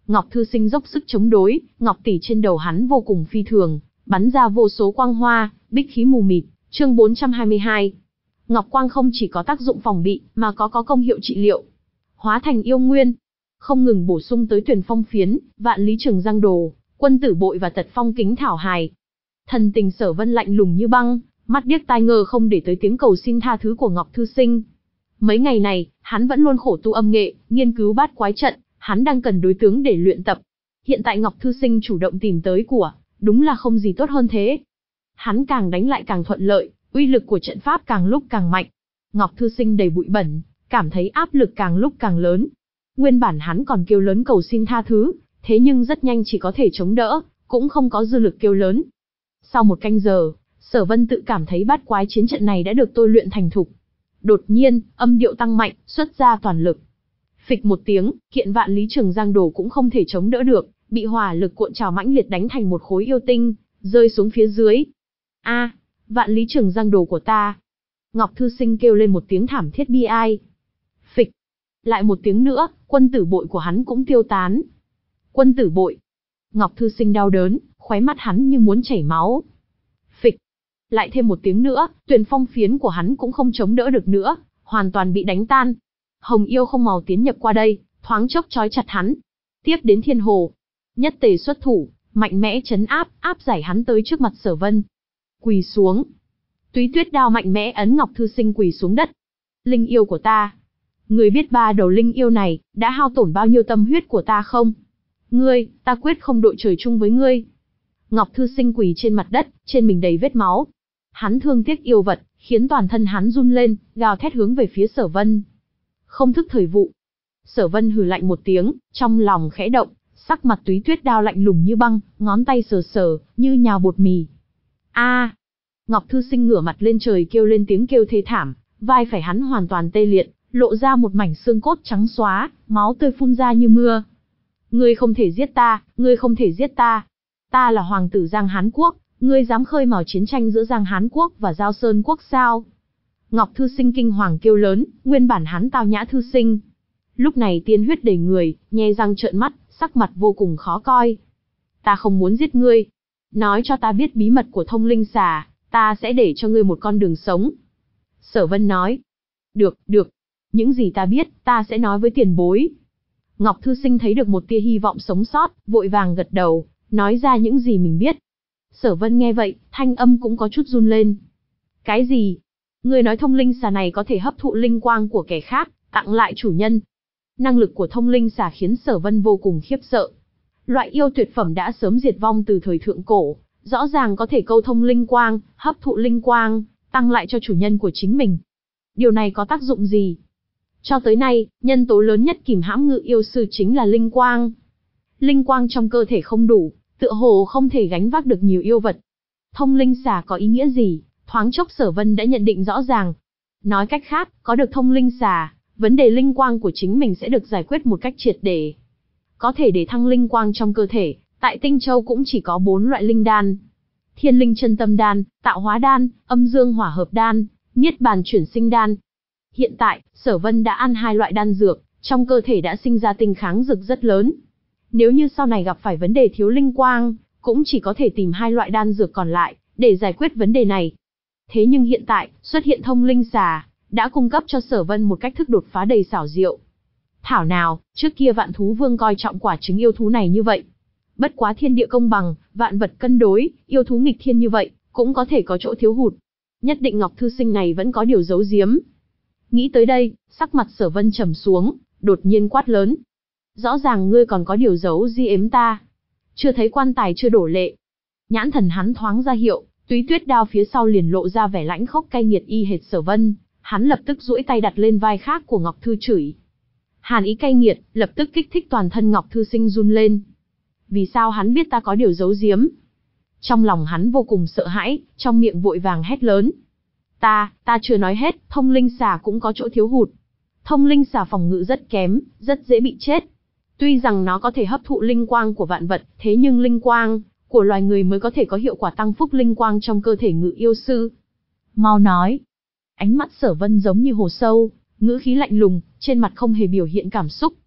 Ngọc Thư Sinh dốc sức chống đối, ngọc tỷ trên đầu hắn vô cùng phi thường, bắn ra vô số quang hoa, bích khí mù mịt. Chương bốn trăm hai mươi hai. Ngọc quang không chỉ có tác dụng phòng bị, mà có có công hiệu trị liệu. Hóa thành yêu nguyên, không ngừng bổ sung tới Tuyền Phong Phiến, Vạn Lý Trường Giang Đồ, Quân Tử Bội và Tật Phong Kính Thảo Hài. Thần tình Sở Vân lạnh lùng như băng, mắt điếc tai ngơ không để tới tiếng cầu xin tha thứ của Ngọc Thư Sinh. Mấy ngày này, hắn vẫn luôn khổ tu âm nghệ, nghiên cứu bát quái trận, hắn đang cần đối tướng để luyện tập. Hiện tại Ngọc Thư Sinh chủ động tìm tới của, đúng là không gì tốt hơn thế. Hắn càng đánh lại càng thuận lợi, uy lực của trận pháp càng lúc càng mạnh. Ngọc Thư Sinh đầy bụi bẩn, cảm thấy áp lực càng lúc càng lớn. Nguyên bản hắn còn kêu lớn cầu xin tha thứ, thế nhưng rất nhanh chỉ có thể chống đỡ, cũng không có dư lực kêu lớn. Sau một canh giờ, Sở Vân tự cảm thấy bát quái chiến trận này đã được tôi luyện thành thục. Đột nhiên, âm điệu tăng mạnh, xuất ra toàn lực. Phịch một tiếng, kiện Vạn Lý Trường Giang Đồ cũng không thể chống đỡ được, bị hỏa lực cuộn trào mãnh liệt đánh thành một khối yêu tinh, rơi xuống phía dưới. A, Vạn Lý Trường Giang Đồ của ta! Ngọc Thư Sinh kêu lên một tiếng thảm thiết bi ai. Phịch! Lại một tiếng nữa, Quân Tử Bội của hắn cũng tiêu tán. Quân Tử Bội! Ngọc Thư Sinh đau đớn, khóe mắt hắn như muốn chảy máu. Phịch! Lại thêm một tiếng nữa, Tuyền Phong Phiến của hắn cũng không chống đỡ được nữa, hoàn toàn bị đánh tan. Hồng yêu không màu tiến nhập qua đây, thoáng chốc trói chặt hắn. Tiếp đến Thiên Hồ, nhất tề xuất thủ, mạnh mẽ chấn áp, áp giải hắn tới trước mặt Sở Vân. Quỳ xuống. Túy Tuyết đao mạnh mẽ ấn Ngọc Thư Sinh quỳ xuống đất. Linh yêu của ta, ngươi biết ba đầu linh yêu này đã hao tổn bao nhiêu tâm huyết của ta không? Ngươi, ta quyết không đội trời chung với ngươi. Ngọc Thư Sinh quỳ trên mặt đất, trên mình đầy vết máu. Hắn thương tiếc yêu vật, khiến toàn thân hắn run lên, gào thét hướng về phía Sở Vân. Không thức thời vụ. Sở Vân hừ lạnh một tiếng, trong lòng khẽ động, sắc mặt Túy Tuyết đao lạnh lùng như băng, ngón tay sờ sờ, như nhào bột mì. A! À, Ngọc Thư Sinh ngửa mặt lên trời kêu lên tiếng kêu thê thảm, vai phải hắn hoàn toàn tê liệt, lộ ra một mảnh xương cốt trắng xóa, máu tươi phun ra như mưa. Ngươi không thể giết ta, ngươi không thể giết ta. Ta là hoàng tử Giang Hán Quốc, ngươi dám khơi mào chiến tranh giữa Giang Hán Quốc và Giao Sơn Quốc sao? Ngọc Thư Sinh kinh hoàng kêu lớn, nguyên bản hắn Tào Nhã Thư Sinh. Lúc này tiên huyết đầy người, nhe răng trợn mắt, sắc mặt vô cùng khó coi. Ta không muốn giết ngươi. Nói cho ta biết bí mật của thông linh xà, ta sẽ để cho ngươi một con đường sống. Sở Vân nói. Được, được. Những gì ta biết, ta sẽ nói với tiền bối. Ngọc Thư Sinh thấy được một tia hy vọng sống sót, vội vàng gật đầu, nói ra những gì mình biết. Sở Vân nghe vậy, thanh âm cũng có chút run lên. Cái gì? Ngươi nói thông linh xà này có thể hấp thụ linh quang của kẻ khác, tặng lại chủ nhân. Năng lực của thông linh xà khiến Sở Vân vô cùng khiếp sợ. Loại yêu tuyệt phẩm đã sớm diệt vong từ thời thượng cổ, rõ ràng có thể câu thông linh quang, hấp thụ linh quang, tăng lại cho chủ nhân của chính mình. Điều này có tác dụng gì? Cho tới nay, nhân tố lớn nhất kìm hãm ngự yêu sư chính là linh quang. Linh quang trong cơ thể không đủ, tựa hồ không thể gánh vác được nhiều yêu vật. Thông linh xà có ý nghĩa gì? Thoáng chốc Sở Vân đã nhận định rõ ràng. Nói cách khác, có được thông linh xà, vấn đề linh quang của chính mình sẽ được giải quyết một cách triệt để. Có thể để thăng linh quang trong cơ thể, tại Tinh Châu cũng chỉ có bốn loại linh đan. Thiên Linh Chân Tâm Đan, Tạo Hóa Đan, Âm Dương Hỏa Hợp Đan, Niết Bàn Chuyển Sinh Đan. Hiện tại, Sở Vân đã ăn hai loại đan dược, trong cơ thể đã sinh ra tinh kháng dược rất lớn. Nếu như sau này gặp phải vấn đề thiếu linh quang, cũng chỉ có thể tìm hai loại đan dược còn lại, để giải quyết vấn đề này. Thế nhưng hiện tại, xuất hiện thông linh xà, đã cung cấp cho Sở Vân một cách thức đột phá đầy xảo diệu. Thảo nào, trước kia Vạn Thú Vương coi trọng quả trứng yêu thú này như vậy. Bất quá thiên địa công bằng, vạn vật cân đối, yêu thú nghịch thiên như vậy, cũng có thể có chỗ thiếu hụt. Nhất định Ngọc Thư Sinh này vẫn có điều giấu giếm. Nghĩ tới đây, sắc mặt Sở Vân trầm xuống, đột nhiên quát lớn. Rõ ràng ngươi còn có điều giấu giếm ta. Chưa thấy quan tài chưa đổ lệ. Nhãn thần hắn thoáng ra hiệu, Túy Tuyết đao phía sau liền lộ ra vẻ lãnh khốc cay nghiệt y hệt Sở Vân. Hắn lập tức duỗi tay đặt lên vai khác của Ngọc Thư chửi. Hàn ý cay nghiệt, lập tức kích thích toàn thân Ngọc Thư Sinh run lên. Vì sao hắn biết ta có điều giấu giếm? Trong lòng hắn vô cùng sợ hãi, trong miệng vội vàng hét lớn. Ta, ta chưa nói hết, thông linh xà cũng có chỗ thiếu hụt. Thông linh xà phòng ngự rất kém, rất dễ bị chết. Tuy rằng nó có thể hấp thụ linh quang của vạn vật, thế nhưng linh quang của loài người mới có thể có hiệu quả tăng phúc linh quang trong cơ thể ngự yêu sư. Mau nói. Ánh mắt Sở Vân giống như hồ sâu, ngữ khí lạnh lùng, trên mặt không hề biểu hiện cảm xúc.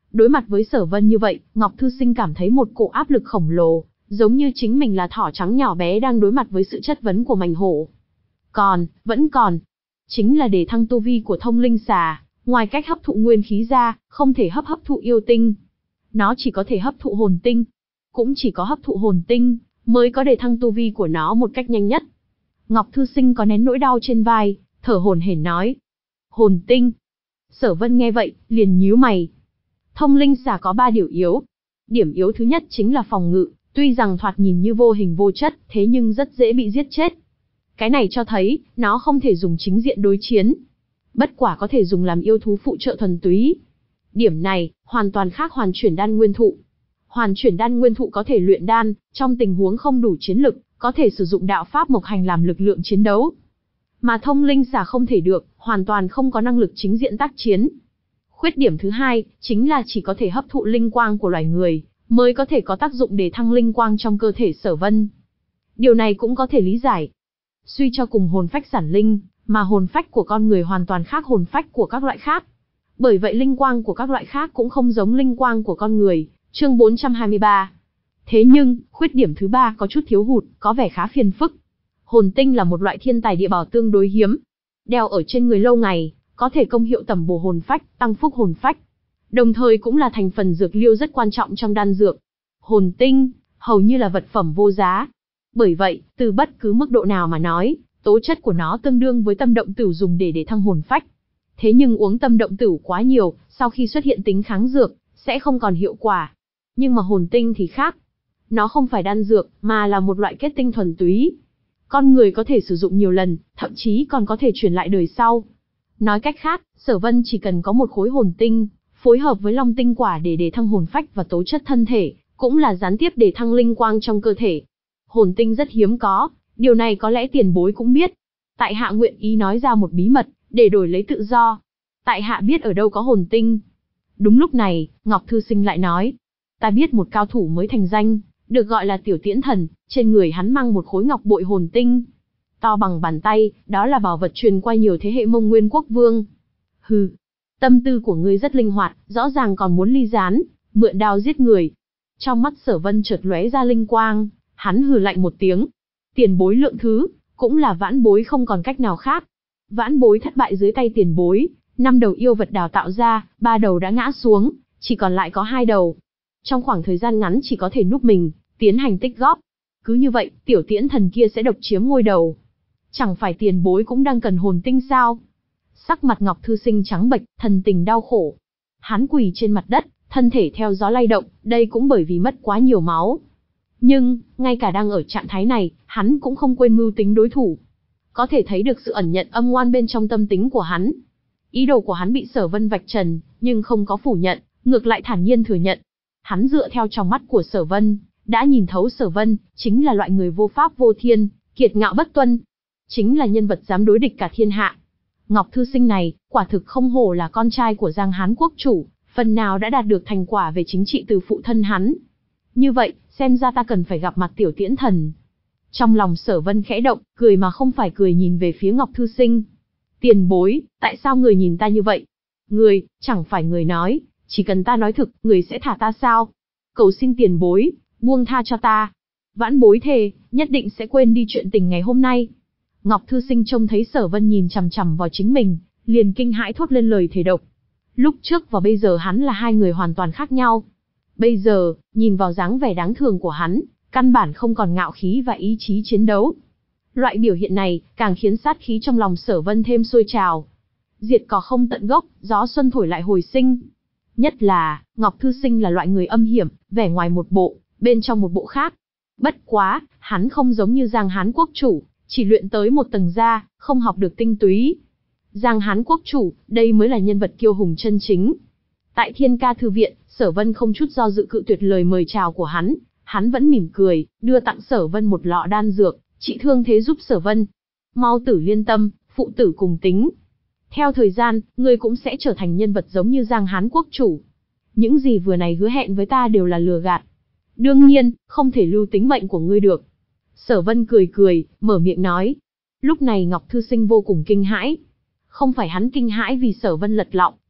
Đối mặt với Sở Vân như vậy, Ngọc Thư Sinh cảm thấy một cổ áp lực khổng lồ, giống như chính mình là thỏ trắng nhỏ bé đang đối mặt với sự chất vấn của mảnh hổ. Còn, vẫn còn, chính là để thăng tu vi của thông linh xà, ngoài cách hấp thụ nguyên khí ra, không thể hấp hấp thụ yêu tinh. Nó chỉ có thể hấp thụ hồn tinh. Cũng chỉ có hấp thụ hồn tinh, mới có để thăng tu vi của nó một cách nhanh nhất. Ngọc Thư Sinh có nén nỗi đau trên vai, thở hổn hển nói. Hồn tinh. Sở Vân nghe vậy, liền nhíu mày. Thông linh xà có ba điểm yếu. Điểm yếu thứ nhất chính là phòng ngự, tuy rằng thoạt nhìn như vô hình vô chất, thế nhưng rất dễ bị giết chết. Cái này cho thấy, nó không thể dùng chính diện đối chiến. Bất quả có thể dùng làm yêu thú phụ trợ thuần túy. Điểm này, hoàn toàn khác hoàn chuyển đan nguyên thụ. Hoàn chuyển đan nguyên thụ có thể luyện đan, trong tình huống không đủ chiến lực, có thể sử dụng đạo pháp mộc hành làm lực lượng chiến đấu. Mà thông linh xà không thể được, hoàn toàn không có năng lực chính diện tác chiến. Khuyết điểm thứ hai, chính là chỉ có thể hấp thụ linh quang của loài người, mới có thể có tác dụng để thăng linh quang trong cơ thể Sở Vân. Điều này cũng có thể lý giải. Suy cho cùng hồn phách sản linh, mà hồn phách của con người hoàn toàn khác hồn phách của các loại khác. Bởi vậy linh quang của các loại khác cũng không giống linh quang của con người. Chương bốn trăm hai mươi ba. Thế nhưng, khuyết điểm thứ ba có chút thiếu hụt, có vẻ khá phiền phức. Hồn tinh là một loại thiên tài địa bảo tương đối hiếm. Đeo ở trên người lâu ngày, có thể công hiệu tẩm bổ hồn phách, tăng phúc hồn phách. Đồng thời cũng là thành phần dược liêu rất quan trọng trong đan dược. Hồn tinh, hầu như là vật phẩm vô giá. Bởi vậy, từ bất cứ mức độ nào mà nói, tố chất của nó tương đương với tâm động tử dùng để để thăng hồn phách. Thế nhưng uống tâm động tử quá nhiều, sau khi xuất hiện tính kháng dược, sẽ không còn hiệu quả. Nhưng mà hồn tinh thì khác. Nó không phải đan dược, mà là một loại kết tinh thuần túy. Con người có thể sử dụng nhiều lần, thậm chí còn có thể truyền lại đời sau. Nói cách khác, Sở Vân chỉ cần có một khối hồn tinh, phối hợp với long tinh quả để để thăng hồn phách và tố chất thân thể, cũng là gián tiếp để thăng linh quang trong cơ thể. Hồn tinh rất hiếm có, điều này có lẽ tiền bối cũng biết. Tại hạ nguyện ý nói ra một bí mật, để đổi lấy tự do. Tại hạ biết ở đâu có hồn tinh. Đúng lúc này, Ngọc Thư Sinh lại nói. Ta biết một cao thủ mới thành danh, được gọi là Tiểu Tiễn Thần, trên người hắn mang một khối ngọc bội hồn tinh. To bằng bàn tay, đó là bảo vật truyền qua nhiều thế hệ Mông Nguyên Quốc Vương. Hừ, tâm tư của ngươi rất linh hoạt, rõ ràng còn muốn ly gián, mượn đao giết người. Trong mắt Sở Vân chợt lóe ra linh quang, hắn hừ lạnh một tiếng. Tiền bối lượng thứ, cũng là vãn bối không còn cách nào khác. Vãn bối thất bại dưới tay tiền bối, năm đầu yêu vật đào tạo ra, ba đầu đã ngã xuống, chỉ còn lại có hai đầu. Trong khoảng thời gian ngắn chỉ có thể núp mình, tiến hành tích góp. Cứ như vậy, Tiểu Tiễn Thần kia sẽ độc chiếm ngôi đầu. Chẳng phải tiền bối cũng đang cần hồn tinh sao? Sắc mặt Ngọc Thư Sinh trắng bệch, thần tình đau khổ. Hắn quỳ trên mặt đất, thân thể theo gió lay động, đây cũng bởi vì mất quá nhiều máu. Nhưng, ngay cả đang ở trạng thái này, hắn cũng không quên mưu tính đối thủ. Có thể thấy được sự ẩn nhận âm ngoan bên trong tâm tính của hắn. Ý đồ của hắn bị Sở Vân vạch trần, nhưng không có phủ nhận, ngược lại thản nhiên thừa nhận. Hắn dựa theo trong mắt của Sở Vân, đã nhìn thấu Sở Vân, chính là loại người vô pháp vô thiên, kiệt ngạo bất tuân. Chính là nhân vật dám đối địch cả thiên hạ. Ngọc Thư Sinh này, quả thực không hổ là con trai của Giang Hán quốc chủ, phần nào đã đạt được thành quả về chính trị từ phụ thân hắn. Như vậy, xem ra ta cần phải gặp mặt Tiểu Tiễn Thần. Trong lòng Sở Vân khẽ động, cười mà không phải cười nhìn về phía Ngọc Thư Sinh. Tiền bối, tại sao người nhìn ta như vậy? Người, chẳng phải người nói, chỉ cần ta nói thực, người sẽ thả ta sao? Cầu xin tiền bối, buông tha cho ta. Vãn bối thề, nhất định sẽ quên đi chuyện tình ngày hôm nay. Ngọc Thư Sinh trông thấy Sở Vân nhìn chằm chằm vào chính mình, liền kinh hãi thốt lên lời thề độc. Lúc trước và bây giờ hắn là hai người hoàn toàn khác nhau. Bây giờ, nhìn vào dáng vẻ đáng thương của hắn, căn bản không còn ngạo khí và ý chí chiến đấu. Loại biểu hiện này, càng khiến sát khí trong lòng Sở Vân thêm sôi trào. Diệt cỏ không tận gốc, gió xuân thổi lại hồi sinh. Nhất là, Ngọc Thư Sinh là loại người âm hiểm, vẻ ngoài một bộ, bên trong một bộ khác. Bất quá, hắn không giống như Giang Hán quốc chủ, chỉ luyện tới một tầng da, không học được tinh túy. Giang Hán quốc chủ, đây mới là nhân vật kiêu hùng chân chính. Tại Thiên Ca Thư Viện, Sở Vân không chút do dự cự tuyệt lời mời chào của hắn, hắn vẫn mỉm cười, đưa tặng Sở Vân một lọ đan dược, trị thương thế giúp Sở Vân. Mau tử liên tâm, phụ tử cùng tính. Theo thời gian, ngươi cũng sẽ trở thành nhân vật giống như Giang Hán quốc chủ. Những gì vừa này hứa hẹn với ta đều là lừa gạt. Đương nhiên, không thể lưu tính mệnh của ngươi được. Sở Vân cười cười, mở miệng nói. Lúc này Ngọc Thư Sinh vô cùng kinh hãi. Không phải hắn kinh hãi vì Sở Vân lật lọng,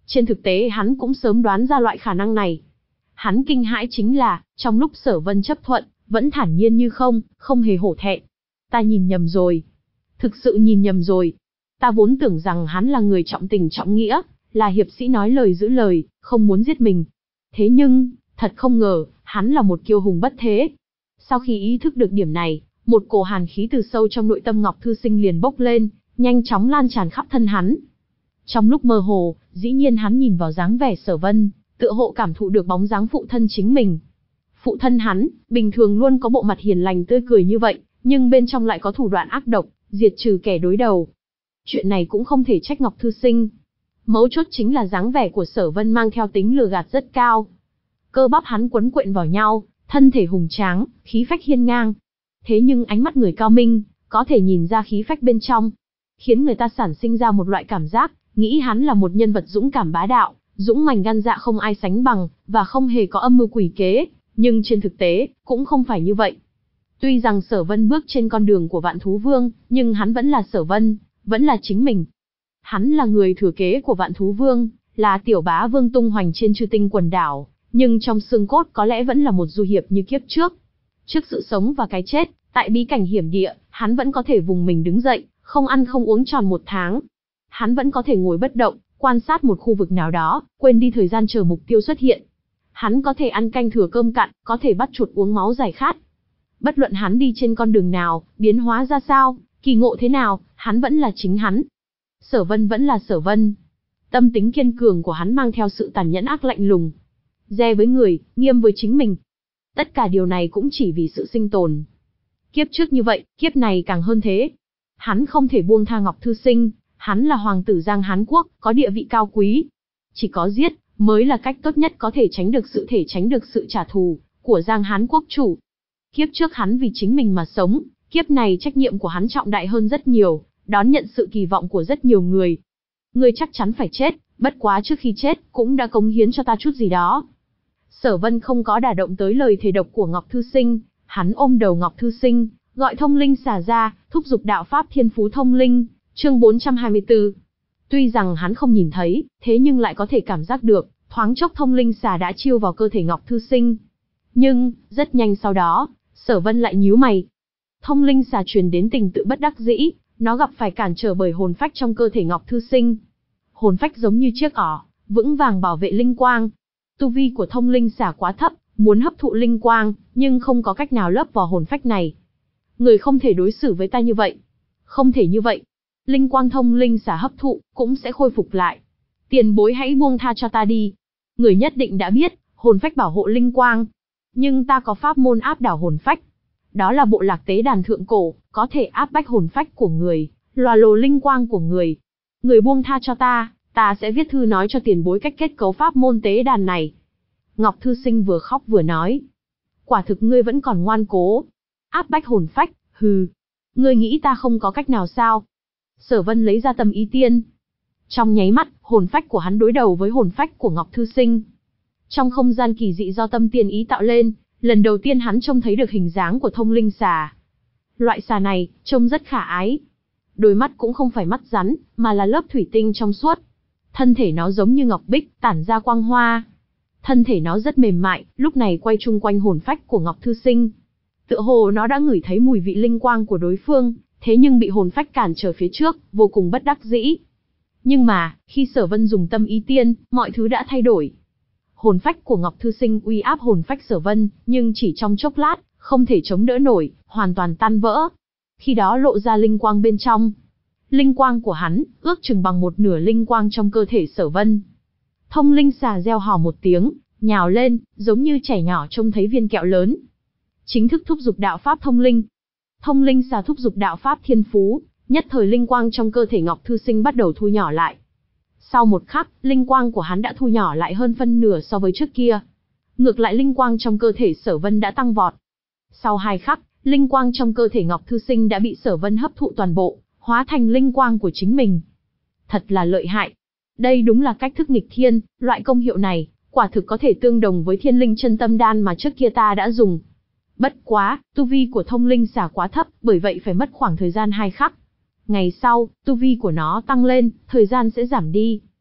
Trên thực tế hắn cũng sớm đoán ra loại khả năng này. Hắn kinh hãi chính là, trong lúc Sở Vân chấp thuận, vẫn thản nhiên như không, không hề hổ thẹn. Ta nhìn nhầm rồi. Thực sự nhìn nhầm rồi. Ta vốn tưởng rằng hắn là người trọng tình trọng nghĩa, là hiệp sĩ nói lời giữ lời, không muốn giết mình. Thế nhưng, thật không ngờ, hắn là một kiêu hùng bất thế. Sau khi ý thức được điểm này, một cổ hàn khí từ sâu trong nội tâm Ngọc Thư Sinh liền bốc lên, nhanh chóng lan tràn khắp thân hắn. Trong lúc mơ hồ, dĩ nhiên hắn nhìn vào dáng vẻ Sở Vân, tựa hộ cảm thụ được bóng dáng phụ thân chính mình. Phụ thân hắn, bình thường luôn có bộ mặt hiền lành tươi cười như vậy, nhưng bên trong lại có thủ đoạn ác độc, diệt trừ kẻ đối đầu. Chuyện này cũng không thể trách Ngọc Thư Sinh. Mấu chốt chính là dáng vẻ của Sở Vân mang theo tính lừa gạt rất cao. Cơ bắp hắn quấn quện vào nhau, thân thể hùng tráng, khí phách hiên ngang. Thế nhưng ánh mắt người cao minh, có thể nhìn ra khí phách bên trong, khiến người ta sản sinh ra một loại cảm giác, nghĩ hắn là một nhân vật dũng cảm bá đạo, dũng mãnh gan dạ không ai sánh bằng, và không hề có âm mưu quỷ kế, nhưng trên thực tế, cũng không phải như vậy. Tuy rằng Sở Vân bước trên con đường của Vạn Thú Vương, nhưng hắn vẫn là Sở Vân, vẫn là chính mình. Hắn là người thừa kế của Vạn Thú Vương, là tiểu bá vương tung hoành trên Chư Tinh quần đảo, nhưng trong xương cốt có lẽ vẫn là một du hiệp như kiếp trước. Trước sự sống và cái chết, tại bí cảnh hiểm địa, hắn vẫn có thể vùng mình đứng dậy, không ăn không uống tròn một tháng. Hắn vẫn có thể ngồi bất động, quan sát một khu vực nào đó, quên đi thời gian chờ mục tiêu xuất hiện. Hắn có thể ăn canh thừa cơm cặn, có thể bắt chuột uống máu giải khát. Bất luận hắn đi trên con đường nào, biến hóa ra sao, kỳ ngộ thế nào, hắn vẫn là chính hắn. Sở Vân vẫn là Sở Vân. Tâm tính kiên cường của hắn mang theo sự tàn nhẫn ác lạnh lùng. Dè với người, nghiêm với chính mình. Tất cả điều này cũng chỉ vì sự sinh tồn. Kiếp trước như vậy, kiếp này càng hơn thế. Hắn không thể buông tha Ngọc Thư Sinh, hắn là hoàng tử Giang Hán Quốc, có địa vị cao quý. Chỉ có giết, mới là cách tốt nhất có thể tránh được sự thể tránh được sự trả thù của Giang Hán Quốc chủ. Kiếp trước hắn vì chính mình mà sống, kiếp này trách nhiệm của hắn trọng đại hơn rất nhiều, đón nhận sự kỳ vọng của rất nhiều người. Ngươi chắc chắn phải chết, bất quá trước khi chết, cũng đã cống hiến cho ta chút gì đó. Sở Vân không có đả động tới lời thề độc của Ngọc Thư Sinh, hắn ôm đầu Ngọc Thư Sinh, gọi thông linh xà ra, thúc giục đạo pháp thiên phú thông linh, chương bốn trăm hai mươi tư. Tuy rằng hắn không nhìn thấy, thế nhưng lại có thể cảm giác được, thoáng chốc thông linh xà đã chiêu vào cơ thể Ngọc Thư Sinh. Nhưng, rất nhanh sau đó, Sở Vân lại nhíu mày. Thông linh xà truyền đến tình tự bất đắc dĩ, nó gặp phải cản trở bởi hồn phách trong cơ thể Ngọc Thư Sinh. Hồn phách giống như chiếc ỏ, vững vàng bảo vệ linh quang. Tu vi của thông linh xà quá thấp, muốn hấp thụ linh quang, nhưng không có cách nào lấp vào hồn phách này. Người không thể đối xử với ta như vậy. Không thể như vậy. Linh quang thông linh xà hấp thụ, cũng sẽ khôi phục lại. Tiền bối hãy buông tha cho ta đi. Người nhất định đã biết, hồn phách bảo hộ linh quang. Nhưng ta có pháp môn áp đảo hồn phách. Đó là bộ lạc tế đàn thượng cổ, có thể áp bách hồn phách của người, lòa lồ linh quang của người. Người buông tha cho ta, ta sẽ viết thư nói cho tiền bối cách kết cấu pháp môn tế đàn này. Ngọc Thư Sinh vừa khóc vừa nói. Quả thực ngươi vẫn còn ngoan cố. Áp bách hồn phách, hừ. Ngươi nghĩ ta không có cách nào sao? Sở Vân lấy ra tâm ý tiên. Trong nháy mắt, hồn phách của hắn đối đầu với hồn phách của Ngọc Thư Sinh. Trong không gian kỳ dị do tâm tiên ý tạo lên, lần đầu tiên hắn trông thấy được hình dáng của thông linh xà. Loại xà này, trông rất khả ái. Đôi mắt cũng không phải mắt rắn, mà là lớp thủy tinh trong suốt. Thân thể nó giống như ngọc bích, tản ra quang hoa. Thân thể nó rất mềm mại, lúc này quay chung quanh hồn phách của Ngọc Thư Sinh. Tựa hồ nó đã ngửi thấy mùi vị linh quang của đối phương, thế nhưng bị hồn phách cản trở phía trước, vô cùng bất đắc dĩ. Nhưng mà, khi Sở Vân dùng tâm ý tiên, mọi thứ đã thay đổi. Hồn phách của Ngọc Thư Sinh uy áp hồn phách Sở Vân, nhưng chỉ trong chốc lát, không thể chống đỡ nổi, hoàn toàn tan vỡ. Khi đó lộ ra linh quang bên trong. Linh quang của hắn, ước chừng bằng một nửa linh quang trong cơ thể Sở Vân. Thông linh xà reo hò một tiếng, nhào lên, giống như trẻ nhỏ trông thấy viên kẹo lớn. Chính thức thúc giục đạo pháp thông linh. Thông linh xà thúc giục đạo pháp thiên phú, nhất thời linh quang trong cơ thể Ngọc Thư Sinh bắt đầu thu nhỏ lại. Sau một khắc, linh quang của hắn đã thu nhỏ lại hơn phân nửa so với trước kia. Ngược lại linh quang trong cơ thể Sở Vân đã tăng vọt. Sau hai khắc, linh quang trong cơ thể Ngọc Thư Sinh đã bị Sở Vân hấp thụ toàn bộ, hóa thành linh quang của chính mình. Thật là lợi hại. Đây đúng là cách thức nghịch thiên, loại công hiệu này, quả thực có thể tương đồng với thiên linh chân tâm đan mà trước kia ta đã dùng. Bất quá, tu vi của thông linh xà quá thấp, bởi vậy phải mất khoảng thời gian hai khắc. Ngày sau, tu vi của nó tăng lên, thời gian sẽ giảm đi.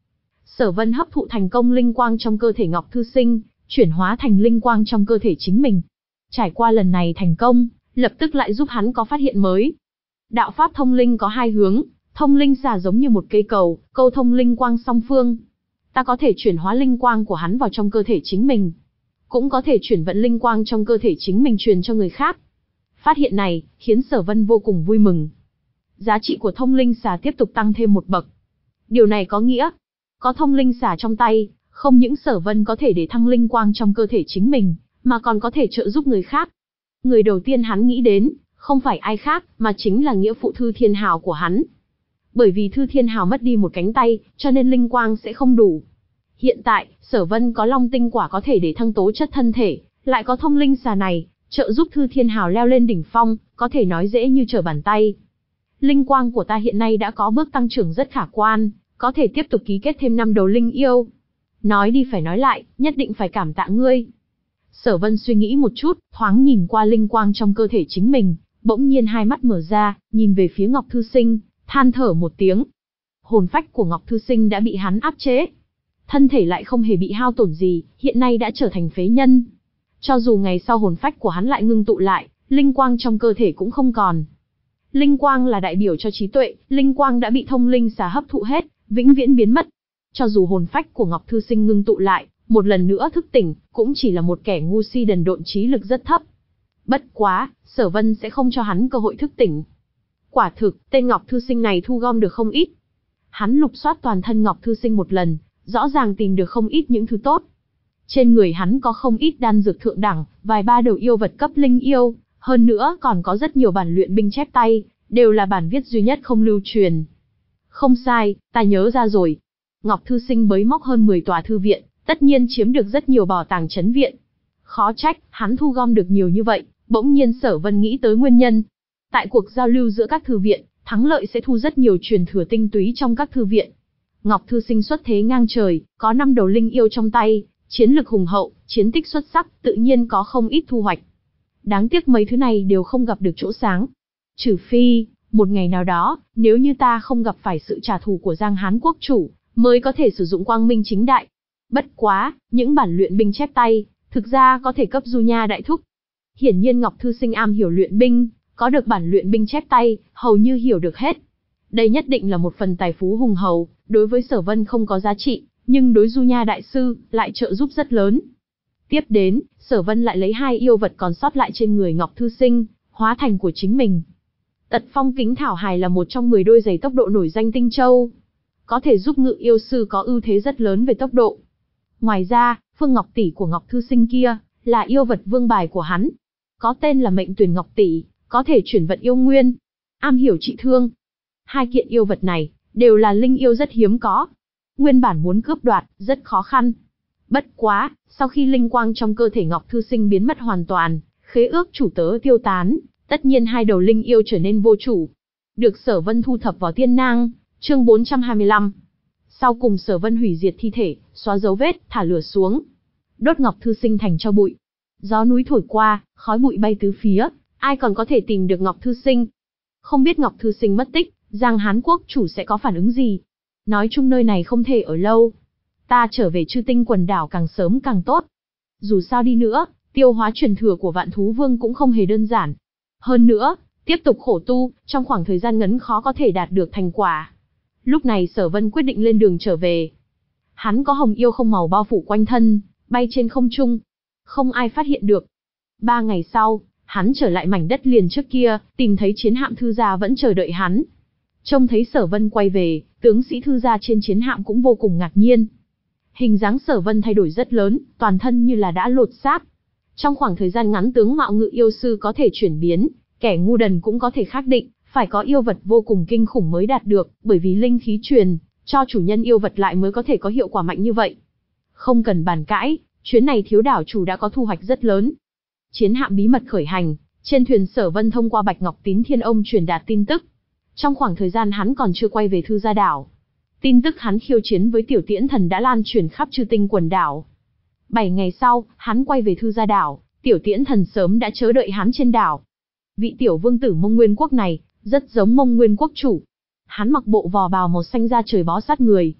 Sở Vân hấp thụ thành công linh quang trong cơ thể Ngọc Thư Sinh, chuyển hóa thành linh quang trong cơ thể chính mình. Trải qua lần này thành công, lập tức lại giúp hắn có phát hiện mới. Đạo pháp thông linh có hai hướng, thông linh xà giống như một cây cầu, câu thông linh quang song phương. Ta có thể chuyển hóa linh quang của hắn vào trong cơ thể chính mình, cũng có thể chuyển vận linh quang trong cơ thể chính mình truyền cho người khác. Phát hiện này khiến Sở Vân vô cùng vui mừng. Giá trị của thông linh xà tiếp tục tăng thêm một bậc. Điều này có nghĩa, có thông linh xà trong tay, không những Sở Vân có thể để thăng linh quang trong cơ thể chính mình, mà còn có thể trợ giúp người khác. Người đầu tiên hắn nghĩ đến, không phải ai khác, mà chính là nghĩa phụ Thư Thiên Hào của hắn. Bởi vì Thư Thiên Hào mất đi một cánh tay, cho nên linh quang sẽ không đủ. Hiện tại, Sở Vân có Long Tinh Quả có thể để thăng tố chất thân thể, lại có thông linh xà này, trợ giúp Thư Thiên Hào leo lên đỉnh phong, có thể nói dễ như trở bàn tay. Linh quang của ta hiện nay đã có bước tăng trưởng rất khả quan, có thể tiếp tục ký kết thêm năm đầu linh yêu. Nói đi phải nói lại, nhất định phải cảm tạ ngươi. Sở Vân suy nghĩ một chút, thoáng nhìn qua linh quang trong cơ thể chính mình, bỗng nhiên hai mắt mở ra, nhìn về phía Ngọc Thư Sinh, than thở một tiếng. Hồn phách của Ngọc Thư Sinh đã bị hắn áp chế. Thân thể lại không hề bị hao tổn gì, hiện nay đã trở thành phế nhân. Cho dù ngày sau hồn phách của hắn lại ngưng tụ lại, linh quang trong cơ thể cũng không còn. Linh quang là đại biểu cho trí tuệ, linh quang đã bị thông linh xà hấp thụ hết, vĩnh viễn biến mất. Cho dù hồn phách của Ngọc Thư Sinh ngưng tụ lại, một lần nữa thức tỉnh, cũng chỉ là một kẻ ngu si đần độn, trí lực rất thấp. Bất quá, Sở Vân sẽ không cho hắn cơ hội thức tỉnh. Quả thực, tên Ngọc Thư Sinh này thu gom được không ít. Hắn lục soát toàn thân Ngọc Thư Sinh một lần, rõ ràng tìm được không ít những thứ tốt. Trên người hắn có không ít đan dược thượng đẳng, vài ba đầu yêu vật cấp linh yêu, hơn nữa còn có rất nhiều bản luyện binh chép tay, đều là bản viết duy nhất không lưu truyền. Không sai, ta nhớ ra rồi. Ngọc Thư Sinh bới móc hơn mười tòa thư viện, tất nhiên chiếm được rất nhiều bảo tàng trấn viện. Khó trách, hắn thu gom được nhiều như vậy, bỗng nhiên Sở Vân nghĩ tới nguyên nhân. Tại cuộc giao lưu giữa các thư viện, thắng lợi sẽ thu rất nhiều truyền thừa tinh túy trong các thư viện. Ngọc Thư Sinh xuất thế ngang trời, có năm đầu linh yêu trong tay, chiến lực hùng hậu, chiến tích xuất sắc, tự nhiên có không ít thu hoạch. Đáng tiếc mấy thứ này đều không gặp được chỗ sáng. Trừ phi, một ngày nào đó, nếu như ta không gặp phải sự trả thù của Giang Hán quốc chủ, mới có thể sử dụng quang minh chính đại. Bất quá, những bản luyện binh chép tay, thực ra có thể cấp Du Nha đại thúc. Hiển nhiên Ngọc Thư Sinh am hiểu luyện binh, có được bản luyện binh chép tay, hầu như hiểu được hết. Đây nhất định là một phần tài phú hùng hậu, đối với Sở Vân không có giá trị, nhưng đối Du Nha đại sư lại trợ giúp rất lớn. Tiếp đến, Sở Vân lại lấy hai yêu vật còn sót lại trên người Ngọc Thư Sinh, hóa thành của chính mình. Tật Phong Kính Thảo Hài là một trong mười đôi giày tốc độ nổi danh Tinh Châu, có thể giúp ngự yêu sư có ưu thế rất lớn về tốc độ. Ngoài ra, Phương Ngọc Tỷ của Ngọc Thư Sinh kia là yêu vật vương bài của hắn, có tên là Mệnh Tuyền Ngọc Tỷ, có thể chuyển vận yêu nguyên, am hiểu trị thương. Hai kiện yêu vật này đều là linh yêu rất hiếm có, nguyên bản muốn cướp đoạt rất khó khăn. Bất quá, sau khi linh quang trong cơ thể Ngọc Thư Sinh biến mất hoàn toàn, khế ước chủ tớ tiêu tán, tất nhiên hai đầu linh yêu trở nên vô chủ. Được Sở Vân thu thập vào tiên nang, chương bốn trăm hai mươi lăm. Sau cùng Sở Vân hủy diệt thi thể, xóa dấu vết, thả lửa xuống, đốt Ngọc Thư Sinh thành tro bụi. Gió núi thổi qua, khói bụi bay tứ phía, ai còn có thể tìm được Ngọc Thư Sinh? Không biết Ngọc Thư Sinh mất tích, Giang Hán quốc chủ sẽ có phản ứng gì? Nói chung nơi này không thể ở lâu. Ta trở về Chư Tinh quần đảo càng sớm càng tốt. Dù sao đi nữa, tiêu hóa truyền thừa của Vạn Thú Vương cũng không hề đơn giản. Hơn nữa, tiếp tục khổ tu, trong khoảng thời gian ngắn khó có thể đạt được thành quả. Lúc này Sở Vân quyết định lên đường trở về. Hắn có hồng yêu không màu bao phủ quanh thân, bay trên không trung, không ai phát hiện được. Ba ngày sau, hắn trở lại mảnh đất liền trước kia, tìm thấy chiến hạm Thư gia vẫn chờ đợi hắn. Trông thấy Sở Vân quay về, tướng sĩ Thư gia trên chiến hạm cũng vô cùng ngạc nhiên. Hình dáng Sở Vân thay đổi rất lớn, toàn thân như là đã lột xác. Trong khoảng thời gian ngắn tướng mạo ngự yêu sư có thể chuyển biến, kẻ ngu đần cũng có thể xác định, phải có yêu vật vô cùng kinh khủng mới đạt được, bởi vì linh khí truyền cho chủ nhân yêu vật lại mới có thể có hiệu quả mạnh như vậy. Không cần bàn cãi, chuyến này thiếu đảo chủ đã có thu hoạch rất lớn. Chiến hạm bí mật khởi hành, trên thuyền Sở Vân thông qua Bạch Ngọc Tín Thiên Ông truyền đạt tin tức. Trong khoảng thời gian hắn còn chưa quay về Thư gia đảo, tin tức hắn khiêu chiến với Tiểu Tiễn Thần đã lan truyền khắp Chư Tinh quần đảo. Bảy ngày sau, hắn quay về Thư gia đảo, Tiểu Tiễn Thần sớm đã chờ đợi hắn trên đảo. Vị tiểu vương tử Mông Nguyên quốc này rất giống Mông Nguyên quốc chủ. Hắn mặc bộ vò bào màu xanh da trời bó sát người,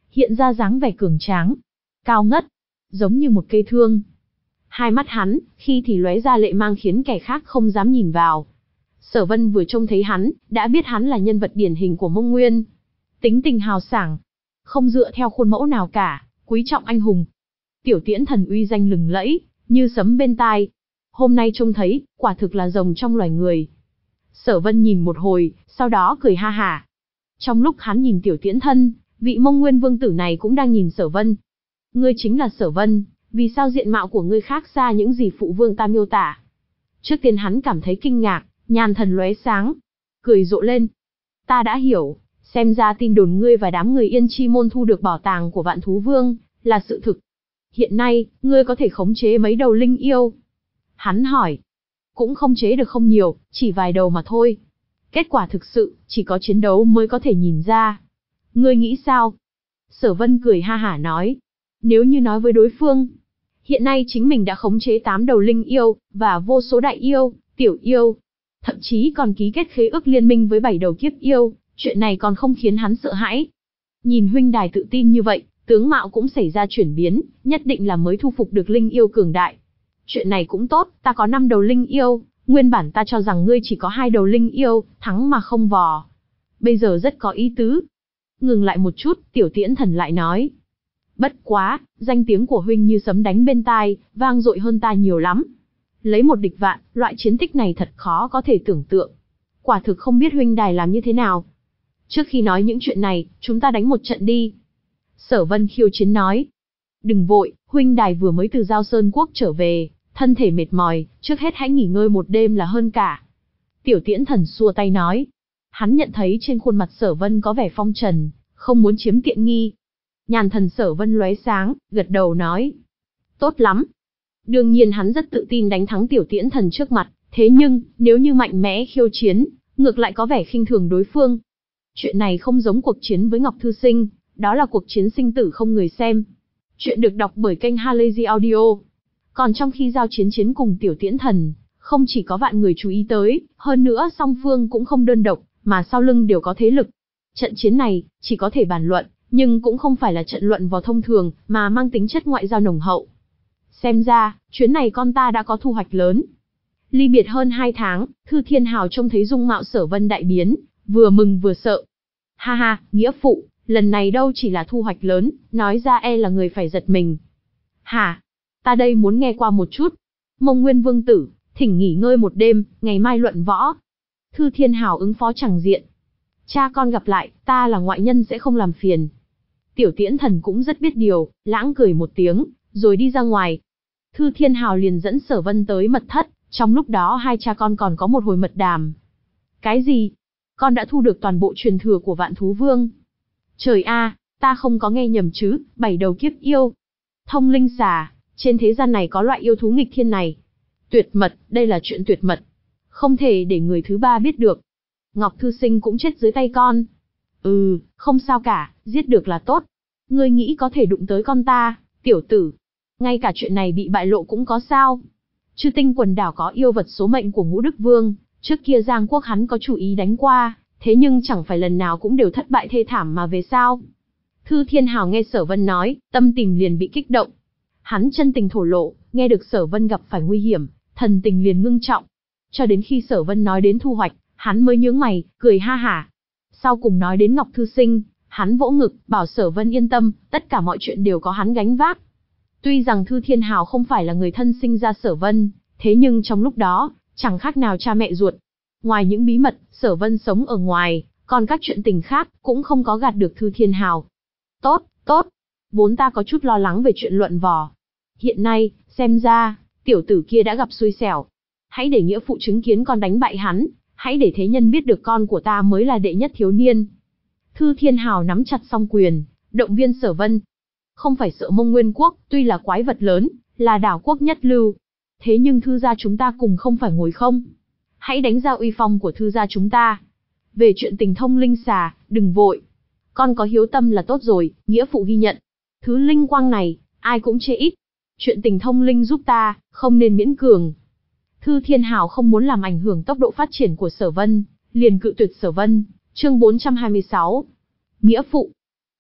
hiện ra dáng vẻ cường tráng, cao ngất, giống như một cây thương. Hai mắt hắn, khi thì lóe ra lệ mang khiến kẻ khác không dám nhìn vào. Sở Vân vừa trông thấy hắn, đã biết hắn là nhân vật điển hình của Mông Nguyên. Tính tình hào sảng, không dựa theo khuôn mẫu nào cả, quý trọng anh hùng. Tiểu Tiễn Thần uy danh lừng lẫy, như sấm bên tai. Hôm nay trông thấy, quả thực là rồng trong loài người. Sở Vân nhìn một hồi, sau đó cười ha hả. Trong lúc hắn nhìn Tiểu Tiễn Thân, vị Mông Nguyên vương tử này cũng đang nhìn Sở Vân. Ngươi chính là Sở Vân, vì sao diện mạo của ngươi khác xa những gì phụ vương ta miêu tả? Trước tiên hắn cảm thấy kinh ngạc, nhàn thần lóe sáng, cười rộ lên. Ta đã hiểu, xem ra tin đồn ngươi và đám người Yên Chi môn thu được bảo tàng của Vạn Thú Vương là sự thực. Hiện nay, ngươi có thể khống chế mấy đầu linh yêu? Hắn hỏi. Cũng khống chế được không nhiều, chỉ vài đầu mà thôi. Kết quả thực sự, chỉ có chiến đấu mới có thể nhìn ra. Ngươi nghĩ sao? Sở Vân cười ha hả nói. Nếu như nói với đối phương, hiện nay chính mình đã khống chế tám đầu linh yêu, và vô số đại yêu, tiểu yêu. Thậm chí còn ký kết khế ước liên minh với bảy đầu kiếp yêu, chuyện này còn không khiến hắn sợ hãi. Nhìn huynh đài tự tin như vậy, tướng mạo cũng xảy ra chuyển biến, nhất định là mới thu phục được linh yêu cường đại. Chuyện này cũng tốt, ta có năm đầu linh yêu, nguyên bản ta cho rằng ngươi chỉ có hai đầu linh yêu, thắng mà không vò. Bây giờ rất có ý tứ. Ngừng lại một chút, Tiểu Tiễn Thần lại nói. Bất quá, danh tiếng của huynh như sấm đánh bên tai, vang dội hơn ta nhiều lắm. Lấy một địch vạn, loại chiến tích này thật khó có thể tưởng tượng. Quả thực không biết huynh đài làm như thế nào. Trước khi nói những chuyện này, chúng ta đánh một trận đi. Sở Vân khiêu chiến nói. Đừng vội, huynh đài vừa mới từ Giao Sơn Quốc trở về, thân thể mệt mỏi, trước hết hãy nghỉ ngơi một đêm là hơn cả. Tiểu Tiễn Thần xua tay nói. Hắn nhận thấy trên khuôn mặt Sở Vân có vẻ phong trần, không muốn chiếm tiện nghi. Nhàn thần Sở Vân lóe sáng, gật đầu nói. Tốt lắm. Đương nhiên hắn rất tự tin đánh thắng Tiểu Tiễn Thần trước mặt, thế nhưng, nếu như mạnh mẽ khiêu chiến, ngược lại có vẻ khinh thường đối phương. Chuyện này không giống cuộc chiến với Ngọc Thư Sinh, đó là cuộc chiến sinh tử không người xem. Chuyện được đọc bởi kênh Halazy Audio. Còn trong khi giao chiến chiến cùng Tiểu Tiễn Thần, không chỉ có vạn người chú ý tới, hơn nữa song phương cũng không đơn độc, mà sau lưng đều có thế lực. Trận chiến này, chỉ có thể bàn luận, nhưng cũng không phải là trận luận vò thông thường, mà mang tính chất ngoại giao nồng hậu. Xem ra, chuyến này con ta đã có thu hoạch lớn. Ly biệt hơn hai tháng, Thư Thiên Hào trông thấy dung mạo Sở Vân đại biến, vừa mừng vừa sợ. Ha ha, nghĩa phụ, lần này đâu chỉ là thu hoạch lớn, nói ra e là người phải giật mình. Hả? Ta đây muốn nghe qua một chút. Mông Nguyên Vương tử, thỉnh nghỉ ngơi một đêm, ngày mai luận võ. Thư Thiên Hào ứng phó chẳng diện. Cha con gặp lại, ta là ngoại nhân sẽ không làm phiền. Tiểu Tiễn Thần cũng rất biết điều, lãng cười một tiếng, rồi đi ra ngoài. Thư Thiên Hào liền dẫn Sở Vân tới mật thất, trong lúc đó hai cha con còn có một hồi mật đàm. Cái gì? Con đã thu được toàn bộ truyền thừa của Vạn Thú Vương. Trời a, ta không có nghe nhầm chứ, bảy đầu kiếp yêu. Thông linh xà, trên thế gian này có loại yêu thú nghịch thiên này. Tuyệt mật, đây là chuyện tuyệt mật. Không thể để người thứ ba biết được. Ngọc Thư Sinh cũng chết dưới tay con. Ừ, không sao cả, giết được là tốt. Ngươi nghĩ có thể đụng tới con ta, tiểu tử. Ngay cả chuyện này bị bại lộ cũng có sao. Chư Tinh quần đảo có yêu vật số mệnh của Ngũ Đức Vương, trước kia Giang Quốc hắn có chủ ý đánh qua, thế nhưng chẳng phải lần nào cũng đều thất bại thê thảm mà về sao. Thư Thiên Hào nghe Sở Vân nói, tâm tình liền bị kích động. Hắn chân tình thổ lộ, nghe được Sở Vân gặp phải nguy hiểm, thần tình liền ngưng trọng. Cho đến khi Sở Vân nói đến thu hoạch, hắn mới nhướng mày, cười ha hả. Sau cùng nói đến Ngọc Thư Sinh, hắn vỗ ngực, bảo Sở Vân yên tâm, tất cả mọi chuyện đều có hắn gánh vác. Tuy rằng Thư Thiên Hào không phải là người thân sinh ra Sở Vân, thế nhưng trong lúc đó, chẳng khác nào cha mẹ ruột. Ngoài những bí mật, Sở Vân sống ở ngoài, còn các chuyện tình khác, cũng không có gạt được Thư Thiên Hào. Tốt, tốt. Vốn ta có chút lo lắng về chuyện luận vò. Hiện nay, xem ra, tiểu tử kia đã gặp xui xẻo. Hãy để nghĩa phụ chứng kiến con đánh bại hắn, hãy để thế nhân biết được con của ta mới là đệ nhất thiếu niên. Thư Thiên Hào nắm chặt song quyền, động viên Sở Vân. Không phải sợ Mông Nguyên Quốc, tuy là quái vật lớn, là đảo quốc nhất lưu. Thế nhưng thư gia chúng ta cùng không phải ngồi không. Hãy đánh ra uy phong của thư gia chúng ta. Về chuyện tình thông linh xà, đừng vội. Con có hiếu tâm là tốt rồi, nghĩa phụ ghi nhận. Thứ linh quang này, ai cũng chê ít. Chuyện tình thông linh giúp ta, không nên miễn cường. Thư Thiên Hào không muốn làm ảnh hưởng tốc độ phát triển của Sở Vân, liền cự tuyệt Sở Vân. Chương bốn trăm hai mươi sáu. Nghĩa phụ.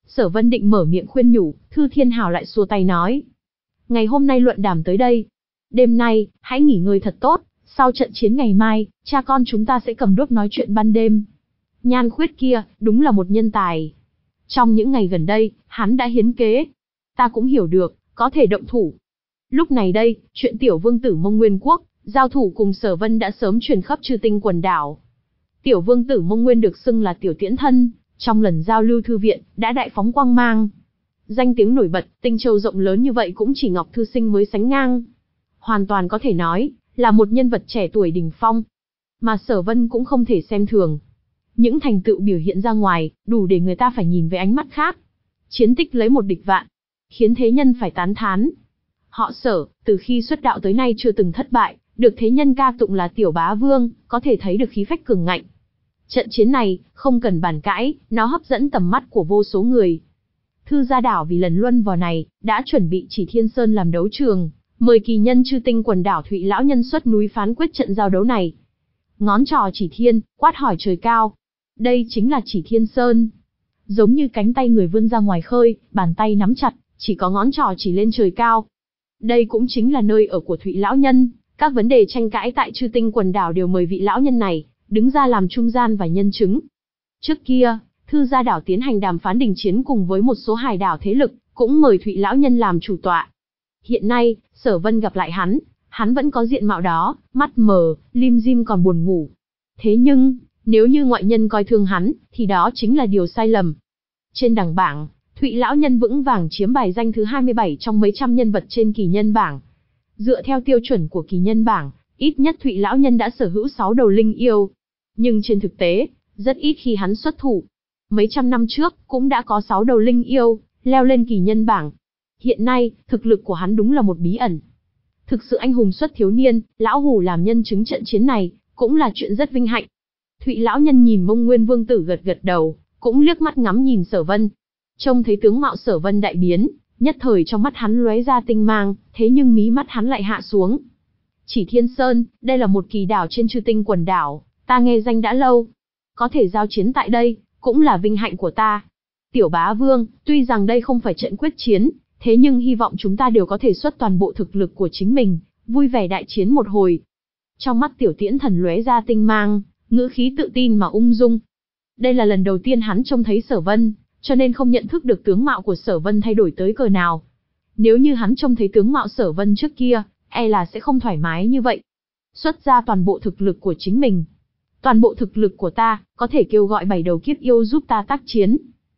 Sở Vân định mở miệng khuyên nhủ, Thư Thiên Hào lại xua tay nói. Ngày hôm nay luận đàm tới đây. Đêm nay, hãy nghỉ ngơi thật tốt, sau trận chiến ngày mai, cha con chúng ta sẽ cầm đuốc nói chuyện ban đêm. Nhan Khuyết kia, đúng là một nhân tài. Trong những ngày gần đây, hắn đã hiến kế. Ta cũng hiểu được, có thể động thủ. Lúc này đây, chuyện tiểu vương tử Mông Nguyên Quốc, giao thủ cùng Sở Vân đã sớm truyền khắp Chư Tinh quần đảo. Tiểu vương tử Mông Nguyên được xưng là tiểu tiễn thân, trong lần giao lưu thư viện, đã đại phóng quang mang. Danh tiếng nổi bật, Tinh Châu rộng lớn như vậy cũng chỉ Ngọc Thư Sinh mới sánh ngang. Hoàn toàn có thể nói, là một nhân vật trẻ tuổi đỉnh phong. Mà Sở Vân cũng không thể xem thường. Những thành tựu biểu hiện ra ngoài, đủ để người ta phải nhìn với ánh mắt khác. Chiến tích lấy một địch vạn, khiến thế nhân phải tán thán. Họ Sở, từ khi xuất đạo tới nay chưa từng thất bại, được thế nhân ca tụng là tiểu bá vương, có thể thấy được khí phách cường ngạnh. Trận chiến này, không cần bàn cãi, nó hấp dẫn tầm mắt của vô số người. Thư Gia Đảo vì lần luân vào này, đã chuẩn bị Chỉ Thiên Sơn làm đấu trường, mời kỳ nhân Chư Tinh quần đảo Thụy lão nhân xuất núi phán quyết trận giao đấu này. Ngón trỏ chỉ thiên, quát hỏi trời cao. Đây chính là Chỉ Thiên Sơn. Giống như cánh tay người vươn ra ngoài khơi, bàn tay nắm chặt, chỉ có ngón trỏ chỉ lên trời cao. Đây cũng chính là nơi ở của Thụy lão nhân, các vấn đề tranh cãi tại Chư Tinh quần đảo đều mời vị lão nhân này đứng ra làm trung gian và nhân chứng. Trước kia, Thư Gia Đảo tiến hành đàm phán đình chiến cùng với một số hải đảo thế lực, cũng mời Thụy lão nhân làm chủ tọa. Hiện nay, Sở Vân gặp lại hắn, hắn vẫn có diện mạo đó, mắt mờ, lim dim còn buồn ngủ. Thế nhưng, nếu như ngoại nhân coi thường hắn, thì đó chính là điều sai lầm. Trên đẳng bảng, Thụy lão nhân vững vàng chiếm bài danh thứ hai mươi bảy trong mấy trăm nhân vật trên kỳ nhân bảng. Dựa theo tiêu chuẩn của kỳ nhân bảng, ít nhất Thụy lão nhân đã sở hữu sáu đầu linh yêu. Nhưng trên thực tế, rất ít khi hắn xuất thủ. Mấy trăm năm trước, cũng đã có sáu đầu linh yêu, leo lên kỳ nhân bảng. Hiện nay, thực lực của hắn đúng là một bí ẩn. Thực sự anh hùng xuất thiếu niên, lão hủ làm nhân chứng trận chiến này, cũng là chuyện rất vinh hạnh. Thụy lão nhân nhìn Mông Nguyên Vương tử gật gật đầu, cũng liếc mắt ngắm nhìn Sở Vân. Trông thấy tướng mạo Sở Vân đại biến, nhất thời trong mắt hắn lóe ra tinh mang, thế nhưng mí mắt hắn lại hạ xuống. Chỉ Thiên Sơn, đây là một kỳ đảo trên Chư Tinh quần đảo, ta nghe danh đã lâu. Có thể giao chiến tại đây, cũng là vinh hạnh của ta. Tiểu bá vương, tuy rằng đây không phải trận quyết chiến, thế nhưng hy vọng chúng ta đều có thể xuất toàn bộ thực lực của chính mình, vui vẻ đại chiến một hồi. Trong mắt tiểu tiễn thần lóe ra tinh mang, ngữ khí tự tin mà ung dung. Đây là lần đầu tiên hắn trông thấy Sở Vân, cho nên không nhận thức được tướng mạo của Sở Vân thay đổi tới cỡ nào. Nếu như hắn trông thấy tướng mạo Sở Vân trước kia, e là sẽ không thoải mái như vậy. Xuất ra toàn bộ thực lực của chính mình. Toàn bộ thực lực của ta, có thể kêu gọi bảy đầu kiếp yêu giúp ta tác chiến.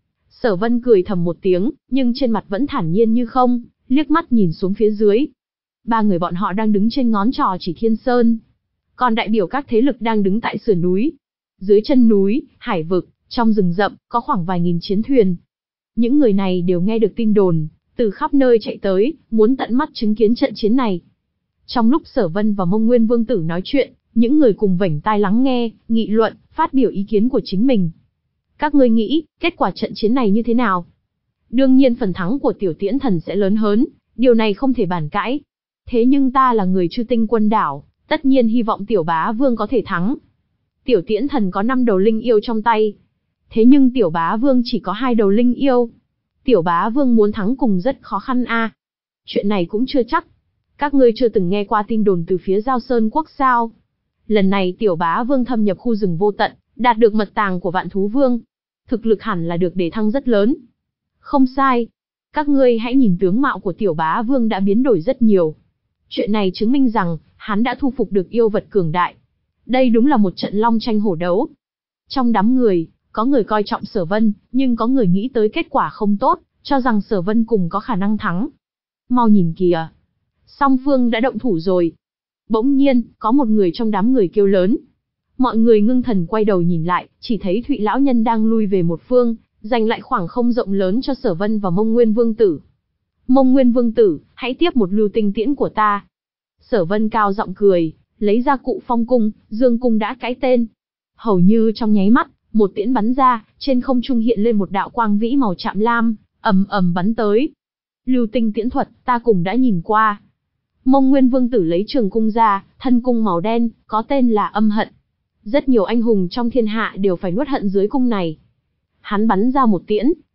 Sở Vân cười thầm một tiếng, nhưng trên mặt vẫn thản nhiên như không, liếc mắt nhìn xuống phía dưới. Ba người bọn họ đang đứng trên ngón trỏ Chỉ Thiên Sơn. Còn đại biểu các thế lực đang đứng tại sườn núi. Dưới chân núi, hải vực, trong rừng rậm, có khoảng vài nghìn chiến thuyền. Những người này đều nghe được tin đồn, từ khắp nơi chạy tới, muốn tận mắt chứng kiến trận chiến này. Trong lúc Sở Vân và Mông Nguyên Vương tử nói chuyện, những người cùng vểnh tai lắng nghe, nghị luận, phát biểu ý kiến của chính mình. Các ngươi nghĩ, kết quả trận chiến này như thế nào? Đương nhiên phần thắng của tiểu tiễn thần sẽ lớn hơn, điều này không thể bàn cãi. Thế nhưng ta là người Chư Tinh quần đảo, tất nhiên hy vọng tiểu bá vương có thể thắng. Tiểu tiễn thần có năm đầu linh yêu trong tay. Thế nhưng tiểu bá vương chỉ có hai đầu linh yêu. Tiểu bá vương muốn thắng cùng rất khó khăn a. À. Chuyện này cũng chưa chắc. Các ngươi chưa từng nghe qua tin đồn từ phía Giao Sơn Quốc sao? Lần này tiểu bá vương thâm nhập khu rừng vô tận, đạt được mật tàng của Vạn Thú Vương. Thực lực hẳn là được đề thăng rất lớn. Không sai. Các ngươi hãy nhìn tướng mạo của tiểu bá vương đã biến đổi rất nhiều. Chuyện này chứng minh rằng, hắn đã thu phục được yêu vật cường đại. Đây đúng là một trận long tranh hổ đấu. Trong đám người, có người coi trọng Sở Vân, nhưng có người nghĩ tới kết quả không tốt, cho rằng Sở Vân cùng có khả năng thắng. Mau nhìn kìa. Song phương đã động thủ rồi. Bỗng nhiên, có một người trong đám người kêu lớn. Mọi người ngưng thần quay đầu nhìn lại, chỉ thấy Thụy lão nhân đang lui về một phương, dành lại khoảng không rộng lớn cho Sở Vân và Mông Nguyên Vương tử. Mông Nguyên Vương tử, hãy tiếp một lưu tinh tiễn của ta. Sở Vân cao giọng cười, lấy ra cụ phong cung, dương cung đã cãi tên. Hầu như trong nháy mắt, một tiễn bắn ra, trên không trung hiện lên một đạo quang vĩ màu chạm lam, ầm ầm bắn tới. Lưu tinh tiễn thuật, ta cùng đã nhìn qua. Mông Nguyên Vương tử lấy trường cung ra, thân cung màu đen, có tên là Âm Hận. Rất nhiều anh hùng trong thiên hạ đều phải nuốt hận dưới cung này. Hắn bắn ra một tiễn,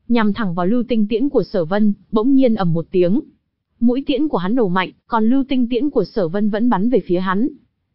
nhằm thẳng vào lưu tinh tiễn của Sở Vân, bỗng nhiên ầm một tiếng. Mũi tiễn của hắn nổ mạnh, còn lưu tinh tiễn của Sở Vân vẫn bắn về phía hắn.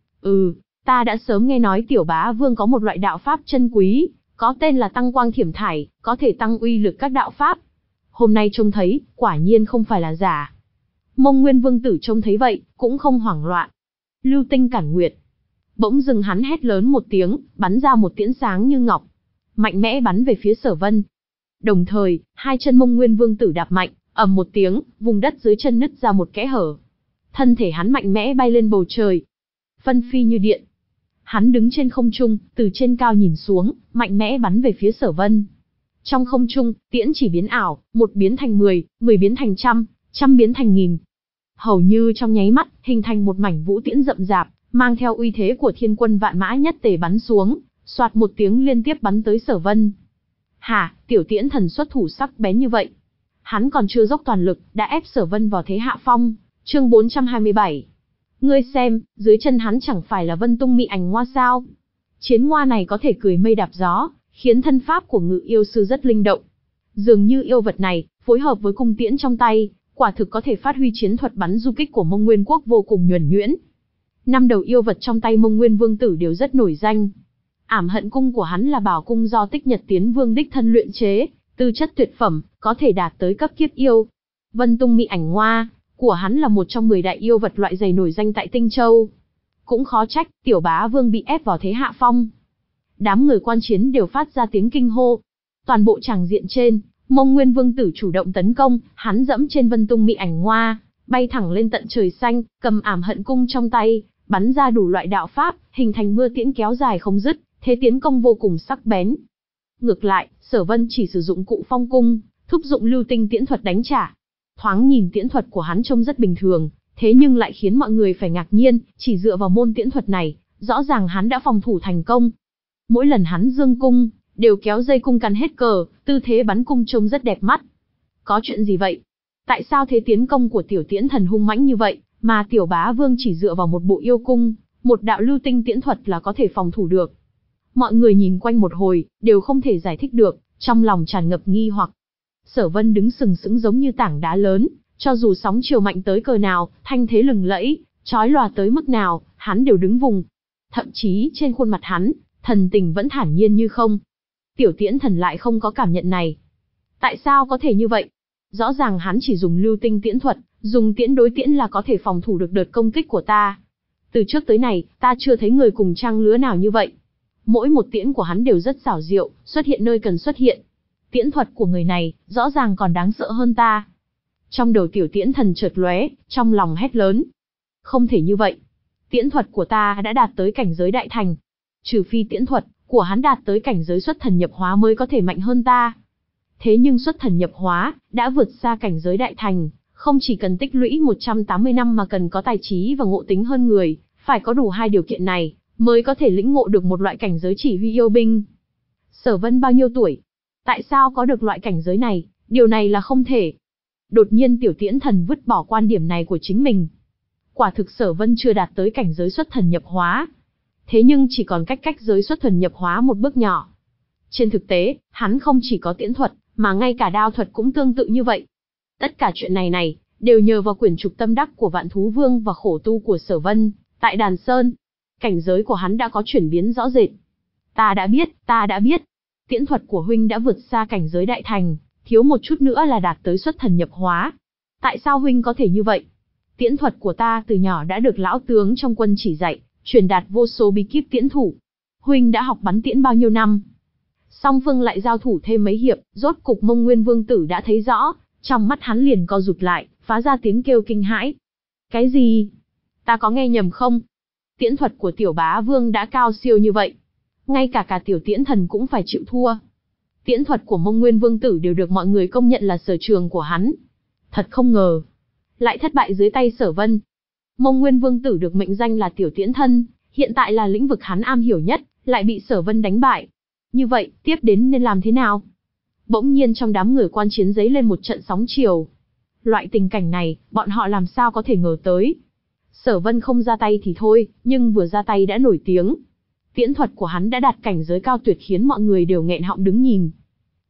Ừ, ta đã sớm nghe nói Tiểu Bá Vương có một loại đạo pháp chân quý, có tên là Tăng Quang Thiểm Thải, có thể tăng uy lực các đạo pháp. Hôm nay trông thấy, quả nhiên không phải là giả. Mông Nguyên Vương tử trông thấy vậy, cũng không hoảng loạn. Lưu tinh cản nguyệt. Bỗng dừng hắn hét lớn một tiếng, bắn ra một tiễn sáng như ngọc, mạnh mẽ bắn về phía Sở Vân. Đồng thời, hai chân Mông Nguyên Vương tử đạp mạnh, ầm một tiếng, vùng đất dưới chân nứt ra một kẽ hở. Thân thể hắn mạnh mẽ bay lên bầu trời, phân phi như điện. Hắn đứng trên không trung, từ trên cao nhìn xuống, mạnh mẽ bắn về phía Sở Vân. Trong không trung, tiễn chỉ biến ảo, một biến thành mười, mười biến thành trăm, trăm biến thành nghìn. Hầu như trong nháy mắt, hình thành một mảnh vũ tiễn rậm rạp, mang theo uy thế của thiên quân vạn mã nhất tề bắn xuống, soạt một tiếng liên tiếp bắn tới Sở Vân. Hả, tiểu tiễn thần xuất thủ sắc bén như vậy. Hắn còn chưa dốc toàn lực, đã ép Sở Vân vào thế hạ phong. Chương bốn trăm hai mươi bảy. Ngươi xem, dưới chân hắn chẳng phải là Vân Tung Mị Ảnh Ngoa sao? Chiến ngoa này có thể cười mây đạp gió, khiến thân pháp của Ngự Yêu sư rất linh động. Dường như yêu vật này, phối hợp với cung tiễn trong tay, quả thực có thể phát huy chiến thuật bắn du kích của Mông Nguyên Quốc vô cùng nhuần nhuyễn. Năm đầu yêu vật trong tay Mông Nguyên Vương tử đều rất nổi danh. Ảm Hận cung của hắn là bảo cung do Tích Nhật Tiến Vương đích thân luyện chế, tư chất tuyệt phẩm, có thể đạt tới cấp kiếp yêu. Vân Tung Mị Ảnh Ngoa của hắn là một trong mười đại yêu vật loại dày nổi danh tại Tinh Châu. Cũng khó trách, Tiểu Bá Vương bị ép vào thế hạ phong. Đám người quan chiến đều phát ra tiếng kinh hô. Toàn bộ tràng diện trên, Mông Nguyên Vương tử chủ động tấn công, hắn dẫm trên Vân Tung Mị Ảnh Ngoa, bay thẳng lên tận trời xanh, cầm Ảm Hận cung trong tay, bắn ra đủ loại đạo pháp, hình thành mưa tiễn kéo dài không dứt, thế tiến công vô cùng sắc bén. Ngược lại, Sở Vân chỉ sử dụng cụ phong cung, thúc dụng lưu tinh tiễn thuật đánh trả. Thoáng nhìn tiễn thuật của hắn trông rất bình thường, thế nhưng lại khiến mọi người phải ngạc nhiên, chỉ dựa vào môn tiễn thuật này, rõ ràng hắn đã phòng thủ thành công. Mỗi lần hắn dương cung, đều kéo dây cung cắn hết cờ, tư thế bắn cung trông rất đẹp mắt. Có chuyện gì vậy? Tại sao thế tiến công của tiểu tiễn thần hung mãnh như vậy, mà Tiểu Bá Vương chỉ dựa vào một bộ yêu cung, một đạo lưu tinh tiễn thuật là có thể phòng thủ được? Mọi người nhìn quanh một hồi, đều không thể giải thích được, trong lòng tràn ngập nghi hoặc. Sở Vân đứng sừng sững giống như tảng đá lớn, cho dù sóng chiều mạnh tới cỡ nào, thanh thế lừng lẫy, chói lòa tới mức nào, hắn đều đứng vùng. Thậm chí trên khuôn mặt hắn, thần tình vẫn thản nhiên như không. Tiểu tiễn thần lại không có cảm nhận này. Tại sao có thể như vậy? Rõ ràng hắn chỉ dùng lưu tinh tiễn thuật, dùng tiễn đối tiễn là có thể phòng thủ được đợt công kích của ta. Từ trước tới này, ta chưa thấy người cùng trang lứa nào như vậy. Mỗi một tiễn của hắn đều rất xảo diệu, xuất hiện nơi cần xuất hiện. Tiễn thuật của người này, rõ ràng còn đáng sợ hơn ta. Trong đầu tiểu tiễn thần chợt lóe, trong lòng hét lớn. Không thể như vậy. Tiễn thuật của ta đã đạt tới cảnh giới đại thành. Trừ phi tiễn thuật của hắn đạt tới cảnh giới xuất thần nhập hóa mới có thể mạnh hơn ta. Thế nhưng xuất thần nhập hóa, đã vượt xa cảnh giới đại thành, không chỉ cần tích lũy một trăm tám mươi năm mà cần có tài trí và ngộ tính hơn người, phải có đủ hai điều kiện này, mới có thể lĩnh ngộ được một loại cảnh giới chỉ huy yêu binh. Sở Vân bao nhiêu tuổi? Tại sao có được loại cảnh giới này? Điều này là không thể. Đột nhiên tiểu tiễn thần vứt bỏ quan điểm này của chính mình. Quả thực Sở Vân chưa đạt tới cảnh giới xuất thần nhập hóa. Thế nhưng chỉ còn cách cách giới xuất thần nhập hóa một bước nhỏ. Trên thực tế, hắn không chỉ có tiễn thuật, mà ngay cả đao thuật cũng tương tự như vậy. Tất cả chuyện này này, đều nhờ vào quyển trục tâm đắc của Vạn Thú Vương và khổ tu của Sở Vân, tại Đàn Sơn. Cảnh giới của hắn đã có chuyển biến rõ rệt. Ta đã biết, ta đã biết. Tiễn thuật của huynh đã vượt xa cảnh giới đại thành, thiếu một chút nữa là đạt tới xuất thần nhập hóa. Tại sao huynh có thể như vậy? Tiễn thuật của ta từ nhỏ đã được lão tướng trong quân chỉ dạy, truyền đạt vô số bí kíp tiễn thủ. Huynh đã học bắn tiễn bao nhiêu năm? Song phương lại giao thủ thêm mấy hiệp, rốt cục Mông Nguyên Vương tử đã thấy rõ, trong mắt hắn liền co rụt lại, phá ra tiếng kêu kinh hãi. Cái gì? Ta có nghe nhầm không? Tiễn thuật của Tiểu Bá Vương đã cao siêu như vậy, ngay cả cả tiểu tiễn thần cũng phải chịu thua. Tiễn thuật của Mông Nguyên Vương tử đều được mọi người công nhận là sở trường của hắn. Thật không ngờ, lại thất bại dưới tay Sở Vân. Mông Nguyên Vương tử được mệnh danh là tiểu tiễn thân, hiện tại là lĩnh vực hắn am hiểu nhất, lại bị Sở Vân đánh bại. Như vậy, tiếp đến nên làm thế nào? Bỗng nhiên trong đám người quan chiến giấy lên một trận sóng chiều. Loại tình cảnh này, bọn họ làm sao có thể ngờ tới. Sở Vân không ra tay thì thôi, nhưng vừa ra tay đã nổi tiếng. Tiễn thuật của hắn đã đạt cảnh giới cao tuyệt khiến mọi người đều nghẹn họng đứng nhìn.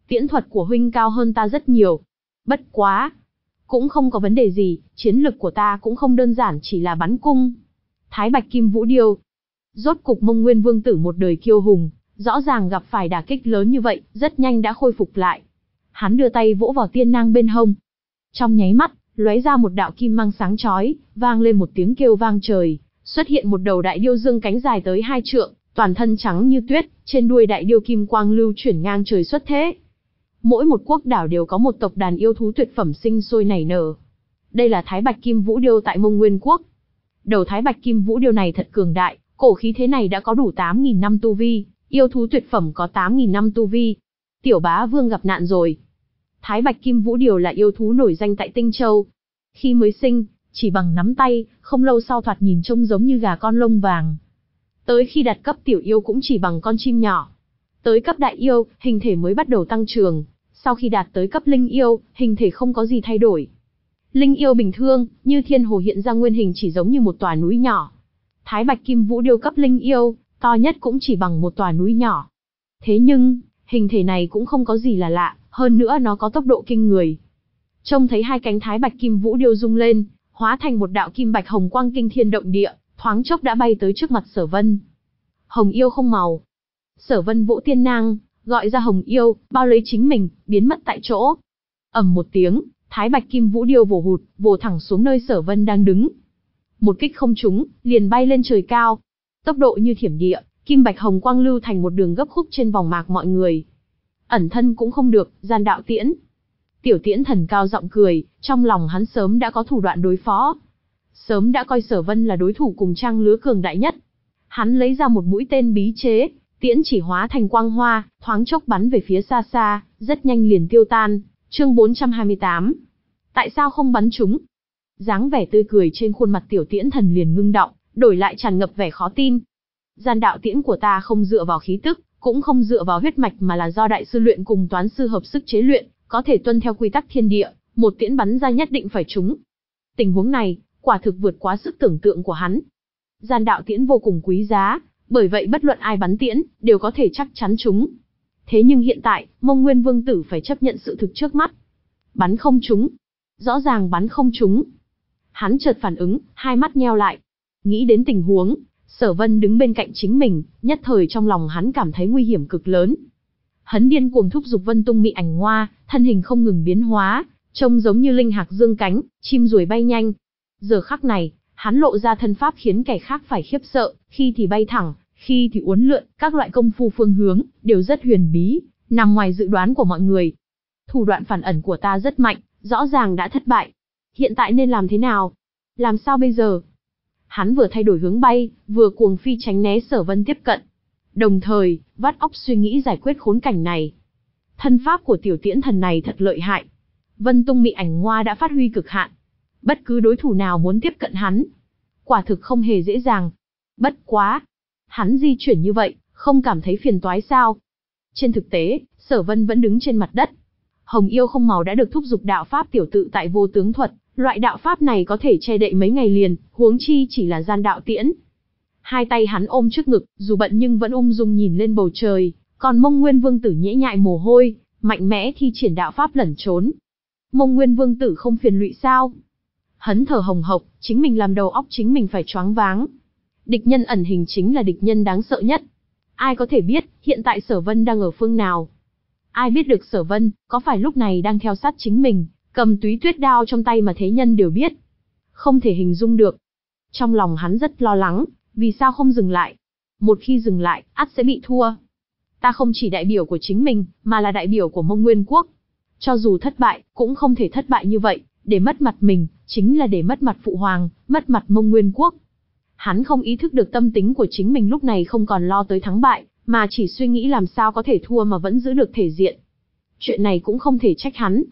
Tiễn thuật của huynh cao hơn ta rất nhiều. Bất quá. Cũng không có vấn đề gì, chiến lực của ta cũng không đơn giản chỉ là bắn cung. Thái Bạch Kim Vũ Điêu. Rốt cục Mông Nguyên Vương tử một đời kiêu hùng, rõ ràng gặp phải đả kích lớn như vậy, rất nhanh đã khôi phục lại. Hắn đưa tay vỗ vào tiên nang bên hông. Trong nháy mắt, lóe ra một đạo kim mang sáng chói, vang lên một tiếng kêu vang trời, xuất hiện một đầu đại điêu dương cánh dài tới hai trượng, toàn thân trắng như tuyết, trên đuôi đại điêu kim quang lưu chuyển ngang trời xuất thế. Mỗi một quốc đảo đều có một tộc đàn yêu thú tuyệt phẩm sinh sôi nảy nở. Đây là Thái Bạch Kim Vũ Điêu tại Mông Nguyên Quốc. Đầu Thái Bạch Kim Vũ Điêu này thật cường đại, cổ khí thế này đã có đủ tám nghìn năm tu vi, yêu thú tuyệt phẩm có tám nghìn năm tu vi. Tiểu bá vương gặp nạn rồi. Thái Bạch Kim Vũ Điêu là yêu thú nổi danh tại Tinh Châu. Khi mới sinh, chỉ bằng nắm tay, không lâu sau thoạt nhìn trông giống như gà con lông vàng. Tới khi đạt cấp tiểu yêu cũng chỉ bằng con chim nhỏ. Tới cấp đại yêu, hình thể mới bắt đầu tăng trưởng. Sau khi đạt tới cấp linh yêu, hình thể không có gì thay đổi. Linh yêu bình thường, như thiên hồ hiện ra nguyên hình chỉ giống như một tòa núi nhỏ. Thái Bạch Kim Vũ Điêu cấp linh yêu, to nhất cũng chỉ bằng một tòa núi nhỏ. Thế nhưng, hình thể này cũng không có gì là lạ, hơn nữa nó có tốc độ kinh người. Trông thấy hai cánh Thái Bạch Kim Vũ Điêu rung lên, hóa thành một đạo kim bạch hồng quang kinh thiên động địa, thoáng chốc đã bay tới trước mặt Sở Vân. Hồng yêu không màu. Sở Vân vỗ tiên nang, gọi ra Hồng yêu, bao lấy chính mình, biến mất tại chỗ. Ầm một tiếng, Thái Bạch Kim Vũ Điêu vồ hụt, vồ thẳng xuống nơi Sở Vân đang đứng. Một kích không trúng, liền bay lên trời cao. Tốc độ như thiểm địa, kim bạch hồng quang lưu thành một đường gấp khúc trên vòng mạc mọi người. Ẩn thân cũng không được, gian đạo tiễn. Tiểu Tiễn Thần cao giọng cười, trong lòng hắn sớm đã có thủ đoạn đối phó. Sớm đã coi Sở Vân là đối thủ cùng trang lứa cường đại nhất. Hắn lấy ra một mũi tên bí chế, tiễn chỉ hóa thành quang hoa, thoáng chốc bắn về phía xa xa, rất nhanh liền tiêu tan. Chương bốn trăm hai mươi tám. Tại sao không bắn chúng? Dáng vẻ tươi cười trên khuôn mặt Tiểu Tiễn Thần liền ngưng động, đổi lại tràn ngập vẻ khó tin. Gian đạo tiễn của ta không dựa vào khí tức, cũng không dựa vào huyết mạch mà là do đại sư luyện cùng toán sư hợp sức chế luyện, có thể tuân theo quy tắc thiên địa, một tiễn bắn ra nhất định phải trúng. Tình huống này, quả thực vượt quá sức tưởng tượng của hắn. Gian đạo tiễn vô cùng quý giá, bởi vậy bất luận ai bắn tiễn, đều có thể chắc chắn trúng. Thế nhưng hiện tại, Mông Nguyên Vương tử phải chấp nhận sự thực trước mắt. Bắn không trúng. Rõ ràng bắn không trúng. Hắn chợt phản ứng, hai mắt nheo lại. Nghĩ đến tình huống, Sở Vân đứng bên cạnh chính mình, nhất thời trong lòng hắn cảm thấy nguy hiểm cực lớn. Hắn điên cuồng thúc giục Vân Tung Mị Ảnh Hoa, thân hình không ngừng biến hóa, trông giống như linh hạc dương cánh, chim ruồi bay nhanh. Giờ khắc này, hắn lộ ra thân pháp khiến kẻ khác phải khiếp sợ, khi thì bay thẳng, khi thì uốn lượn, các loại công phu phương hướng đều rất huyền bí, nằm ngoài dự đoán của mọi người. Thủ đoạn phản ẩn của ta rất mạnh, rõ ràng đã thất bại. Hiện tại nên làm thế nào? Làm sao bây giờ? Hắn vừa thay đổi hướng bay, vừa cuồng phi tránh né Sở Vân tiếp cận. Đồng thời, vắt óc suy nghĩ giải quyết khốn cảnh này. Thân pháp của Tiểu Tiễn Thần này thật lợi hại. Vân Tung Mị Ảnh Hoa đã phát huy cực hạn. Bất cứ đối thủ nào muốn tiếp cận hắn, quả thực không hề dễ dàng. Bất quá, hắn di chuyển như vậy, không cảm thấy phiền toái sao? Trên thực tế, Sở Vân vẫn đứng trên mặt đất. Hồng yêu không màu đã được thúc giục đạo pháp tiểu tự tại vô tướng thuật, loại đạo pháp này có thể che đậy mấy ngày liền, huống chi chỉ là gian đạo tiễn. Hai tay hắn ôm trước ngực, dù bận nhưng vẫn ung dung nhìn lên bầu trời, còn Mông Nguyên Vương tử nhễ nhại mồ hôi, mạnh mẽ thi triển đạo pháp lẩn trốn. Mông Nguyên Vương tử không phiền lụy sao? Hắn thở hồng hộc, chính mình làm đầu óc chính mình phải choáng váng. Địch nhân ẩn hình chính là địch nhân đáng sợ nhất. Ai có thể biết, hiện tại Sở Vân đang ở phương nào? Ai biết được Sở Vân, có phải lúc này đang theo sát chính mình, cầm túy tuyết đao trong tay mà thế nhân đều biết. Không thể hình dung được. Trong lòng hắn rất lo lắng, vì sao không dừng lại? Một khi dừng lại, ắt sẽ bị thua. Ta không chỉ đại biểu của chính mình, mà là đại biểu của Mông Nguyên Quốc. Cho dù thất bại, cũng không thể thất bại như vậy, để mất mặt mình, chính là để mất mặt Phụ Hoàng, mất mặt Mông Nguyên Quốc. Hắn không ý thức được tâm tính của chính mình lúc này không còn lo tới thắng bại, mà chỉ suy nghĩ làm sao có thể thua mà vẫn giữ được thể diện. Chuyện này cũng không thể trách hắn.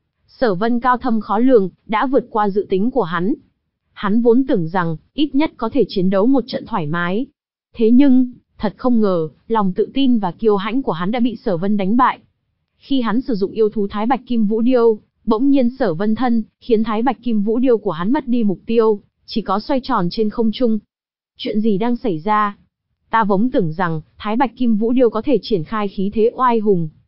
Sở Vân cao thâm khó lường, đã vượt qua dự tính của hắn. Hắn vốn tưởng rằng, ít nhất có thể chiến đấu một trận thoải mái. Thế nhưng, thật không ngờ, lòng tự tin và kiêu hãnh của hắn đã bị Sở Vân đánh bại. Khi hắn sử dụng yêu thú Thái Bạch Kim Vũ Điêu, bỗng nhiên Sở Vân thân, khiến Thái Bạch Kim Vũ Điêu của hắn mất đi mục tiêu, chỉ có xoay tròn trên không trung. Chuyện gì đang xảy ra? Ta vốn tưởng rằng, Thái Bạch Kim Vũ Điêu có thể triển khai khí thế oai hùng.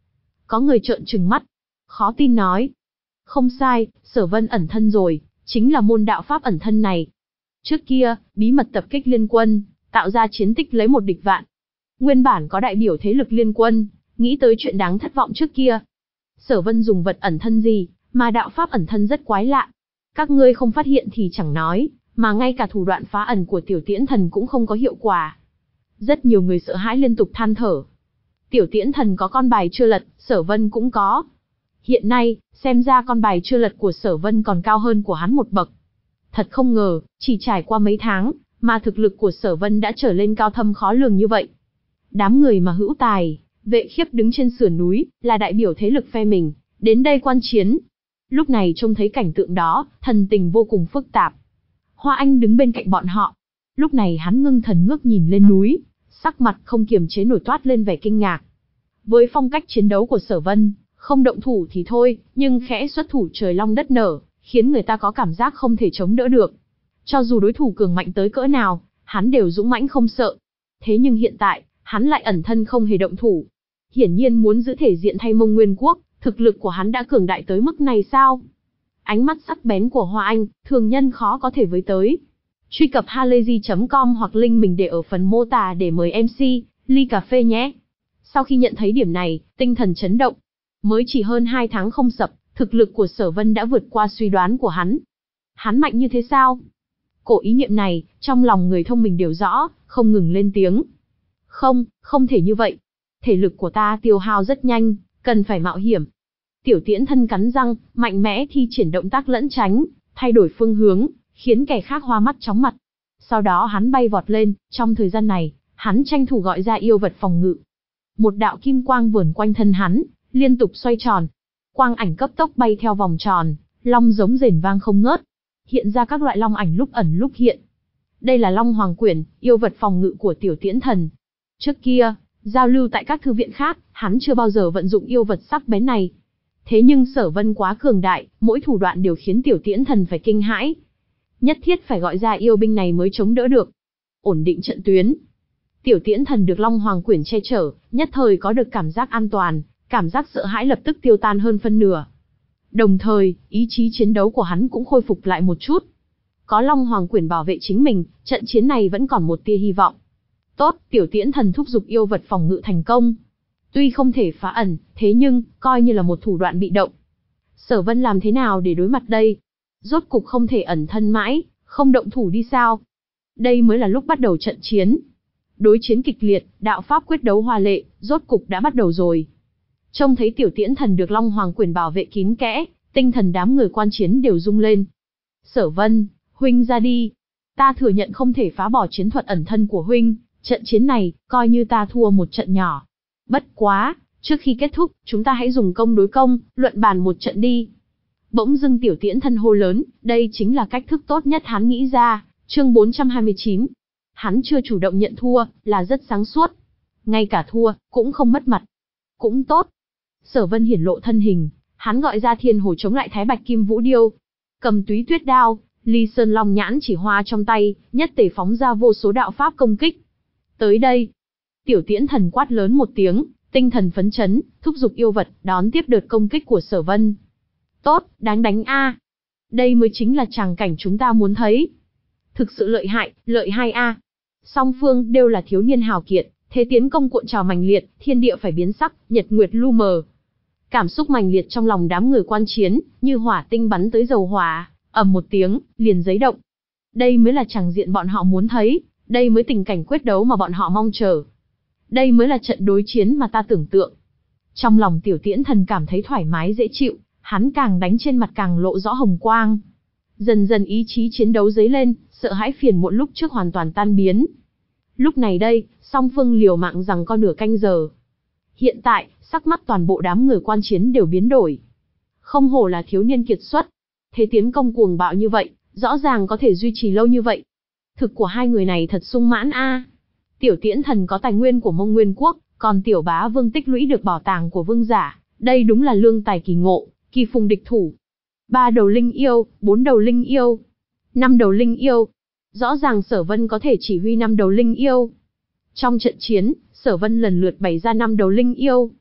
Có người trợn trừng mắt, khó tin nói. Không sai, Sở Vân ẩn thân rồi, chính là môn đạo pháp ẩn thân này. Trước kia, bí mật tập kích liên quân, tạo ra chiến tích lấy một địch vạn. Nguyên bản có đại biểu thế lực liên quân, nghĩ tới chuyện đáng thất vọng trước kia. Sở Vân dùng vật ẩn thân gì, mà đạo pháp ẩn thân rất quái lạ. Các ngươi không phát hiện thì chẳng nói, mà ngay cả thủ đoạn phá ẩn của Tiểu Tiễn Thần cũng không có hiệu quả. Rất nhiều người sợ hãi liên tục than thở. Tiểu Tiễn Thần có con bài chưa lật, Sở Vân cũng có. Hiện nay, xem ra con bài chưa lật của Sở Vân còn cao hơn của hắn một bậc. Thật không ngờ, chỉ trải qua mấy tháng, mà thực lực của Sở Vân đã trở lên cao thâm khó lường như vậy. Đám người mà hữu tài, Vệ Khiếp đứng trên sườn núi, là đại biểu thế lực phe mình, đến đây quan chiến. Lúc này trông thấy cảnh tượng đó, thần tình vô cùng phức tạp. Hoa Anh đứng bên cạnh bọn họ. Lúc này hắn ngưng thần ngước nhìn lên núi, sắc mặt không kiềm chế nổi toát lên vẻ kinh ngạc. Với phong cách chiến đấu của Sở Vân, không động thủ thì thôi, nhưng khẽ xuất thủ trời long đất nở, khiến người ta có cảm giác không thể chống đỡ được. Cho dù đối thủ cường mạnh tới cỡ nào, hắn đều dũng mãnh không sợ. Thế nhưng hiện tại, hắn lại ẩn thân không hề động thủ. Hiển nhiên muốn giữ thể diện thay Mông Nguyên Quốc, thực lực của hắn đã cường đại tới mức này sao? Ánh mắt sắc bén của Hoa Anh, thường nhân khó có thể với tới. Truy cập halayzi chấm com hoặc link mình để ở phần mô tả để mời em xê, ly cà phê nhé. Sau khi nhận thấy điểm này, tinh thần chấn động. Mới chỉ hơn hai tháng không sập, thực lực của Sở Vân đã vượt qua suy đoán của hắn. Hắn mạnh như thế sao? Cổ ý niệm này, trong lòng người thông minh đều rõ, không ngừng lên tiếng. Không, không thể như vậy. Thể lực của ta tiêu hao rất nhanh, cần phải mạo hiểm. Tiểu Tiễn Thân cắn răng, mạnh mẽ thi triển động tác lẫn tránh, thay đổi phương hướng, khiến kẻ khác hoa mắt chóng mặt. Sau đó hắn bay vọt lên, trong thời gian này, hắn tranh thủ gọi ra yêu vật phòng ngự. Một đạo kim quang vờn quanh thân hắn, liên tục xoay tròn. Quang ảnh cấp tốc bay theo vòng tròn, long giống rền vang không ngớt. Hiện ra các loại long ảnh lúc ẩn lúc hiện. Đây là Long Hoàng Quyển, yêu vật phòng ngự của Tiểu Tiễn Thần. Trước kia, giao lưu tại các thư viện khác, hắn chưa bao giờ vận dụng yêu vật sắc bén này. Thế nhưng Sở Vân quá cường đại, mỗi thủ đoạn đều khiến Tiểu Tiễn Thần phải kinh hãi. Nhất thiết phải gọi ra yêu binh này mới chống đỡ được. Ổn định trận tuyến. Tiểu Tiễn Thần được Long Hoàng Quyển che chở, nhất thời có được cảm giác an toàn, cảm giác sợ hãi lập tức tiêu tan hơn phân nửa. Đồng thời, ý chí chiến đấu của hắn cũng khôi phục lại một chút. Có Long Hoàng Quyển bảo vệ chính mình, trận chiến này vẫn còn một tia hy vọng. Tốt, Tiểu Tiễn Thần thúc giục yêu vật phòng ngự thành công. Tuy không thể phá ẩn, thế nhưng, coi như là một thủ đoạn bị động. Sở Vân làm thế nào để đối mặt đây? Rốt cục không thể ẩn thân mãi, không động thủ đi sao? Đây mới là lúc bắt đầu trận chiến. Đối chiến kịch liệt, đạo pháp quyết đấu hoa lệ, rốt cục đã bắt đầu rồi. Trông thấy Tiểu Tiễn Thần được Long Hoàng Quyển bảo vệ kín kẽ, tinh thần đám người quan chiến đều rung lên. Sở Vân, huynh ra đi. Ta thừa nhận không thể phá bỏ chiến thuật ẩn thân của huynh, trận chiến này, coi như ta thua một trận nhỏ. Bất quá, trước khi kết thúc, chúng ta hãy dùng công đối công, luận bàn một trận đi. Bỗng dưng Tiểu Tiễn Thân hô lớn, đây chính là cách thức tốt nhất hắn nghĩ ra, chương bốn trăm hai mươi chín. Hắn chưa chủ động nhận thua, là rất sáng suốt. Ngay cả thua, cũng không mất mặt. Cũng tốt. Sở Vân hiển lộ thân hình, hắn gọi ra thiên hồ chống lại Thái Bạch Kim Vũ Điêu. Cầm túy tuyết đao, Ly Sơn Long nhãn chỉ hoa trong tay, nhất tề phóng ra vô số đạo pháp công kích. Tới đây. Tiểu Tiễn Thần quát lớn một tiếng, tinh thần phấn chấn, thúc giục yêu vật, đón tiếp đợt công kích của Sở Vân. Tốt, đáng đánh a. Đây mới chính là tràng cảnh chúng ta muốn thấy. Thực sự lợi hại, lợi hai a. Song phương đều là thiếu niên hào kiệt, thế tiến công cuộn trào mãnh liệt, thiên địa phải biến sắc, nhật nguyệt lu mờ. Cảm xúc mãnh liệt trong lòng đám người quan chiến, như hỏa tinh bắn tới dầu hỏa, ầm một tiếng, liền giấy động. Đây mới là tràng diện bọn họ muốn thấy, đây mới tình cảnh quyết đấu mà bọn họ mong chờ. Đây mới là trận đối chiến mà ta tưởng tượng. Trong lòng Tiểu Tiễn Thần cảm thấy thoải mái dễ chịu, hắn càng đánh trên mặt càng lộ rõ hồng quang. Dần dần ý chí chiến đấu dấy lên, sợ hãi phiền muộn lúc trước hoàn toàn tan biến. Lúc này đây, song phương liều mạng rằng có nửa canh giờ. Hiện tại, sắc mắt toàn bộ đám người quan chiến đều biến đổi. Không hổ là thiếu niên kiệt xuất. Thế tiến công cuồng bạo như vậy, rõ ràng có thể duy trì lâu như vậy. Thực của hai người này thật sung mãn a. Tiểu Tiễn Thần có tài nguyên của Mông Nguyên Quốc, còn Tiểu Bá Vương tích lũy được bảo tàng của vương giả. Đây đúng là lương tài kỳ ngộ, kỳ phùng địch thủ. Ba đầu linh yêu, bốn đầu linh yêu, năm đầu linh yêu. Rõ ràng Sở Vân có thể chỉ huy năm đầu linh yêu. Trong trận chiến, Sở Vân lần lượt bày ra năm đầu linh yêu.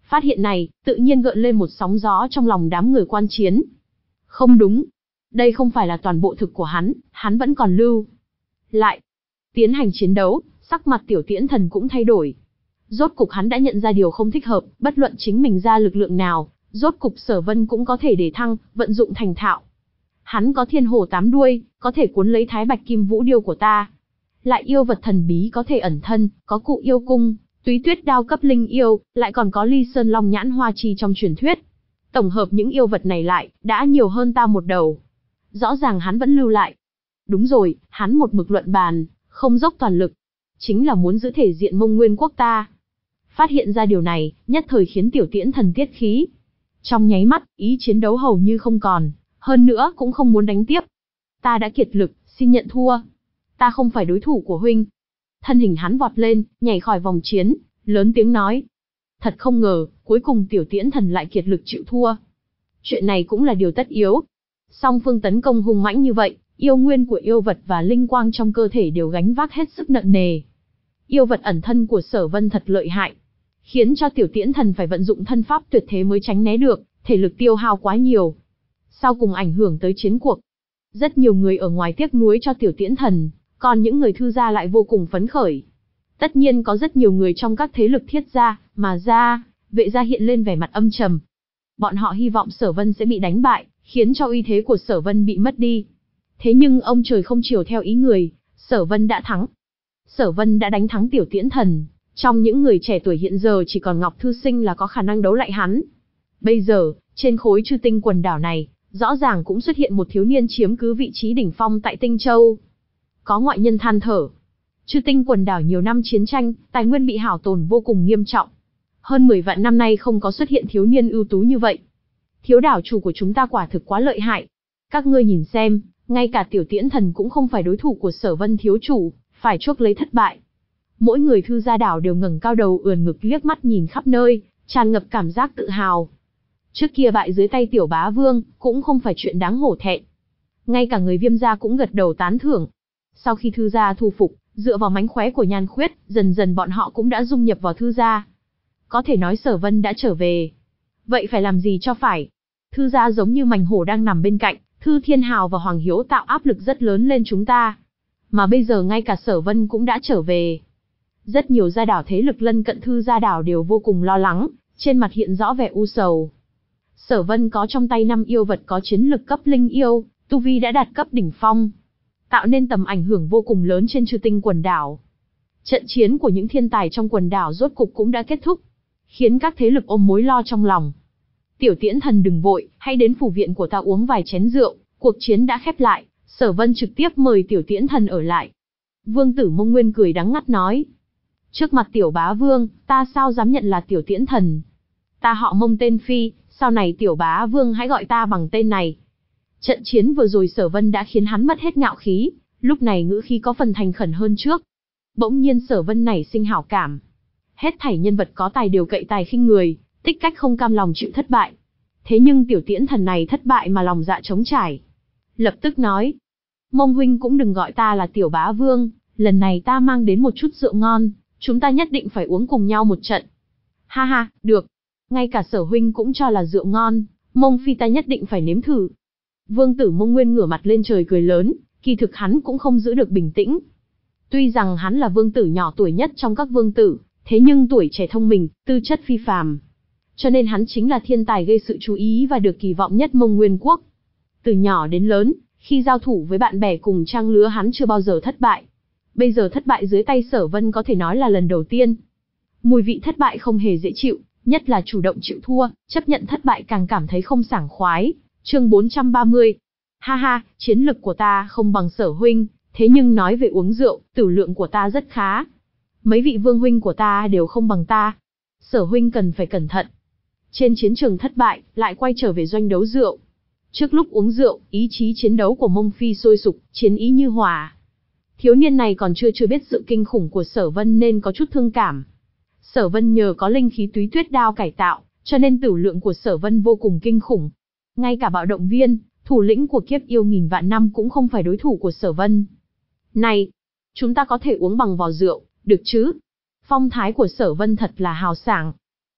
Phát hiện này, tự nhiên gợn lên một sóng gió trong lòng đám người quan chiến. Không đúng. Đây không phải là toàn bộ thực của hắn, hắn vẫn còn lưu lại. Tiến hành chiến đấu, sắc mặt Tiểu Tiễn Thần cũng thay đổi. Rốt cục hắn đã nhận ra điều không thích hợp, bất luận chính mình ra lực lượng nào, rốt cục Sở Vân cũng có thể để thăng, vận dụng thành thạo. Hắn có thiên hổ tám đuôi, có thể cuốn lấy thái bạch kim vũ điêu của ta. Lại yêu vật thần bí có thể ẩn thân, có cụ yêu cung, túy tuyết đao cấp linh yêu, lại còn có ly sơn long nhãn hoa chi trong truyền thuyết. Tổng hợp những yêu vật này lại, đã nhiều hơn ta một đầu. Rõ ràng hắn vẫn lưu lại. Đúng rồi, hắn một mực luận bàn, không dốc toàn lực. Chính là muốn giữ thể diện Mông Nguyên quốc ta. Phát hiện ra điều này, nhất thời khiến Tiểu Tiễn Thần tiết khí. Trong nháy mắt, ý chiến đấu hầu như không còn, hơn nữa cũng không muốn đánh tiếp. Ta đã kiệt lực, xin nhận thua. Ta không phải đối thủ của huynh. Thân hình hắn vọt lên, nhảy khỏi vòng chiến, lớn tiếng nói. Thật không ngờ, cuối cùng Tiểu Tiễn Thần lại kiệt lực chịu thua. Chuyện này cũng là điều tất yếu. Song phương tấn công hung mãnh như vậy, yêu nguyên của yêu vật và linh quang trong cơ thể đều gánh vác hết sức nặng nề. Yêu vật ẩn thân của Sở Vân thật lợi hại, khiến cho Tiểu Tiễn Thần phải vận dụng thân pháp tuyệt thế mới tránh né được, thể lực tiêu hao quá nhiều. Sau cùng ảnh hưởng tới chiến cuộc. Rất nhiều người ở ngoài tiếc nuối cho Tiểu Tiễn Thần, còn những người thư gia lại vô cùng phấn khởi. Tất nhiên có rất nhiều người trong các thế lực thiết gia, mà gia, vệ gia hiện lên vẻ mặt âm trầm. Bọn họ hy vọng Sở Vân sẽ bị đánh bại, khiến cho uy thế của Sở Vân bị mất đi. Thế nhưng ông trời không chiều theo ý người, Sở Vân đã thắng. Sở Vân đã đánh thắng Tiểu Tiễn Thần, trong những người trẻ tuổi hiện giờ chỉ còn Ngọc Thư Sinh là có khả năng đấu lại hắn. Bây giờ, trên khối Chư Tinh quần đảo này, rõ ràng cũng xuất hiện một thiếu niên chiếm cứ vị trí đỉnh phong tại Tinh Châu. Có ngoại nhân than thở. Chư Tinh quần đảo nhiều năm chiến tranh, tài nguyên bị hao tổn vô cùng nghiêm trọng. Hơn mười vạn năm nay không có xuất hiện thiếu niên ưu tú như vậy. Thiếu đảo chủ của chúng ta quả thực quá lợi hại. Các ngươi nhìn xem, ngay cả Tiểu Tiễn Thần cũng không phải đối thủ của Sở Vân thiếu chủ, phải chuốc lấy thất bại. Mỗi người thư gia đảo đều ngẩng cao đầu ườn ngực liếc mắt nhìn khắp nơi, tràn ngập cảm giác tự hào. Trước kia bại dưới tay Tiểu Bá Vương, cũng không phải chuyện đáng hổ thẹn. Ngay cả người Viêm gia cũng gật đầu tán thưởng. Sau khi thư gia thu phục, dựa vào mánh khóe của Nhan Khuyết, dần dần bọn họ cũng đã dung nhập vào thư gia. Có thể nói Sở Vân đã trở về. Vậy phải làm gì cho phải? Thư gia giống như mảnh hổ đang nằm bên cạnh, Thư Thiên Hào và Hoàng Hiếu tạo áp lực rất lớn lên chúng ta. Mà bây giờ ngay cả Sở Vân cũng đã trở về. Rất nhiều gia đảo thế lực lân cận thư gia đảo đều vô cùng lo lắng, trên mặt hiện rõ vẻ u sầu. Sở Vân có trong tay năm yêu vật có chiến lực cấp linh yêu, tu vi đã đạt cấp đỉnh phong, tạo nên tầm ảnh hưởng vô cùng lớn trên Chư Tinh quần đảo. Trận chiến của những thiên tài trong quần đảo rốt cục cũng đã kết thúc, khiến các thế lực ôm mối lo trong lòng. Tiểu Tiễn Thần đừng vội, hãy đến phủ viện của ta uống vài chén rượu, cuộc chiến đã khép lại, Sở Vân trực tiếp mời Tiểu Tiễn Thần ở lại. Vương tử Mông Nguyên cười đắng ngắt nói. Trước mặt Tiểu Bá Vương, ta sao dám nhận là Tiểu Tiễn Thần. Ta họ Mông tên Phi, sau này Tiểu Bá Vương hãy gọi ta bằng tên này. Trận chiến vừa rồi Sở Vân đã khiến hắn mất hết ngạo khí, lúc này ngữ khí có phần thành khẩn hơn trước. Bỗng nhiên Sở Vân nảy sinh hảo cảm. Hết thảy nhân vật có tài đều cậy tài khinh người, tích cách không cam lòng chịu thất bại. Thế nhưng Tiểu Tiễn Thần này thất bại mà lòng dạ trống trải. Lập tức nói, Mông huynh cũng đừng gọi ta là Tiểu Bá Vương, lần này ta mang đến một chút rượu ngon, chúng ta nhất định phải uống cùng nhau một trận. Ha ha, được. Ngay cả Sở huynh cũng cho là rượu ngon, Mông Phi ta nhất định phải nếm thử. Vương tử Mông Nguyên ngửa mặt lên trời cười lớn, kỳ thực hắn cũng không giữ được bình tĩnh. Tuy rằng hắn là vương tử nhỏ tuổi nhất trong các vương tử, thế nhưng tuổi trẻ thông minh, tư chất phi phàm. Cho nên hắn chính là thiên tài gây sự chú ý và được kỳ vọng nhất Mông Nguyên quốc. Từ nhỏ đến lớn, khi giao thủ với bạn bè cùng trang lứa hắn chưa bao giờ thất bại. Bây giờ thất bại dưới tay Sở Vân có thể nói là lần đầu tiên. Mùi vị thất bại không hề dễ chịu, nhất là chủ động chịu thua, chấp nhận thất bại càng cảm thấy không sảng khoái. Chương bốn trăm ba mươi. Ha ha, chiến lực của ta không bằng Sở huynh, thế nhưng nói về uống rượu, tử lượng của ta rất khá. Mấy vị vương huynh của ta đều không bằng ta. Sở huynh cần phải cẩn thận. Trên chiến trường thất bại, lại quay trở về doanh đấu rượu. Trước lúc uống rượu, ý chí chiến đấu của Mông Phi sôi sục, chiến ý như hỏa. Thiếu niên này còn chưa chưa biết sự kinh khủng của Sở Vân nên có chút thương cảm. Sở Vân nhờ có linh khí túy tuyết đao cải tạo, cho nên tử lượng của Sở Vân vô cùng kinh khủng. Ngay cả bạo động viên, thủ lĩnh của kiếp yêu nghìn vạn năm cũng không phải đối thủ của Sở Vân. Này, chúng ta có thể uống bằng vò rượu, được chứ? Phong thái của Sở Vân thật là hào sảng.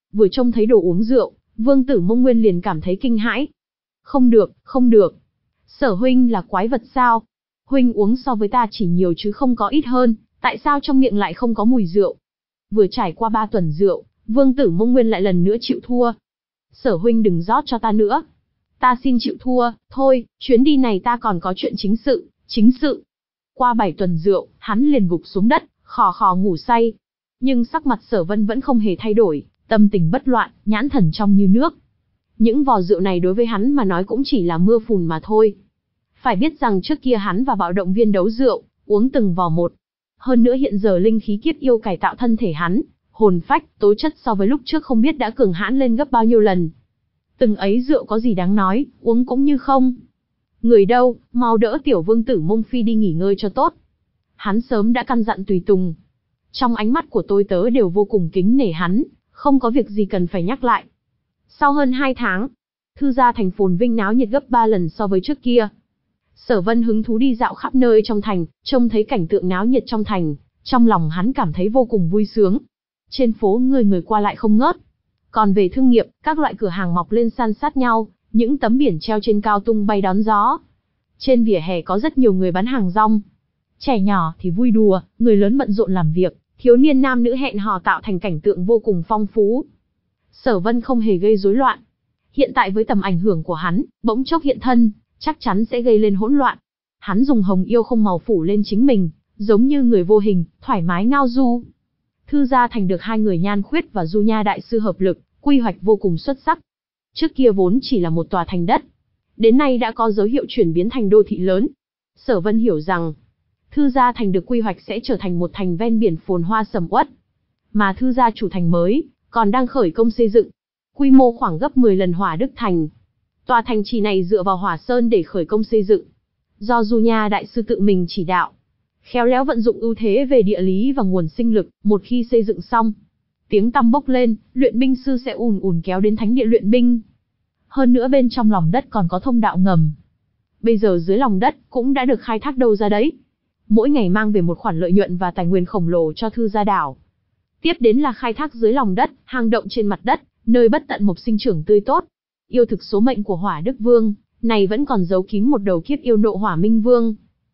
Vừa trông thấy đồ uống rượu, Vương Tử Mông Nguyên liền cảm thấy kinh hãi. Không được, không được. Sở huynh là quái vật sao? Huynh uống so với ta chỉ nhiều chứ không có ít hơn, tại sao trong miệng lại không có mùi rượu? Vừa trải qua ba tuần rượu, Vương Tử Mông Nguyên lại lần nữa chịu thua. Sở huynh đừng rót cho ta nữa. Ta xin chịu thua, thôi, chuyến đi này ta còn có chuyện chính sự, chính sự. Qua bảy tuần rượu, hắn liền gục xuống đất, khò khò ngủ say. Nhưng sắc mặt Sở Vân vẫn không hề thay đổi, tâm tình bất loạn, nhãn thần trong như nước. Những vò rượu này đối với hắn mà nói cũng chỉ là mưa phùn mà thôi. Phải biết rằng trước kia hắn và bạo động viên đấu rượu, uống từng vò một. Hơn nữa hiện giờ linh khí kiếp yêu cải tạo thân thể hắn, hồn phách, tố chất so với lúc trước không biết đã cường hãn lên gấp bao nhiêu lần. Từng ấy rượu có gì đáng nói, uống cũng như không. Người đâu, mau đỡ tiểu Vương Tử Mông Phi đi nghỉ ngơi cho tốt. Hắn sớm đã căn dặn tùy tùng. Trong ánh mắt của tôi tớ đều vô cùng kính nể hắn, không có việc gì cần phải nhắc lại. Sau hơn hai tháng, Thư gia thành phồn vinh náo nhiệt gấp ba lần so với trước kia. Sở Vân hứng thú đi dạo khắp nơi trong thành, trông thấy cảnh tượng náo nhiệt trong thành, trong lòng hắn cảm thấy vô cùng vui sướng. Trên phố người người qua lại không ngớt. Còn về thương nghiệp, các loại cửa hàng mọc lên san sát nhau, những tấm biển treo trên cao tung bay đón gió. Trên vỉa hè có rất nhiều người bán hàng rong. Trẻ nhỏ thì vui đùa, người lớn bận rộn làm việc, thiếu niên nam nữ hẹn hò tạo thành cảnh tượng vô cùng phong phú. Sở Vân không hề gây rối loạn. Hiện tại với tầm ảnh hưởng của hắn, bỗng chốc hiện thân, chắc chắn sẽ gây lên hỗn loạn. Hắn dùng hồng yêu không màu phủ lên chính mình, giống như người vô hình, thoải mái ngao du. Thư gia thành được hai người Nhan Khuyết và Du Nha đại sư hợp lực, quy hoạch vô cùng xuất sắc. Trước kia vốn chỉ là một tòa thành đất, đến nay đã có dấu hiệu chuyển biến thành đô thị lớn. Sở Vân hiểu rằng, Thư gia thành được quy hoạch sẽ trở thành một thành ven biển phồn hoa sầm uất, mà Thư gia chủ thành mới còn đang khởi công xây dựng, quy mô khoảng gấp mười lần Hỏa Đức thành. Tòa thành trì này dựa vào Hỏa Sơn để khởi công xây dựng, do Du Nha đại sư tự mình chỉ đạo, khéo léo vận dụng ưu thế về địa lý và nguồn sinh lực. Một khi xây dựng xong, tiếng tăm bốc lên, luyện binh sư sẽ ùn ùn kéo đến thánh địa luyện binh. Hơn nữa bên trong lòng đất còn có thông đạo ngầm. Bây giờ dưới lòng đất cũng đã được khai thác đâu ra đấy. Mỗi ngày mang về một khoản lợi nhuận và tài nguyên khổng lồ cho Thư gia đảo. Tiếp đến là khai thác dưới lòng đất, hang động trên mặt đất, nơi bất tận mộc sinh trưởng tươi tốt. Yêu thực số mệnh của Hỏa Đức Vương này vẫn còn giấu kín một đầu kiếp yêu nộ Hỏa Minh Vương.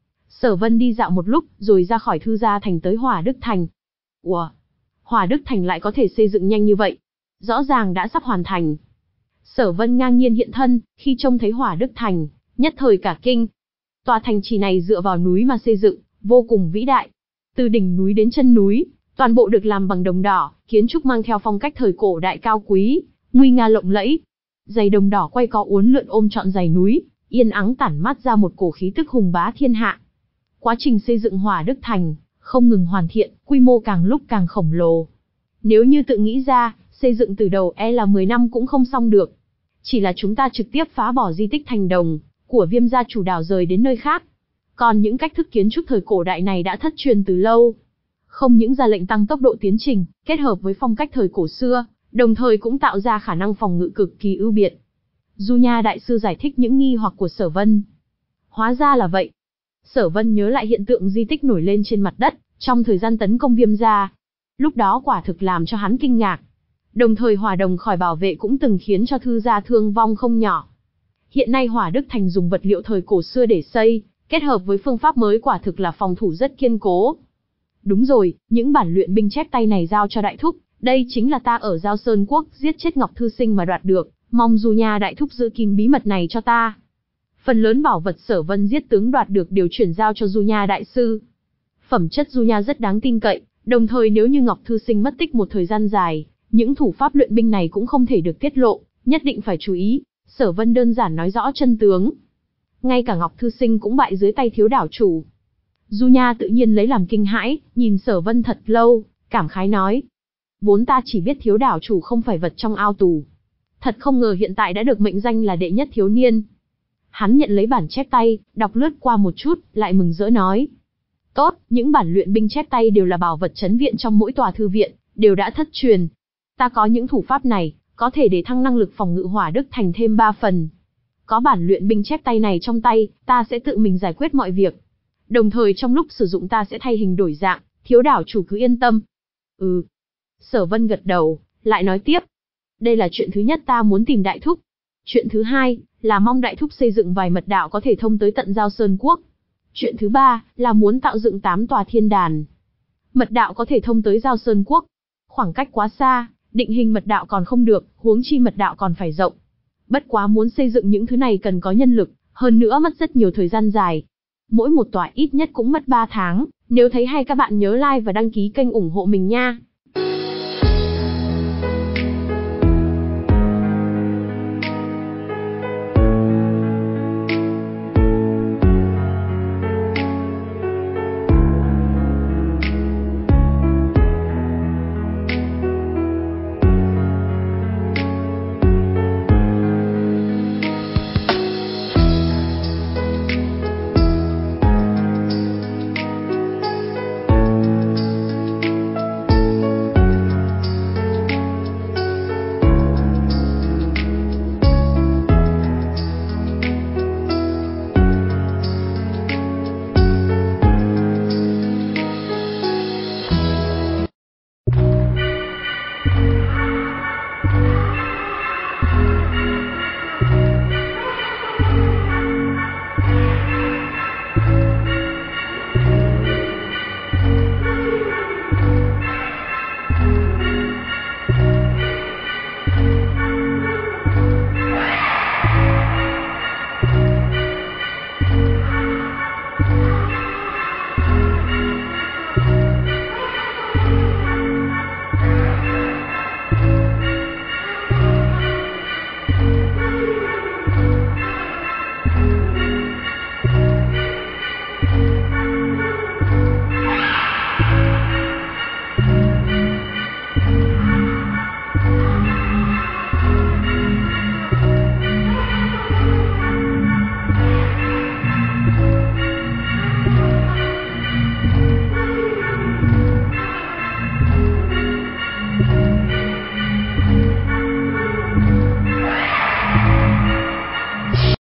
Sở Vân đi dạo một lúc, rồi ra khỏi Thư gia thành tới Hỏa Đức thành. Ủa, Hỏa Đức thành lại có thể xây dựng nhanh như vậy? Rõ ràng đã sắp hoàn thành. Sở Vân ngang nhiên hiện thân, khi trông thấy Hỏa Đức thành, nhất thời cả kinh. Tòa thành trì này dựa vào núi mà xây dựng, vô cùng vĩ đại. Từ đỉnh núi đến chân núi, toàn bộ được làm bằng đồng đỏ, kiến trúc mang theo phong cách thời cổ đại cao quý, nguy nga lộng lẫy. Dày đồng đỏ quay co uốn lượn ôm trọn dãy núi, yên ắng tản mát ra một cổ khí tức hùng bá thiên hạ. Quá trình xây dựng Hỏa Đức thành không ngừng hoàn thiện, quy mô càng lúc càng khổng lồ. Nếu như tự nghĩ ra, xây dựng từ đầu e là mười năm cũng không xong được. Chỉ là chúng ta trực tiếp phá bỏ di tích thành đồng của Viêm gia chủ đảo rời đến nơi khác. Còn những cách thức kiến trúc thời cổ đại này đã thất truyền từ lâu. Không những ra lệnh tăng tốc độ tiến trình, kết hợp với phong cách thời cổ xưa, đồng thời cũng tạo ra khả năng phòng ngự cực kỳ ưu việt. Du Nha đại sư giải thích những nghi hoặc của Sở Vân. Hóa ra là vậy. Sở Vân nhớ lại hiện tượng di tích nổi lên trên mặt đất, trong thời gian tấn công Viêm gia. Lúc đó quả thực làm cho hắn kinh ngạc. Đồng thời hỏa đồng khỏi bảo vệ cũng từng khiến cho Thư gia thương vong không nhỏ. Hiện nay Hỏa Đức thành dùng vật liệu thời cổ xưa để xây, kết hợp với phương pháp mới quả thực là phòng thủ rất kiên cố. Đúng rồi, những bản luyện binh chép tay này giao cho đại thúc, đây chính là ta ở Giao Sơn Quốc giết chết Ngọc Thư Sinh mà đoạt được, mong Du Nha đại thúc giữ kín bí mật này cho ta. Phần lớn bảo vật Sở Vân giết tướng đoạt được đều chuyển giao cho Du Nha đại sư. Phẩm chất Du Nha rất đáng tin cậy, đồng thời nếu như Ngọc Thư Sinh mất tích một thời gian dài, những thủ pháp luyện binh này cũng không thể được tiết lộ, nhất định phải chú ý. Sở Vân đơn giản nói rõ chân tướng. Ngay cả Ngọc Thư Sinh cũng bại dưới tay thiếu đảo chủ. Du Nha tự nhiên lấy làm kinh hãi, nhìn Sở Vân thật lâu, cảm khái nói. Vốn ta chỉ biết thiếu đảo chủ không phải vật trong ao tù. Thật không ngờ hiện tại đã được mệnh danh là đệ nhất thiếu niên. Hắn nhận lấy bản chép tay, đọc lướt qua một chút, lại mừng rỡ nói. Tốt, những bản luyện binh chép tay đều là bảo vật trấn viện trong mỗi tòa thư viện, đều đã thất truyền. Ta có những thủ pháp này, có thể để thăng năng lực phòng ngự Hỏa Đức thành thêm ba phần. Có bản luyện binh chép tay này trong tay, ta sẽ tự mình giải quyết mọi việc. Đồng thời trong lúc sử dụng ta sẽ thay hình đổi dạng, thiếu đảo chủ cứ yên tâm. Ừ. Sở Vân gật đầu, lại nói tiếp. Đây là chuyện thứ nhất ta muốn tìm đại thúc. Chuyện thứ hai, là mong đại thúc xây dựng vài mật đạo có thể thông tới tận Giao Sơn Quốc. Chuyện thứ ba, là muốn tạo dựng tám tòa thiên đàn. Mật đạo có thể thông tới Giao Sơn Quốc. Khoảng cách quá xa, định hình mật đạo còn không được, huống chi mật đạo còn phải rộng. Bất quá muốn xây dựng những thứ này cần có nhân lực, hơn nữa mất rất nhiều thời gian dài. Mỗi một tòa ít nhất cũng mất ba tháng, nếu thấy hay các bạn nhớ like và đăng ký kênh ủng hộ mình nha.